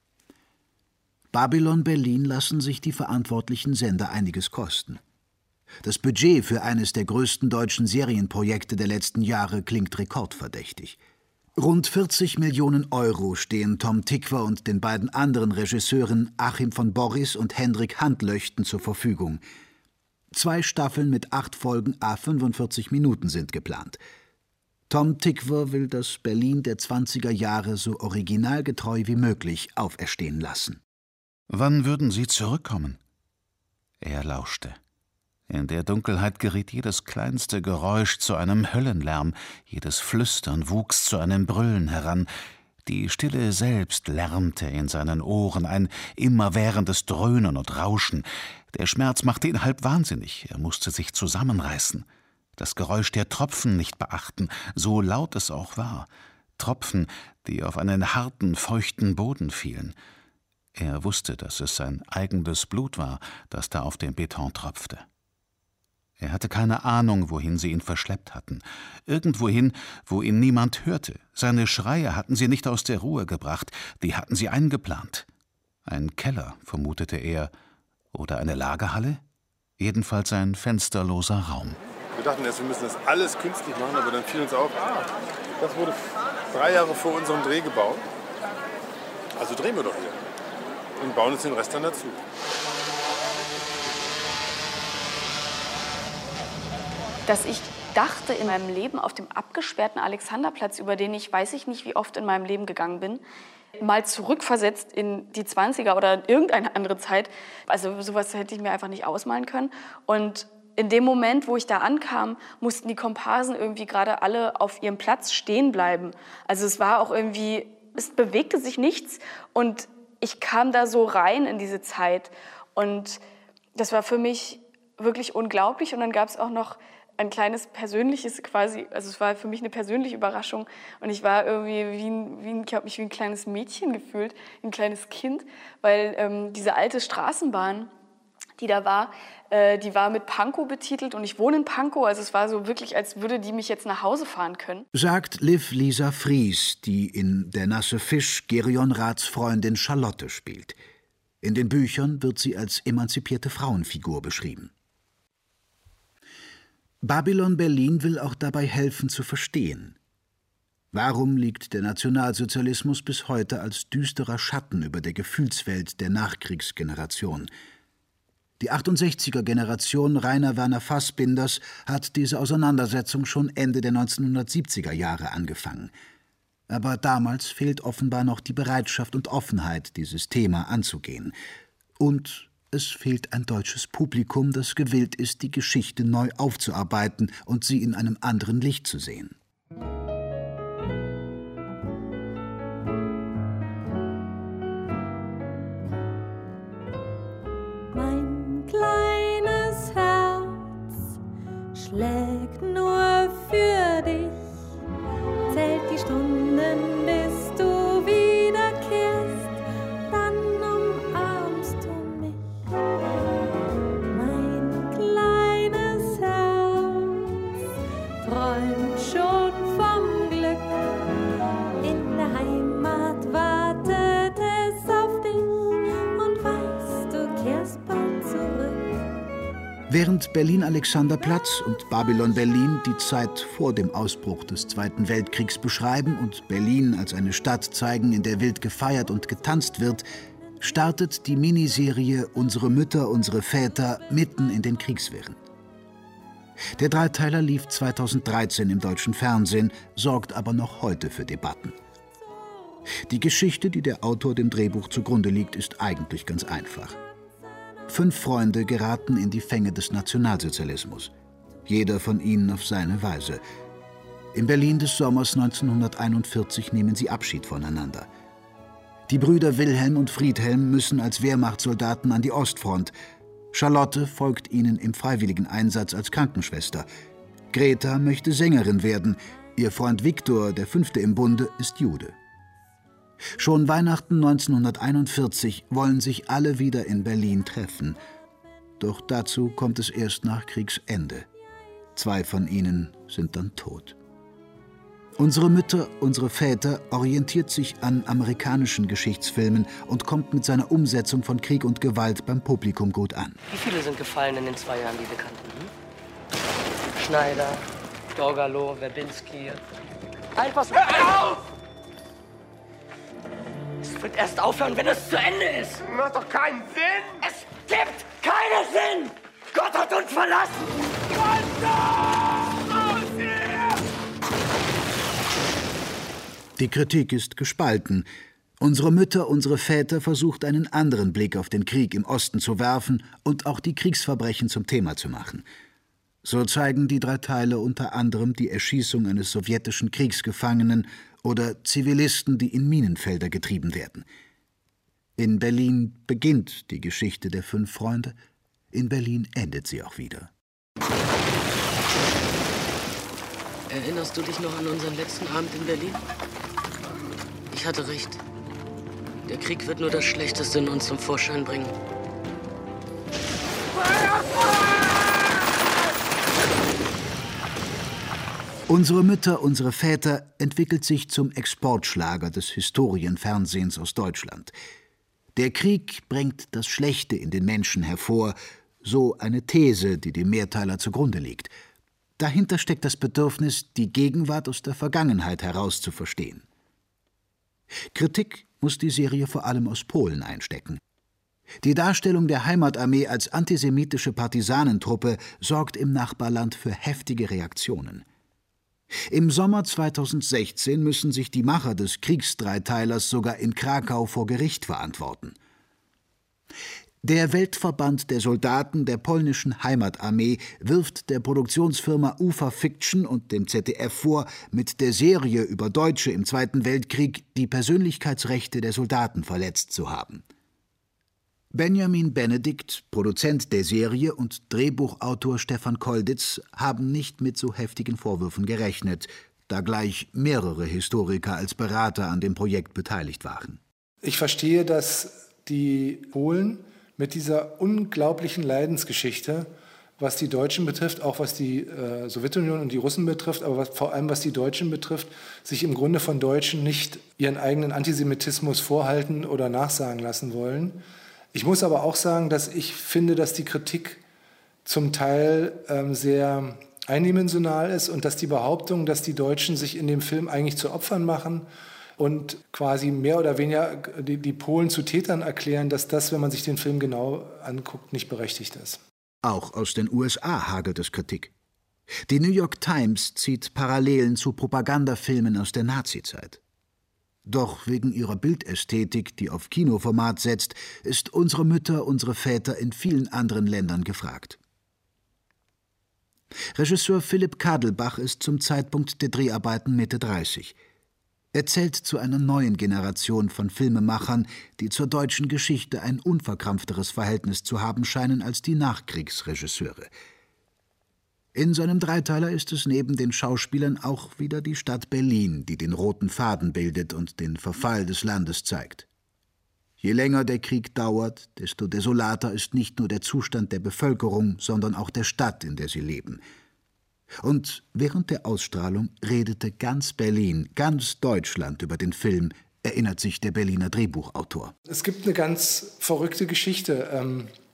Babylon Berlin lassen sich die verantwortlichen Sender einiges kosten. Das Budget für eines der größten deutschen Serienprojekte der letzten Jahre klingt rekordverdächtig. Rund 40 Millionen Euro stehen Tom Tykwer und den beiden anderen Regisseuren Achim von Borries und Hendrik Handlöchten zur Verfügung. 2 Staffeln mit 8 Folgen à 45 Minuten sind geplant. Tom Tykwer will das Berlin der 20er Jahre so originalgetreu wie möglich auferstehen lassen. Wann würden sie zurückkommen? Er lauschte. In der Dunkelheit geriet jedes kleinste Geräusch zu einem Höllenlärm, jedes Flüstern wuchs zu einem Brüllen heran. Die Stille selbst lärmte in seinen Ohren, ein immerwährendes Dröhnen und Rauschen. Der Schmerz machte ihn halb wahnsinnig, er musste sich zusammenreißen. Das Geräusch der Tropfen nicht beachten, so laut es auch war. Tropfen, die auf einen harten, feuchten Boden fielen. Er wusste, dass es sein eigenes Blut war, das da auf den Beton tropfte. Er hatte keine Ahnung, wohin sie ihn verschleppt hatten. Irgendwohin, wo ihn niemand hörte. Seine Schreie hatten sie nicht aus der Ruhe gebracht, die hatten sie eingeplant. Ein Keller, vermutete er, oder eine Lagerhalle? Jedenfalls ein fensterloser Raum. Wir dachten erst, wir müssen das alles künstlich machen, aber dann fiel uns auf, das wurde 3 Jahre vor unserem Dreh gebaut. Also drehen wir doch hier und bauen uns den Rest dann dazu. Dass ich dachte in meinem Leben auf dem abgesperrten Alexanderplatz, über den ich weiß ich nicht wie oft in meinem Leben gegangen bin, mal zurückversetzt in die 20er oder irgendeine andere Zeit. Also sowas hätte ich mir einfach nicht ausmalen können. Und in dem Moment, wo ich da ankam, mussten die Komparsen irgendwie gerade alle auf ihrem Platz stehen bleiben. Also es war auch irgendwie, es bewegte sich nichts und ich kam da so rein in diese Zeit. Und das war für mich wirklich unglaublich. Und dann gab es auch noch ein kleines persönliches quasi, also es war für mich eine persönliche Überraschung und ich war irgendwie ich habe mich wie ein kleines Mädchen gefühlt, wie ein kleines Kind, weil diese alte Straßenbahn, die da war, die war mit Pankow betitelt und ich wohne in Pankow, also es war so wirklich, als würde die mich jetzt nach Hause fahren können. Sagt Liv Lisa Fries, die in Der nasse Fisch Gerion Raths Freundin Charlotte spielt. In den Büchern wird sie als emanzipierte Frauenfigur beschrieben. Babylon Berlin will auch dabei helfen zu verstehen. Warum liegt der Nationalsozialismus bis heute als düsterer Schatten über der Gefühlswelt der Nachkriegsgeneration? Die 68er-Generation Rainer Werner Fassbinders hat diese Auseinandersetzung schon Ende der 1970er Jahre angefangen. Aber damals fehlt offenbar noch die Bereitschaft und Offenheit, dieses Thema anzugehen. Und es fehlt ein deutsches Publikum, das gewillt ist, die Geschichte neu aufzuarbeiten und sie in einem anderen Licht zu sehen. Mein kleines Herz schlägt nur für dich, zählt die Stunden, bis du wiederkehrst, dann umarmst du mich. Mein kleines Herz träumt schon vom Während Berlin-Alexanderplatz und Babylon-Berlin die Zeit vor dem Ausbruch des Zweiten Weltkriegs beschreiben und Berlin als eine Stadt zeigen, in der wild gefeiert und getanzt wird, startet die Miniserie Unsere Mütter, unsere Väter mitten in den Kriegswirren. Der Dreiteiler lief 2013 im deutschen Fernsehen, sorgt aber noch heute für Debatten. Die Geschichte, die der Autor dem Drehbuch zugrunde liegt, ist eigentlich ganz einfach. 5 Freunde geraten in die Fänge des Nationalsozialismus. Jeder von ihnen auf seine Weise. Im Berlin des Sommers 1941 nehmen sie Abschied voneinander. Die Brüder Wilhelm und Friedhelm müssen als Wehrmachtssoldaten an die Ostfront. Charlotte folgt ihnen im freiwilligen Einsatz als Krankenschwester. Greta möchte Sängerin werden. Ihr Freund Viktor, der 5. im Bunde, ist Jude. Schon Weihnachten 1941 wollen sich alle wieder in Berlin treffen. Doch dazu kommt es erst nach Kriegsende. 2 von ihnen sind dann tot. Unsere Mütter, unsere Väter orientiert sich an amerikanischen Geschichtsfilmen und kommt mit seiner Umsetzung von Krieg und Gewalt beim Publikum gut an. Wie viele sind gefallen in den 2 Jahren, die wir kannten? Schneider, Dorgalow, Werbinski. Einfach so. Hör auf! Es wird erst aufhören, wenn es zu Ende ist. Macht doch keinen Sinn. Es gibt keinen Sinn. Gott hat uns verlassen. Raus hier! Die Kritik ist gespalten. Unsere Mütter, unsere Väter versucht einen anderen Blick auf den Krieg im Osten zu werfen und auch die Kriegsverbrechen zum Thema zu machen. So zeigen die Dreiteiler unter anderem die Erschießung eines sowjetischen Kriegsgefangenen oder Zivilisten, die in Minenfelder getrieben werden. In Berlin beginnt die Geschichte der 5 Freunde, in Berlin endet sie auch wieder. Erinnerst du dich noch an unseren letzten Abend in Berlin? Ich hatte recht. Der Krieg wird nur das Schlechteste in uns zum Vorschein bringen. Unsere Mütter, unsere Väter entwickelt sich zum Exportschlager des Historienfernsehens aus Deutschland. Der Krieg bringt das Schlechte in den Menschen hervor, so eine These, die dem Mehrteiler zugrunde liegt. Dahinter steckt das Bedürfnis, die Gegenwart aus der Vergangenheit heraus zu verstehen. Kritik muss die Serie vor allem aus Polen einstecken. Die Darstellung der Heimatarmee als antisemitische Partisanentruppe sorgt im Nachbarland für heftige Reaktionen. Im Sommer 2016 müssen sich die Macher des Kriegsdreiteilers sogar in Krakau vor Gericht verantworten. Der Weltverband der Soldaten der polnischen Heimatarmee wirft der Produktionsfirma UFA Fiction und dem ZDF vor, mit der Serie über Deutsche im Zweiten Weltkrieg die Persönlichkeitsrechte der Soldaten verletzt zu haben. Benjamin Benedikt, Produzent der Serie, und Drehbuchautor Stefan Kolditz haben nicht mit so heftigen Vorwürfen gerechnet, da gleich mehrere Historiker als Berater an dem Projekt beteiligt waren. Ich verstehe, dass die Polen mit dieser unglaublichen Leidensgeschichte, was die Deutschen betrifft, auch was die Sowjetunion und die Russen betrifft, aber vor allem was die Deutschen betrifft, sich im Grunde von Deutschen nicht ihren eigenen Antisemitismus vorhalten oder nachsagen lassen wollen. Ich muss aber auch sagen, dass ich finde, dass die Kritik zum Teil sehr eindimensional ist und dass die Behauptung, dass die Deutschen sich in dem Film eigentlich zu Opfern machen und quasi mehr oder weniger die Polen zu Tätern erklären, dass das, wenn man sich den Film genau anguckt, nicht berechtigt ist. Auch aus den USA hagelt es Kritik. Die New York Times zieht Parallelen zu Propagandafilmen aus der Nazizeit. Doch wegen ihrer Bildästhetik, die auf Kinoformat setzt, ist Unsere Mütter, unsere Väter in vielen anderen Ländern gefragt. Regisseur Philipp Kadelbach ist zum Zeitpunkt der Dreharbeiten Mitte 30. Er zählt zu einer neuen Generation von Filmemachern, die zur deutschen Geschichte ein unverkrampfteres Verhältnis zu haben scheinen als die Nachkriegsregisseure. In seinem Dreiteiler ist es neben den Schauspielern auch wieder die Stadt Berlin, die den roten Faden bildet und den Verfall des Landes zeigt. Je länger der Krieg dauert, desto desolater ist nicht nur der Zustand der Bevölkerung, sondern auch der Stadt, in der sie leben. Und während der Ausstrahlung redete ganz Berlin, ganz Deutschland über den Film, erinnert sich der Berliner Drehbuchautor. Es gibt eine ganz verrückte Geschichte.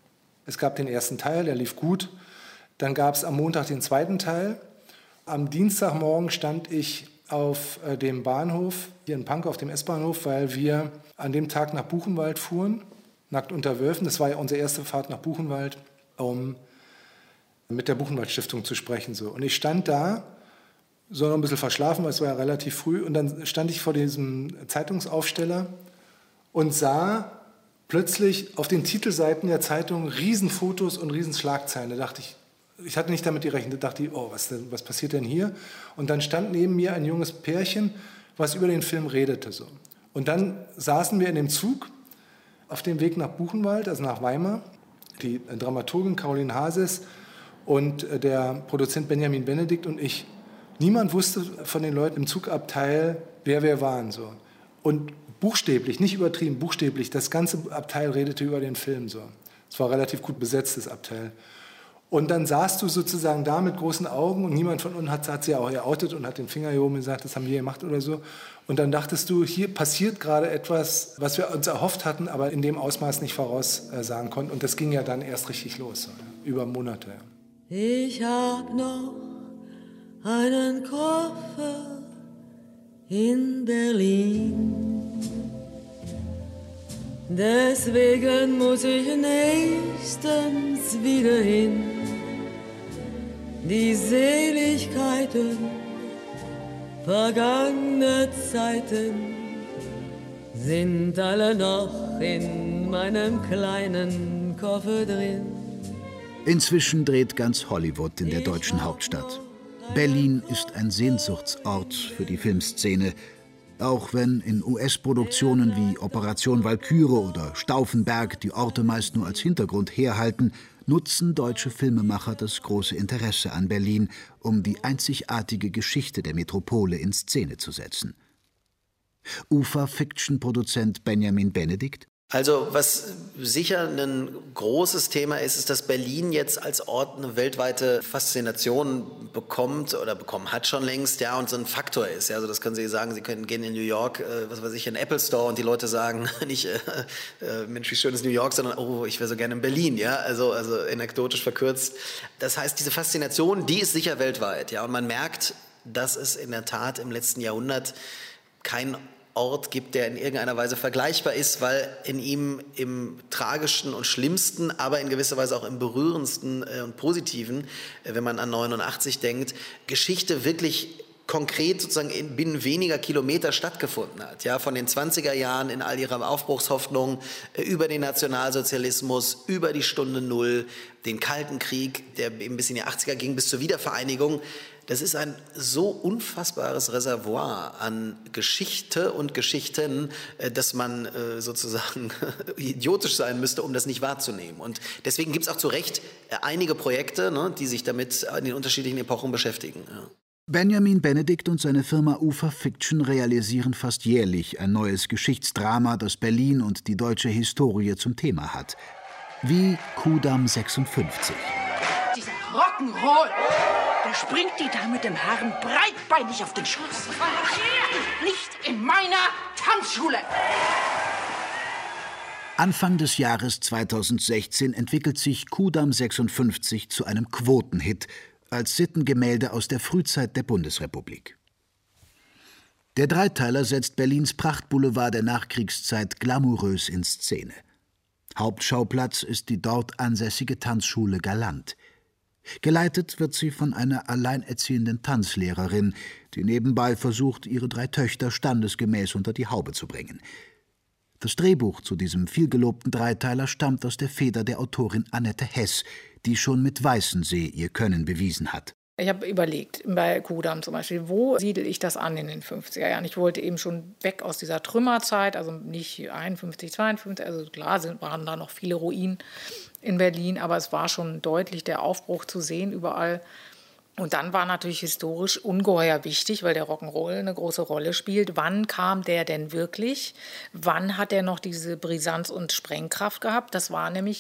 Es gab den ersten Teil, der lief gut. Dann gab es am Montag den zweiten Teil. Am Dienstagmorgen stand ich auf dem Bahnhof, hier in Pankow auf dem S-Bahnhof, weil wir an dem Tag nach Buchenwald fuhren, nackt unter Wölfen. Das war ja unsere erste Fahrt nach Buchenwald, um mit der Buchenwald-Stiftung zu sprechen. So. Und ich stand da, so noch ein bisschen verschlafen, weil es war ja relativ früh. Und dann stand ich vor diesem Zeitungsaufsteller und sah plötzlich auf den Titelseiten der Zeitung Riesenfotos und Riesenschlagzeilen. Da dachte ich hatte nicht damit gerechnet, da dachte ich, oh, was passiert denn hier? Und dann stand neben mir ein junges Pärchen, was über den Film redete. So. Und dann saßen wir in dem Zug auf dem Weg nach Buchenwald, also nach Weimar. Die Dramaturgin Caroline Hases und der Produzent Benjamin Benedikt und ich. Niemand wusste von den Leuten im Zugabteil, wer wir waren. So. Und buchstäblich, nicht übertrieben, buchstäblich, das ganze Abteil redete über den Film. So. Es war ein relativ gut besetztes Abteil. Und dann saßt du sozusagen da mit großen Augen und niemand von uns hat sich ja auch geoutet und hat den Finger gehoben und gesagt, das haben wir gemacht oder so. Und dann dachtest du, hier passiert gerade etwas, was wir uns erhofft hatten, aber in dem Ausmaß nicht voraussagen konnten. Und das ging ja dann erst richtig los, so, über Monate. Ich hab noch einen Koffer in Berlin. Deswegen muss ich nächstens wieder hin. Die Seligkeiten vergangener Zeiten sind alle noch in meinem kleinen Koffer drin. Inzwischen dreht ganz Hollywood in der deutschen Hauptstadt. Berlin ist ein Sehnsuchtsort für die Filmszene, auch wenn in US-Produktionen wie Operation Walküre oder Stauffenberg die Orte meist nur als Hintergrund herhalten, nutzen deutsche Filmemacher das große Interesse an Berlin, um die einzigartige Geschichte der Metropole in Szene zu setzen. Ufa-Fiction-Produzent Benjamin Benedikt: Also was sicher ein großes Thema ist, dass Berlin jetzt als Ort eine weltweite Faszination bekommt oder bekommen hat schon längst, ja, und so ein Faktor ist. Ja, also das können Sie sagen, Sie können gehen in New York, was weiß ich, in den Apple Store und die Leute sagen nicht, Mensch, wie schön ist New York, sondern, oh, ich wäre so gerne in Berlin, ja, also anekdotisch verkürzt. Das heißt, diese Faszination, die ist sicher weltweit, ja, und man merkt, dass es in der Tat im letzten Jahrhundert kein Ort gibt, der in irgendeiner Weise vergleichbar ist, weil in ihm im Tragischen und Schlimmsten, aber in gewisser Weise auch im Berührendsten und Positiven, wenn man an 89 denkt, Geschichte wirklich konkret sozusagen binnen weniger Kilometer stattgefunden hat. Ja, von den 20er Jahren in all ihrer Aufbruchshoffnung, über den Nationalsozialismus, über die Stunde Null, den Kalten Krieg, der eben bis in die 80er ging, bis zur Wiedervereinigung. Das ist ein so unfassbares Reservoir an Geschichte und Geschichten, dass man sozusagen idiotisch sein müsste, um das nicht wahrzunehmen. Und deswegen gibt es auch zu Recht einige Projekte, ne, die sich damit in den unterschiedlichen Epochen beschäftigen. Ja. Benjamin Benedikt und seine Firma Ufa Fiction realisieren fast jährlich ein neues Geschichtsdrama, das Berlin und die deutsche Historie zum Thema hat. Wie Kudamm 56. Dieser Rock'n'Roll, da springt die Dame dem Herrn breitbeinig auf den Schoß. Nicht in meiner Tanzschule! Anfang des Jahres 2016 entwickelt sich Kudamm 56 zu einem Quotenhit als Sittengemälde aus der Frühzeit der Bundesrepublik. Der Dreiteiler setzt Berlins Prachtboulevard der Nachkriegszeit glamourös in Szene. Hauptschauplatz ist die dort ansässige Tanzschule Galant. Geleitet wird sie von einer alleinerziehenden Tanzlehrerin, die nebenbei versucht, ihre 3 Töchter standesgemäß unter die Haube zu bringen. Das Drehbuch zu diesem vielgelobten Dreiteiler stammt aus der Feder der Autorin Annette Hess, die schon mit Weißensee ihr Können bewiesen hat. Ich habe überlegt, bei Kudamm zum Beispiel, wo siedle ich das an in den 50er Jahren? Ich wollte eben schon weg aus dieser Trümmerzeit, also nicht 51, 52, also klar waren da noch viele Ruinen in Berlin, aber es war schon deutlich der Aufbruch zu sehen überall. Und dann war natürlich historisch ungeheuer wichtig, weil der Rock'n'Roll eine große Rolle spielt. Wann kam der denn wirklich? Wann hat er noch diese Brisanz und Sprengkraft gehabt? Das war nämlich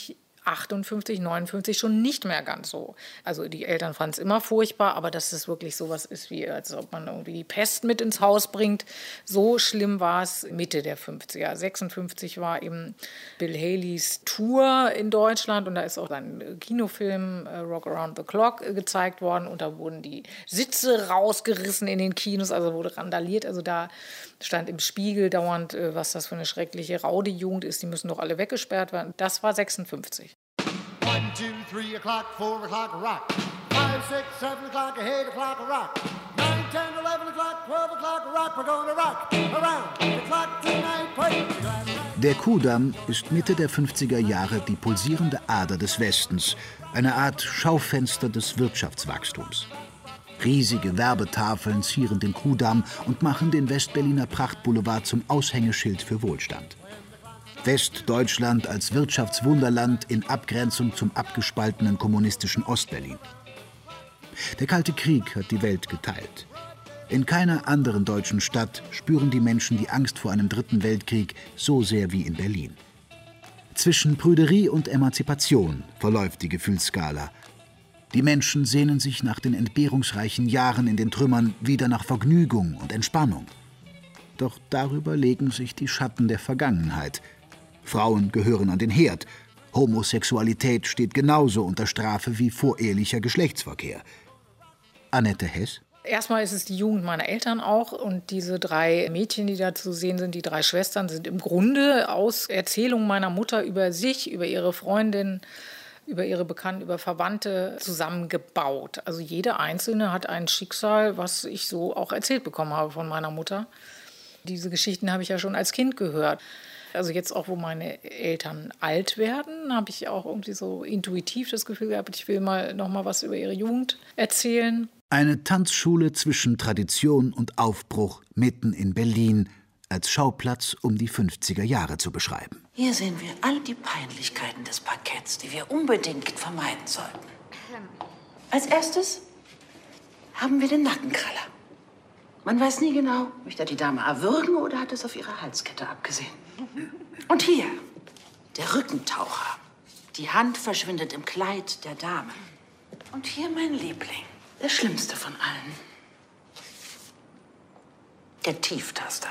58, 59 schon nicht mehr ganz so. Also die Eltern fanden es immer furchtbar, aber dass es wirklich sowas ist, wie als ob man irgendwie die Pest mit ins Haus bringt, so schlimm war es Mitte der 50er. 56 war eben Bill Haleys Tour in Deutschland und da ist auch ein Kinofilm Rock Around the Clock gezeigt worden und da wurden die Sitze rausgerissen in den Kinos, also wurde randaliert. Also da stand im Spiegel dauernd, was das für eine schreckliche Rowdy-Jugend ist, die müssen doch alle weggesperrt werden. Das war 56. 1, 2, 3 o'clock, 4 o'clock, rock. 5, 6, 7 o'clock, 8 o'clock, rock. 9, 10, 11 o'clock, 12 o'clock, rock. We're gonna rock around the clock tonight. Der Kudamm ist Mitte der 50er Jahre die pulsierende Ader des Westens, eine Art Schaufenster des Wirtschaftswachstums. Riesige Werbetafeln zieren den Kudamm und machen den Westberliner Prachtboulevard zum Aushängeschild für Wohlstand. Westdeutschland als Wirtschaftswunderland in Abgrenzung zum abgespaltenen kommunistischen Ostberlin. Der Kalte Krieg hat die Welt geteilt. In keiner anderen deutschen Stadt spüren die Menschen die Angst vor einem dritten Weltkrieg so sehr wie in Berlin. Zwischen Prüderie und Emanzipation verläuft die Gefühlsskala. Die Menschen sehnen sich nach den entbehrungsreichen Jahren in den Trümmern wieder nach Vergnügung und Entspannung. Doch darüber legen sich die Schatten der Vergangenheit. Frauen gehören an den Herd. Homosexualität steht genauso unter Strafe wie vorehelicher Geschlechtsverkehr. Annette Hess? Erstmal ist es die Jugend meiner Eltern auch und diese 3 Mädchen, die da zu sehen sind, die 3 Schwestern, sind im Grunde aus Erzählungen meiner Mutter über sich, über ihre Freundin, über ihre Bekannten, über Verwandte zusammengebaut. Also jede Einzelne hat ein Schicksal, was ich so auch erzählt bekommen habe von meiner Mutter. Diese Geschichten habe ich ja schon als Kind gehört. Also jetzt auch, wo meine Eltern alt werden, habe ich auch irgendwie so intuitiv das Gefühl gehabt, ich will noch mal was über ihre Jugend erzählen. Eine Tanzschule zwischen Tradition und Aufbruch mitten in Berlin als Schauplatz, um die 50er Jahre zu beschreiben. Hier sehen wir all die Peinlichkeiten des Parketts, die wir unbedingt vermeiden sollten. Als erstes haben wir den Nackenkraller. Man weiß nie genau, möchte er die Dame erwürgen oder hat es auf ihre Halskette abgesehen. Und hier, der Rückentaucher. Die Hand verschwindet im Kleid der Dame. Und hier mein Liebling, der schlimmste von allen. Der Tieftaster.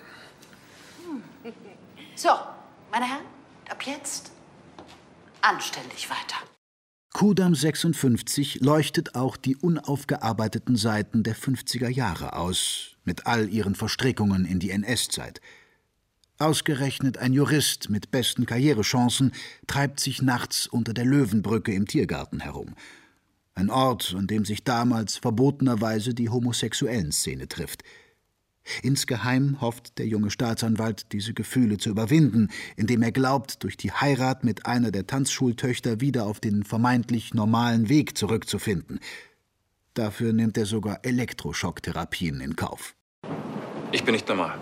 So, meine Herren, ab jetzt anständig weiter. Kudamm 56 leuchtet auch die unaufgearbeiteten Seiten der 50er Jahre aus, mit all ihren Verstrickungen in die NS-Zeit. Ausgerechnet ein Jurist mit besten Karrierechancen treibt sich nachts unter der Löwenbrücke im Tiergarten herum. Ein Ort, an dem sich damals verbotenerweise die homosexuellen Szene trifft. Insgeheim hofft der junge Staatsanwalt, diese Gefühle zu überwinden, indem er glaubt, durch die Heirat mit einer der Tanzschultöchter wieder auf den vermeintlich normalen Weg zurückzufinden. Dafür nimmt er sogar Elektroschocktherapien in Kauf. Ich bin nicht normal.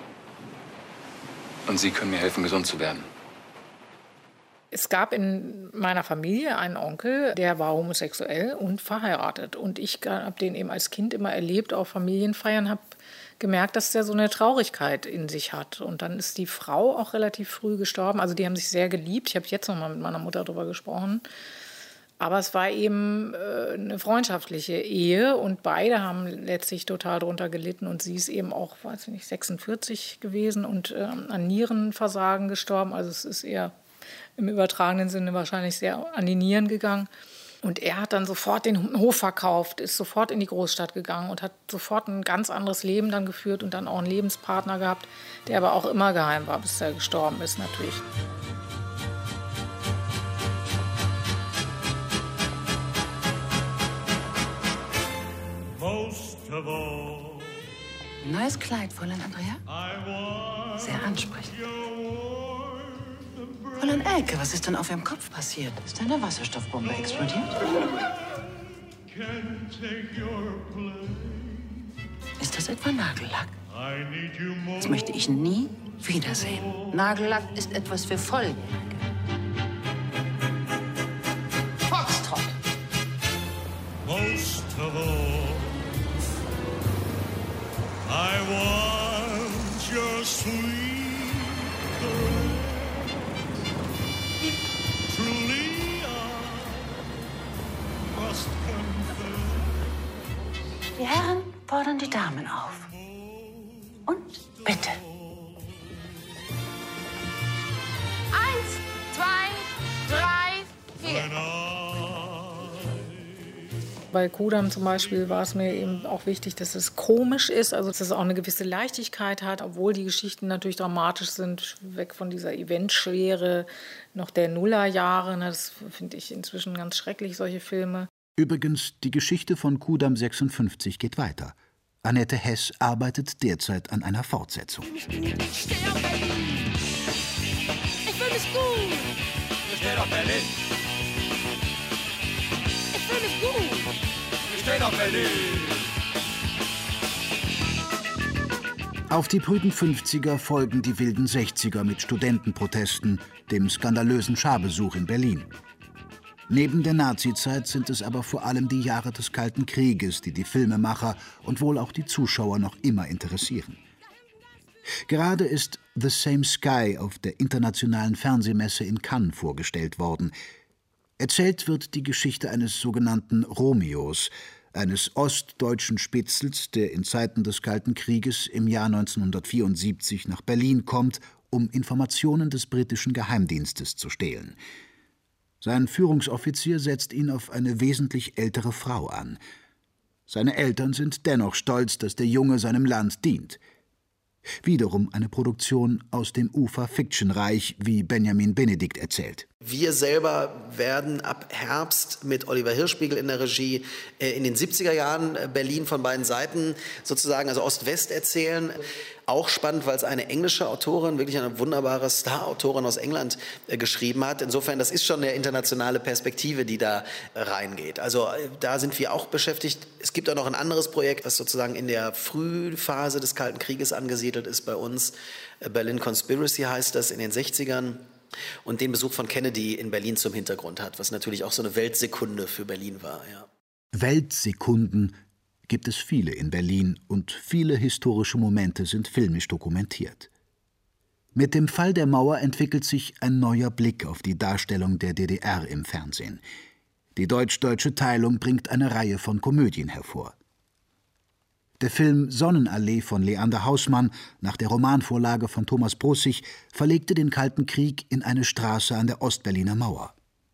Und Sie können mir helfen, gesund zu werden. Es gab in meiner Familie einen Onkel, der war homosexuell und verheiratet. Und ich habe den eben als Kind immer erlebt, auf Familienfeiern, habe gemerkt, dass der so eine Traurigkeit in sich hat. Und dann ist die Frau auch relativ früh gestorben. Also die haben sich sehr geliebt. Ich habe jetzt noch mal mit meiner Mutter darüber gesprochen. Aber es war eben eine freundschaftliche Ehe und beide haben letztlich total darunter gelitten. Und sie ist eben auch, weiß ich nicht, 46 gewesen und an Nierenversagen gestorben. Also es ist eher im übertragenen Sinne wahrscheinlich sehr an die Nieren gegangen. Und er hat dann sofort den Hof verkauft, ist sofort in die Großstadt gegangen und hat sofort ein ganz anderes Leben dann geführt und dann auch einen Lebenspartner gehabt, der aber auch immer geheim war, bis er gestorben ist natürlich. Neues Kleid, Fräulein Andrea? Sehr ansprechend. Fräulein Elke, was ist denn auf Ihrem Kopf passiert? Ist eine Wasserstoffbombe explodiert? Ist das etwa Nagellack? Das möchte ich nie wiedersehen. Nagellack ist etwas für Volljährige. Foxtrot! Most of all, I want your sweet caress. Truly fordern die Damen auf. Und bitte. 1, 2, 3, 4. Bei Kudam zum Beispiel war es mir eben auch wichtig, dass es komisch ist, also dass es auch eine gewisse Leichtigkeit hat, obwohl die Geschichten natürlich dramatisch sind, weg von dieser Eventschwere noch der Nullerjahre. Das finde ich inzwischen ganz schrecklich, solche Filme. Übrigens, die Geschichte von Kudam 56 geht weiter. Annette Hess arbeitet derzeit an einer Fortsetzung. Ich will nicht gut. Ich stehe auf Berlin. Ich will nicht gut. Ich stehe auf Berlin. Auf die prüden 50er folgen die wilden 60er mit Studentenprotesten, dem skandalösen Scharbesuch in Berlin. Neben der Nazizeit sind es aber vor allem die Jahre des Kalten Krieges, die die Filmemacher und wohl auch die Zuschauer noch immer interessieren. Gerade ist The Same Sky auf der internationalen Fernsehmesse in Cannes vorgestellt worden. Erzählt wird die Geschichte eines sogenannten Romeos, eines ostdeutschen Spitzels, der in Zeiten des Kalten Krieges im Jahr 1974 nach Berlin kommt, um Informationen des britischen Geheimdienstes zu stehlen. Sein Führungsoffizier setzt ihn auf eine wesentlich ältere Frau an. Seine Eltern sind dennoch stolz, dass der Junge seinem Land dient. Wiederum eine Produktion aus dem Ufer-Fiction-Reich, wie Benjamin Benedikt erzählt. Wir selber werden ab Herbst mit Oliver Hirschbiegel in der Regie in den 70er Jahren Berlin von beiden Seiten sozusagen, also Ost-West erzählen. Auch spannend, weil es eine englische Autorin, wirklich eine wunderbare Star-Autorin aus England geschrieben hat. Insofern, das ist schon eine internationale Perspektive, die da reingeht. Also da sind wir auch beschäftigt. Es gibt auch noch ein anderes Projekt, was sozusagen in der Frühphase des Kalten Krieges angesiedelt ist bei uns. Berlin Conspiracy heißt das, in den 60ern. Und den Besuch von Kennedy in Berlin zum Hintergrund hat, was natürlich auch so eine Weltsekunde für Berlin war. Ja. Weltsekunden gibt es viele in Berlin und viele historische Momente sind filmisch dokumentiert. Mit dem Fall der Mauer entwickelt sich ein neuer Blick auf die Darstellung der DDR im Fernsehen. Die deutsch-deutsche Teilung bringt eine Reihe von Komödien hervor. Der Film Sonnenallee von Leander Hausmann, nach der Romanvorlage von Thomas Brussig, verlegte den Kalten Krieg in eine Straße an der Ostberliner Mauer.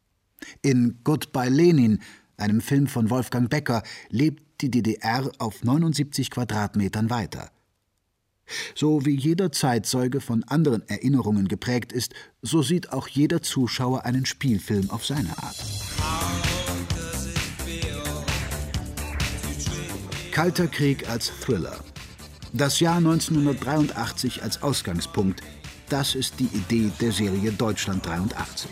In Goodbye Lenin, einem Film von Wolfgang Becker, lebt die DDR auf 79 Quadratmetern weiter. So wie jeder Zeitzeuge von anderen Erinnerungen geprägt ist, so sieht auch jeder Zuschauer einen Spielfilm auf seine Art. Kalter Krieg als Thriller. Das Jahr 1983 als Ausgangspunkt, das ist die Idee der Serie Deutschland 83.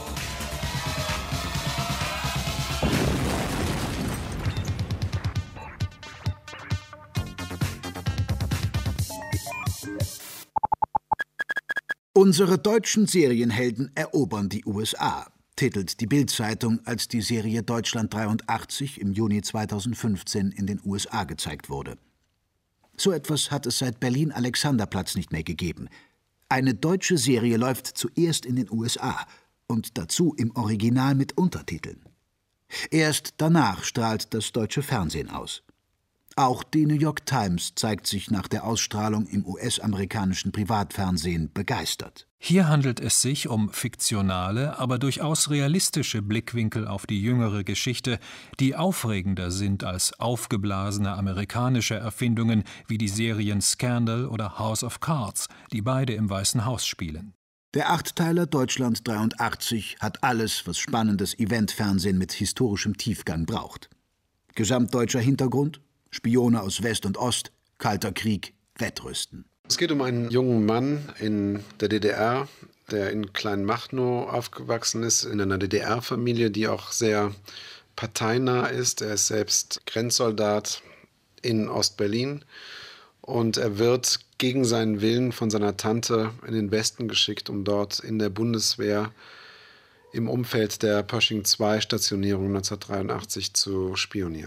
Unsere deutschen Serienhelden erobern die USA, titelt die Bild-Zeitung, als die Serie Deutschland 83 im Juni 2015 in den USA gezeigt wurde. So etwas hat es seit Berlin-Alexanderplatz nicht mehr gegeben. Eine deutsche Serie läuft zuerst in den USA und dazu im Original mit Untertiteln. Erst danach strahlt das deutsche Fernsehen aus. Auch die New York Times zeigt sich nach der Ausstrahlung im US-amerikanischen Privatfernsehen begeistert. Hier handelt es sich um fiktionale, aber durchaus realistische Blickwinkel auf die jüngere Geschichte, die aufregender sind als aufgeblasene amerikanische Erfindungen wie die Serien Scandal oder House of Cards, die beide im Weißen Haus spielen. Der Achtteiler Deutschland 83 hat alles, was spannendes Eventfernsehen mit historischem Tiefgang braucht. Gesamtdeutscher Hintergrund, Spione aus West und Ost, Kalter Krieg, Wettrüsten. Es geht um einen jungen Mann in der DDR, der in Kleinmachnow aufgewachsen ist, in einer DDR-Familie, die auch sehr parteinah ist. Er ist selbst Grenzsoldat in Ostberlin und er wird gegen seinen Willen von seiner Tante in den Westen geschickt, um dort in der Bundeswehr im Umfeld der Pershing-2-Stationierung 1983 zu spionieren.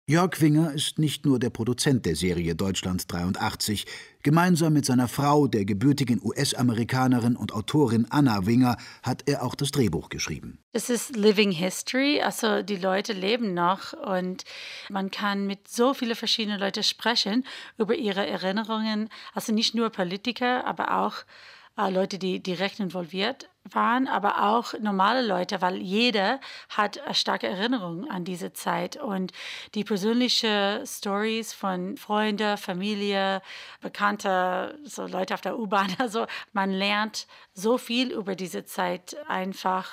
Jörg Winger ist nicht nur der Produzent der Serie Deutschland 83. Gemeinsam mit seiner Frau, der gebürtigen US-Amerikanerin und Autorin Anna Winger, hat er auch das Drehbuch geschrieben. Das ist Living History, also die Leute leben noch und man kann mit so vielen verschiedenen Leuten sprechen über ihre Erinnerungen, also nicht nur Politiker, aber auch Leute, die direkt involviert waren, aber auch normale Leute, weil jeder hat eine starke Erinnerung an diese Zeit. Und die persönlichen Stories von Freunden, Familie, Bekannte, so Leute auf der U-Bahn, also man lernt so viel über diese Zeit einfach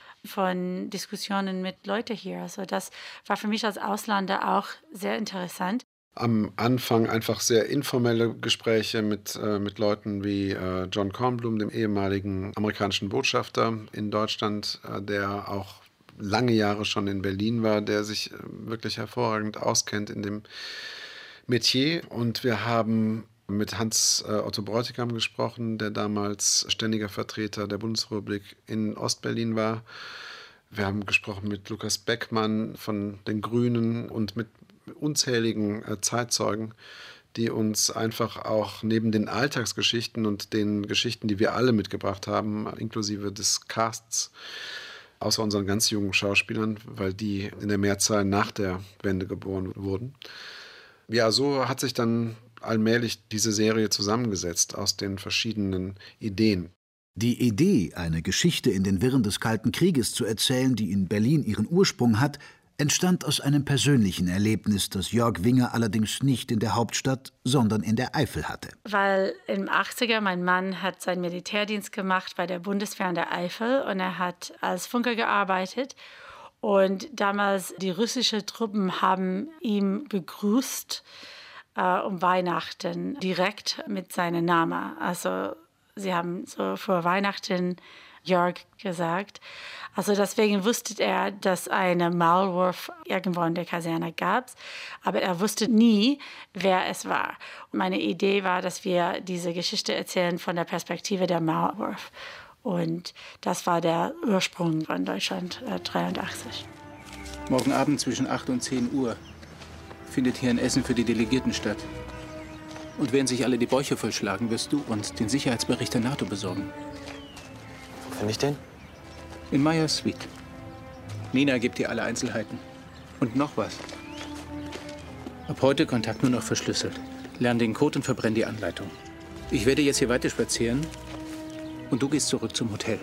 von Diskussionen mit Leuten hier. Also das war für mich als Ausländer auch sehr interessant. Am Anfang einfach sehr informelle Gespräche mit Leuten wie John Kornblum, dem ehemaligen amerikanischen Botschafter in Deutschland, der auch lange Jahre schon in Berlin war, der sich wirklich hervorragend auskennt in dem Metier. Und wir haben mit Hans Otto Bräutigam gesprochen, der damals ständiger Vertreter der Bundesrepublik in Ostberlin war. Wir haben gesprochen mit Lukas Beckmann von den Grünen und mit unzähligen Zeitzeugen, die uns einfach auch neben den Alltagsgeschichten und den Geschichten, die wir alle mitgebracht haben, inklusive des Casts, außer unseren ganz jungen Schauspielern, weil die in der Mehrzahl nach der Wende geboren wurden. Ja, so hat sich dann allmählich diese Serie zusammengesetzt aus den verschiedenen Ideen. Die Idee, eine Geschichte in den Wirren des Kalten Krieges zu erzählen, die in Berlin ihren Ursprung hat, entstand aus einem persönlichen Erlebnis, das Jörg Winger allerdings nicht in der Hauptstadt, sondern in der Eifel hatte. Weil im 80er, mein Mann hat seinen Militärdienst gemacht bei der Bundeswehr in der Eifel und er hat als Funker gearbeitet. Und damals die russischen Truppen haben ihn begrüßt um Weihnachten direkt mit seinem Namen. Also sie haben so vor Weihnachten Jörg gesagt. Also deswegen wusste er, dass eine Maulwurf irgendwo in der Kaserne gab, aber er wusste nie, wer es war. Und meine Idee war, dass wir diese Geschichte erzählen von der Perspektive der Maulwurf. Und das war der Ursprung von Deutschland 83. Morgen Abend zwischen 8 und 10 Uhr findet hier ein Essen für die Delegierten statt. Und während sich alle die Bäuche vollschlagen, wirst du uns den Sicherheitsbericht der NATO besorgen. Wo finde ich den? In Meyers Suite. Nina gibt dir alle Einzelheiten. Und noch was. Ab heute Kontakt nur noch verschlüsselt. Lern den Code und verbrenn die Anleitung. Ich werde jetzt hier weiter spazieren und du gehst zurück zum Hotel.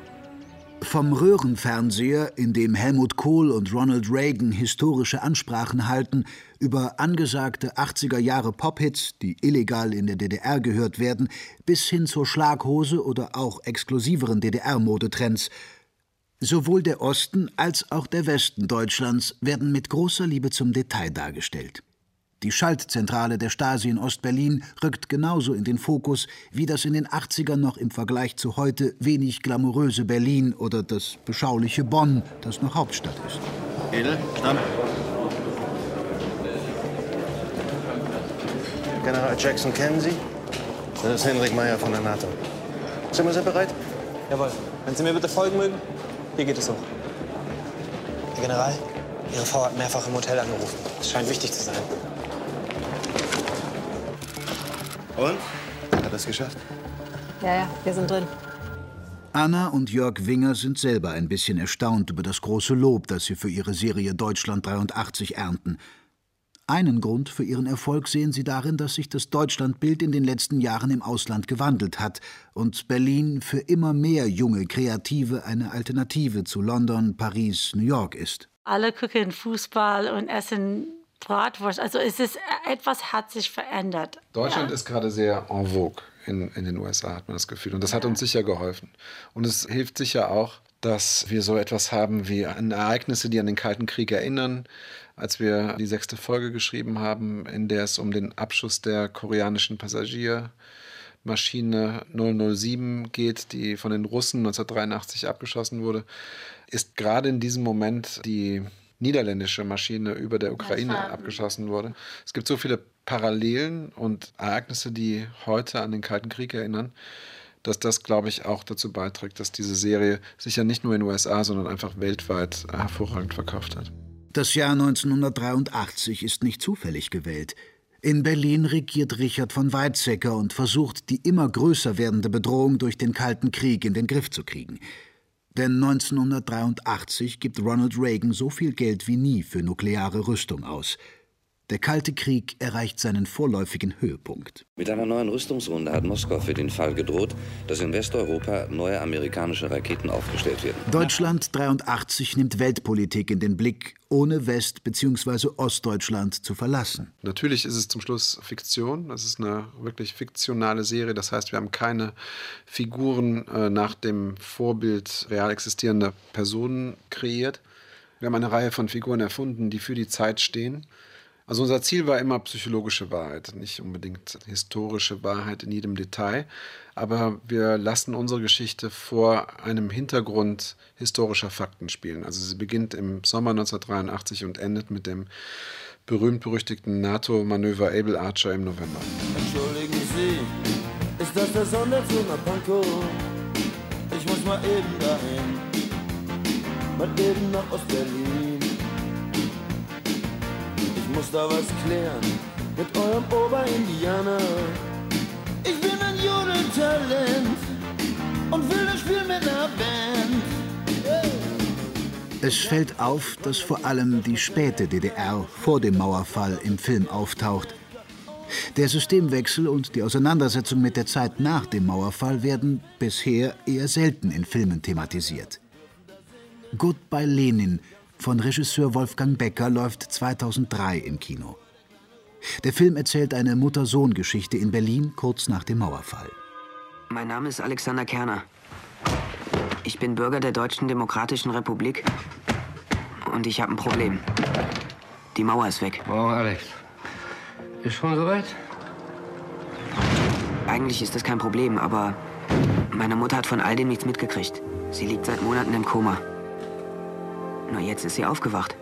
Vom Röhrenfernseher, in dem Helmut Kohl und Ronald Reagan historische Ansprachen halten über angesagte 80er-Jahre Pop-Hits, die illegal in der DDR gehört werden, bis hin zur Schlaghose oder auch exklusiveren DDR-Modetrends. Sowohl der Osten als auch der Westen Deutschlands werden mit großer Liebe zum Detail dargestellt. Die Schaltzentrale der Stasi in Ostberlin rückt genauso in den Fokus, wie das in den 80ern noch im Vergleich zu heute wenig glamouröse Berlin oder das beschauliche Bonn, das noch Hauptstadt ist. Edel, Stamm. General Jackson kennen Sie? Das ist Henrik Meyer von der NATO. Sind Sie bereit? Jawohl. Wenn Sie mir bitte folgen mögen, hier geht es hoch. Herr General, Ihre Frau hat mehrfach im Hotel angerufen. Es scheint wichtig zu sein. Und? Hat er es geschafft? Ja, wir sind drin. Anna und Jörg Winger sind selber ein bisschen erstaunt über das große Lob, das sie für ihre Serie Deutschland 83 ernten. Einen Grund für ihren Erfolg sehen sie darin, dass sich das Deutschlandbild in den letzten Jahren im Ausland gewandelt hat und Berlin für immer mehr junge Kreative eine Alternative zu London, Paris, New York ist. Alle gucken Fußball und essen Bratwurst. Also etwas hat sich verändert. Deutschland ist gerade sehr en vogue in den USA, hat man das Gefühl. Und das hat uns sicher geholfen. Und es hilft sicher auch, dass wir so etwas haben wie Ereignisse, die an den Kalten Krieg erinnern. Als wir die 6. Folge geschrieben haben, in der es um den Abschuss der koreanischen Passagiermaschine 007 geht, die von den Russen 1983 abgeschossen wurde, ist gerade in diesem Moment die niederländische Maschine über der Ukraine abgeschossen wurde. Es gibt so viele Parallelen und Ereignisse, die heute an den Kalten Krieg erinnern, dass das, glaube ich, auch dazu beiträgt, dass diese Serie sich ja nicht nur in den USA, sondern einfach weltweit hervorragend verkauft hat. Das Jahr 1983 ist nicht zufällig gewählt. In Berlin regiert Richard von Weizsäcker und versucht, die immer größer werdende Bedrohung durch den Kalten Krieg in den Griff zu kriegen. Denn 1983 gibt Ronald Reagan so viel Geld wie nie für nukleare Rüstung aus. Der Kalte Krieg erreicht seinen vorläufigen Höhepunkt. Mit einer neuen Rüstungsrunde hat Moskau für den Fall gedroht, dass in Westeuropa neue amerikanische Raketen aufgestellt werden. Deutschland 83 nimmt Weltpolitik in den Blick, ohne West- bzw. Ostdeutschland zu verlassen. Natürlich ist es zum Schluss Fiktion. Das ist eine wirklich fiktionale Serie. Das heißt, wir haben keine Figuren nach dem Vorbild real existierender Personen kreiert. Wir haben eine Reihe von Figuren erfunden, die für die Zeit stehen. Also unser Ziel war immer psychologische Wahrheit, nicht unbedingt historische Wahrheit in jedem Detail, aber wir lassen unsere Geschichte vor einem Hintergrund historischer Fakten spielen. Also sie beginnt im Sommer 1983 und endet mit dem berühmt-berüchtigten NATO-Manöver Able Archer im November. Entschuldigen Sie, ist das der Sonderzug nach Pankow? Ich muss mal eben dahin, mal eben nach Ostberlin. Ich muss da was klären mit eurem Oberindianer. Ich bin ein Jodeltalent und will das Spiel mit einer Band. Es fällt auf, dass vor allem die späte DDR vor dem Mauerfall im Film auftaucht. Der Systemwechsel und die Auseinandersetzung mit der Zeit nach dem Mauerfall werden bisher eher selten in Filmen thematisiert. Goodbye Lenin von Regisseur Wolfgang Becker läuft 2003 im Kino. Der Film erzählt eine Mutter-Sohn-Geschichte in Berlin kurz nach dem Mauerfall. Mein Name ist Alexander Kerner. Ich bin Bürger der Deutschen Demokratischen Republik und ich habe ein Problem. Die Mauer ist weg. Oh, Alex. Ist schon soweit? Eigentlich ist das kein Problem, aber meine Mutter hat von all dem nichts mitgekriegt. Sie liegt seit Monaten im Koma. Nur jetzt ist sie aufgewacht.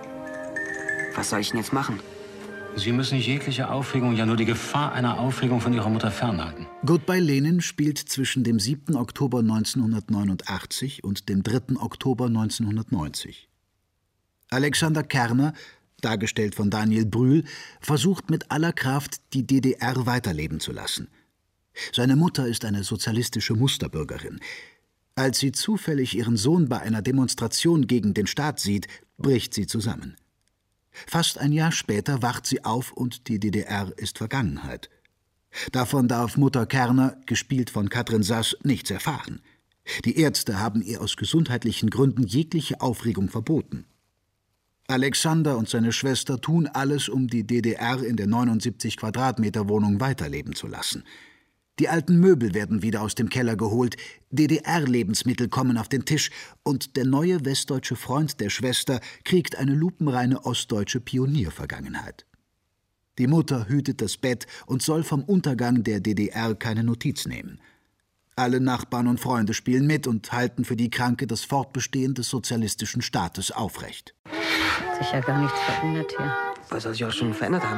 Was soll ich denn jetzt machen? Sie müssen jegliche Aufregung, ja nur die Gefahr einer Aufregung von Ihrer Mutter fernhalten. Goodbye Lenin spielt zwischen dem 7. Oktober 1989 und dem 3. Oktober 1990. Alexander Kerner, dargestellt von Daniel Brühl, versucht mit aller Kraft, die DDR weiterleben zu lassen. Seine Mutter ist eine sozialistische Musterbürgerin. Als sie zufällig ihren Sohn bei einer Demonstration gegen den Staat sieht, bricht sie zusammen. Fast ein Jahr später wacht sie auf und die DDR ist Vergangenheit. Davon darf Mutter Kerner, gespielt von Katrin Sass, nichts erfahren. Die Ärzte haben ihr aus gesundheitlichen Gründen jegliche Aufregung verboten. Alexander und seine Schwester tun alles, um die DDR in der 79 Quadratmeter Wohnung weiterleben zu lassen. Die alten Möbel werden wieder aus dem Keller geholt, DDR-Lebensmittel kommen auf den Tisch und der neue westdeutsche Freund der Schwester kriegt eine lupenreine ostdeutsche Pioniervergangenheit. Die Mutter hütet das Bett und soll vom Untergang der DDR keine Notiz nehmen. Alle Nachbarn und Freunde spielen mit und halten für die Kranke das Fortbestehen des sozialistischen Staates aufrecht. Hat sich ja gar nichts verändert hier. Was soll sich auch schon verändert haben?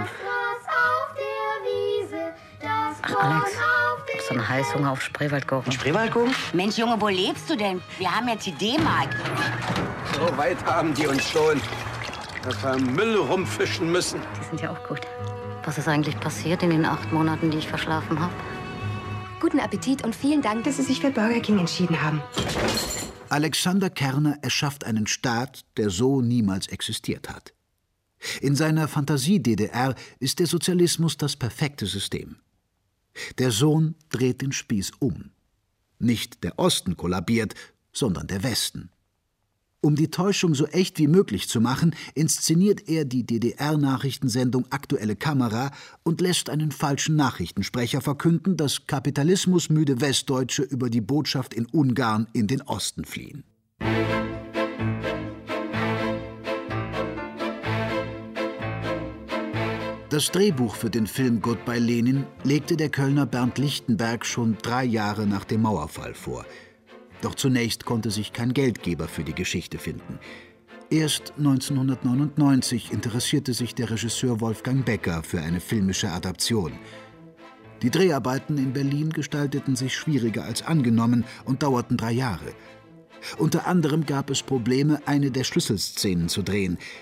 Ach, Alex. Ich hab so einen Heißhunger auf Spreewaldgurken. Spreewaldgurken? Mensch, Junge, wo lebst du denn? Wir haben jetzt die D-Mark. So weit haben die uns schon, dass wir im Müll rumfischen müssen. Die sind ja auch gut. Was ist eigentlich passiert in den 8 Monaten, die ich verschlafen habe? Guten Appetit und vielen Dank, dass Sie sich für Burger King entschieden haben. Alexander Kerner erschafft einen Staat, der so niemals existiert hat. In seiner Fantasie-DDR ist der Sozialismus das perfekte System. Der Sohn dreht den Spieß um. Nicht der Osten kollabiert, sondern der Westen. Um die Täuschung so echt wie möglich zu machen, inszeniert er die DDR-Nachrichtensendung Aktuelle Kamera und lässt einen falschen Nachrichtensprecher verkünden, dass kapitalismusmüde Westdeutsche über die Botschaft in Ungarn in den Osten fliehen. Das Drehbuch für den Film Goodbye Lenin legte der Kölner Bernd Lichtenberg schon 3 Jahre nach dem Mauerfall vor. Doch zunächst konnte sich kein Geldgeber für die Geschichte finden. Erst 1999 interessierte sich der Regisseur Wolfgang Becker für eine filmische Adaption. Die Dreharbeiten in Berlin gestalteten sich schwieriger als angenommen und dauerten 3 Jahre. Unter anderem gab es Probleme, eine der Schlüsselszenen zu drehen.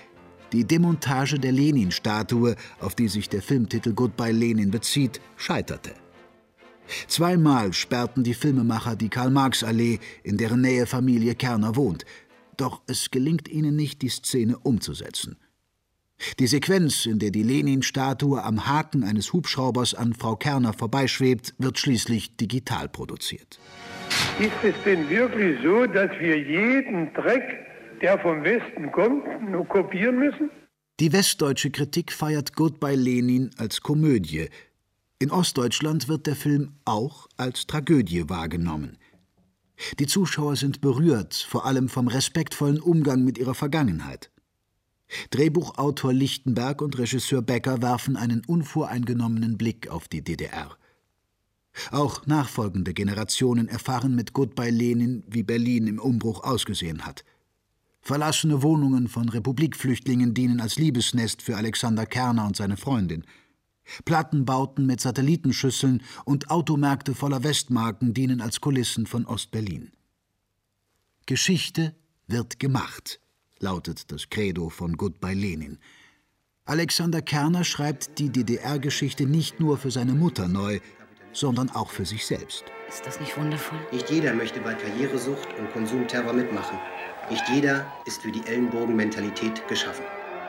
Die Demontage der Lenin-Statue, auf die sich der Filmtitel Goodbye Lenin bezieht, scheiterte. Zweimal sperrten die Filmemacher die Karl-Marx-Allee, in deren Nähe Familie Kerner wohnt. Doch es gelingt ihnen nicht, die Szene umzusetzen. Die Sequenz, in der die Lenin-Statue am Haken eines Hubschraubers an Frau Kerner vorbeischwebt, wird schließlich digital produziert. Ist es denn wirklich so, dass wir jeden Dreck, der vom Westen kommt, nur kopieren müssen? Die westdeutsche Kritik feiert Goodbye Lenin als Komödie. In Ostdeutschland wird der Film auch als Tragödie wahrgenommen. Die Zuschauer sind berührt, vor allem vom respektvollen Umgang mit ihrer Vergangenheit. Drehbuchautor Lichtenberg und Regisseur Becker werfen einen unvoreingenommenen Blick auf die DDR. Auch nachfolgende Generationen erfahren mit Goodbye Lenin, wie Berlin im Umbruch ausgesehen hat. Verlassene Wohnungen von Republikflüchtlingen dienen als Liebesnest für Alexander Kerner und seine Freundin. Plattenbauten mit Satellitenschüsseln und Automärkte voller Westmarken dienen als Kulissen von Ostberlin. Geschichte wird gemacht, lautet das Credo von Goodbye Lenin. Alexander Kerner schreibt die DDR-Geschichte nicht nur für seine Mutter neu, sondern auch für sich selbst. Ist das nicht wundervoll? Nicht jeder möchte bei Karrieresucht und Konsumterror mitmachen. Nicht jeder ist für die Ellenbogenmentalität geschaffen.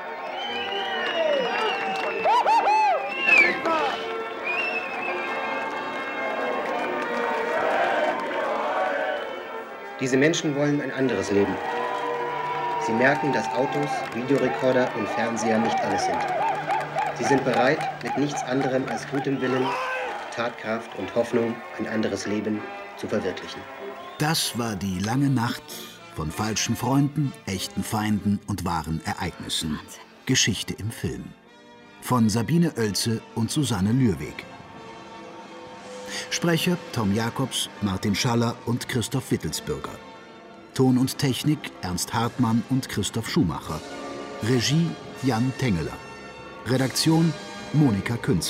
Diese Menschen wollen ein anderes Leben. Sie merken, dass Autos, Videorekorder und Fernseher nicht alles sind. Sie sind bereit, mit nichts anderem als gutem Willen, Tatkraft und Hoffnung ein anderes Leben zu verwirklichen. Das war die lange Nacht von falschen Freunden, echten Feinden und wahren Ereignissen. Geschichte im Film. Von Sabine Oelze und Susanne Lürweg. Sprecher Tom Jacobs, Martin Schaller und Christoph Wittelsbürger. Ton und Technik Ernst Hartmann und Christoph Schumacher. Regie Jan Tengeler. Redaktion Monika Künzel.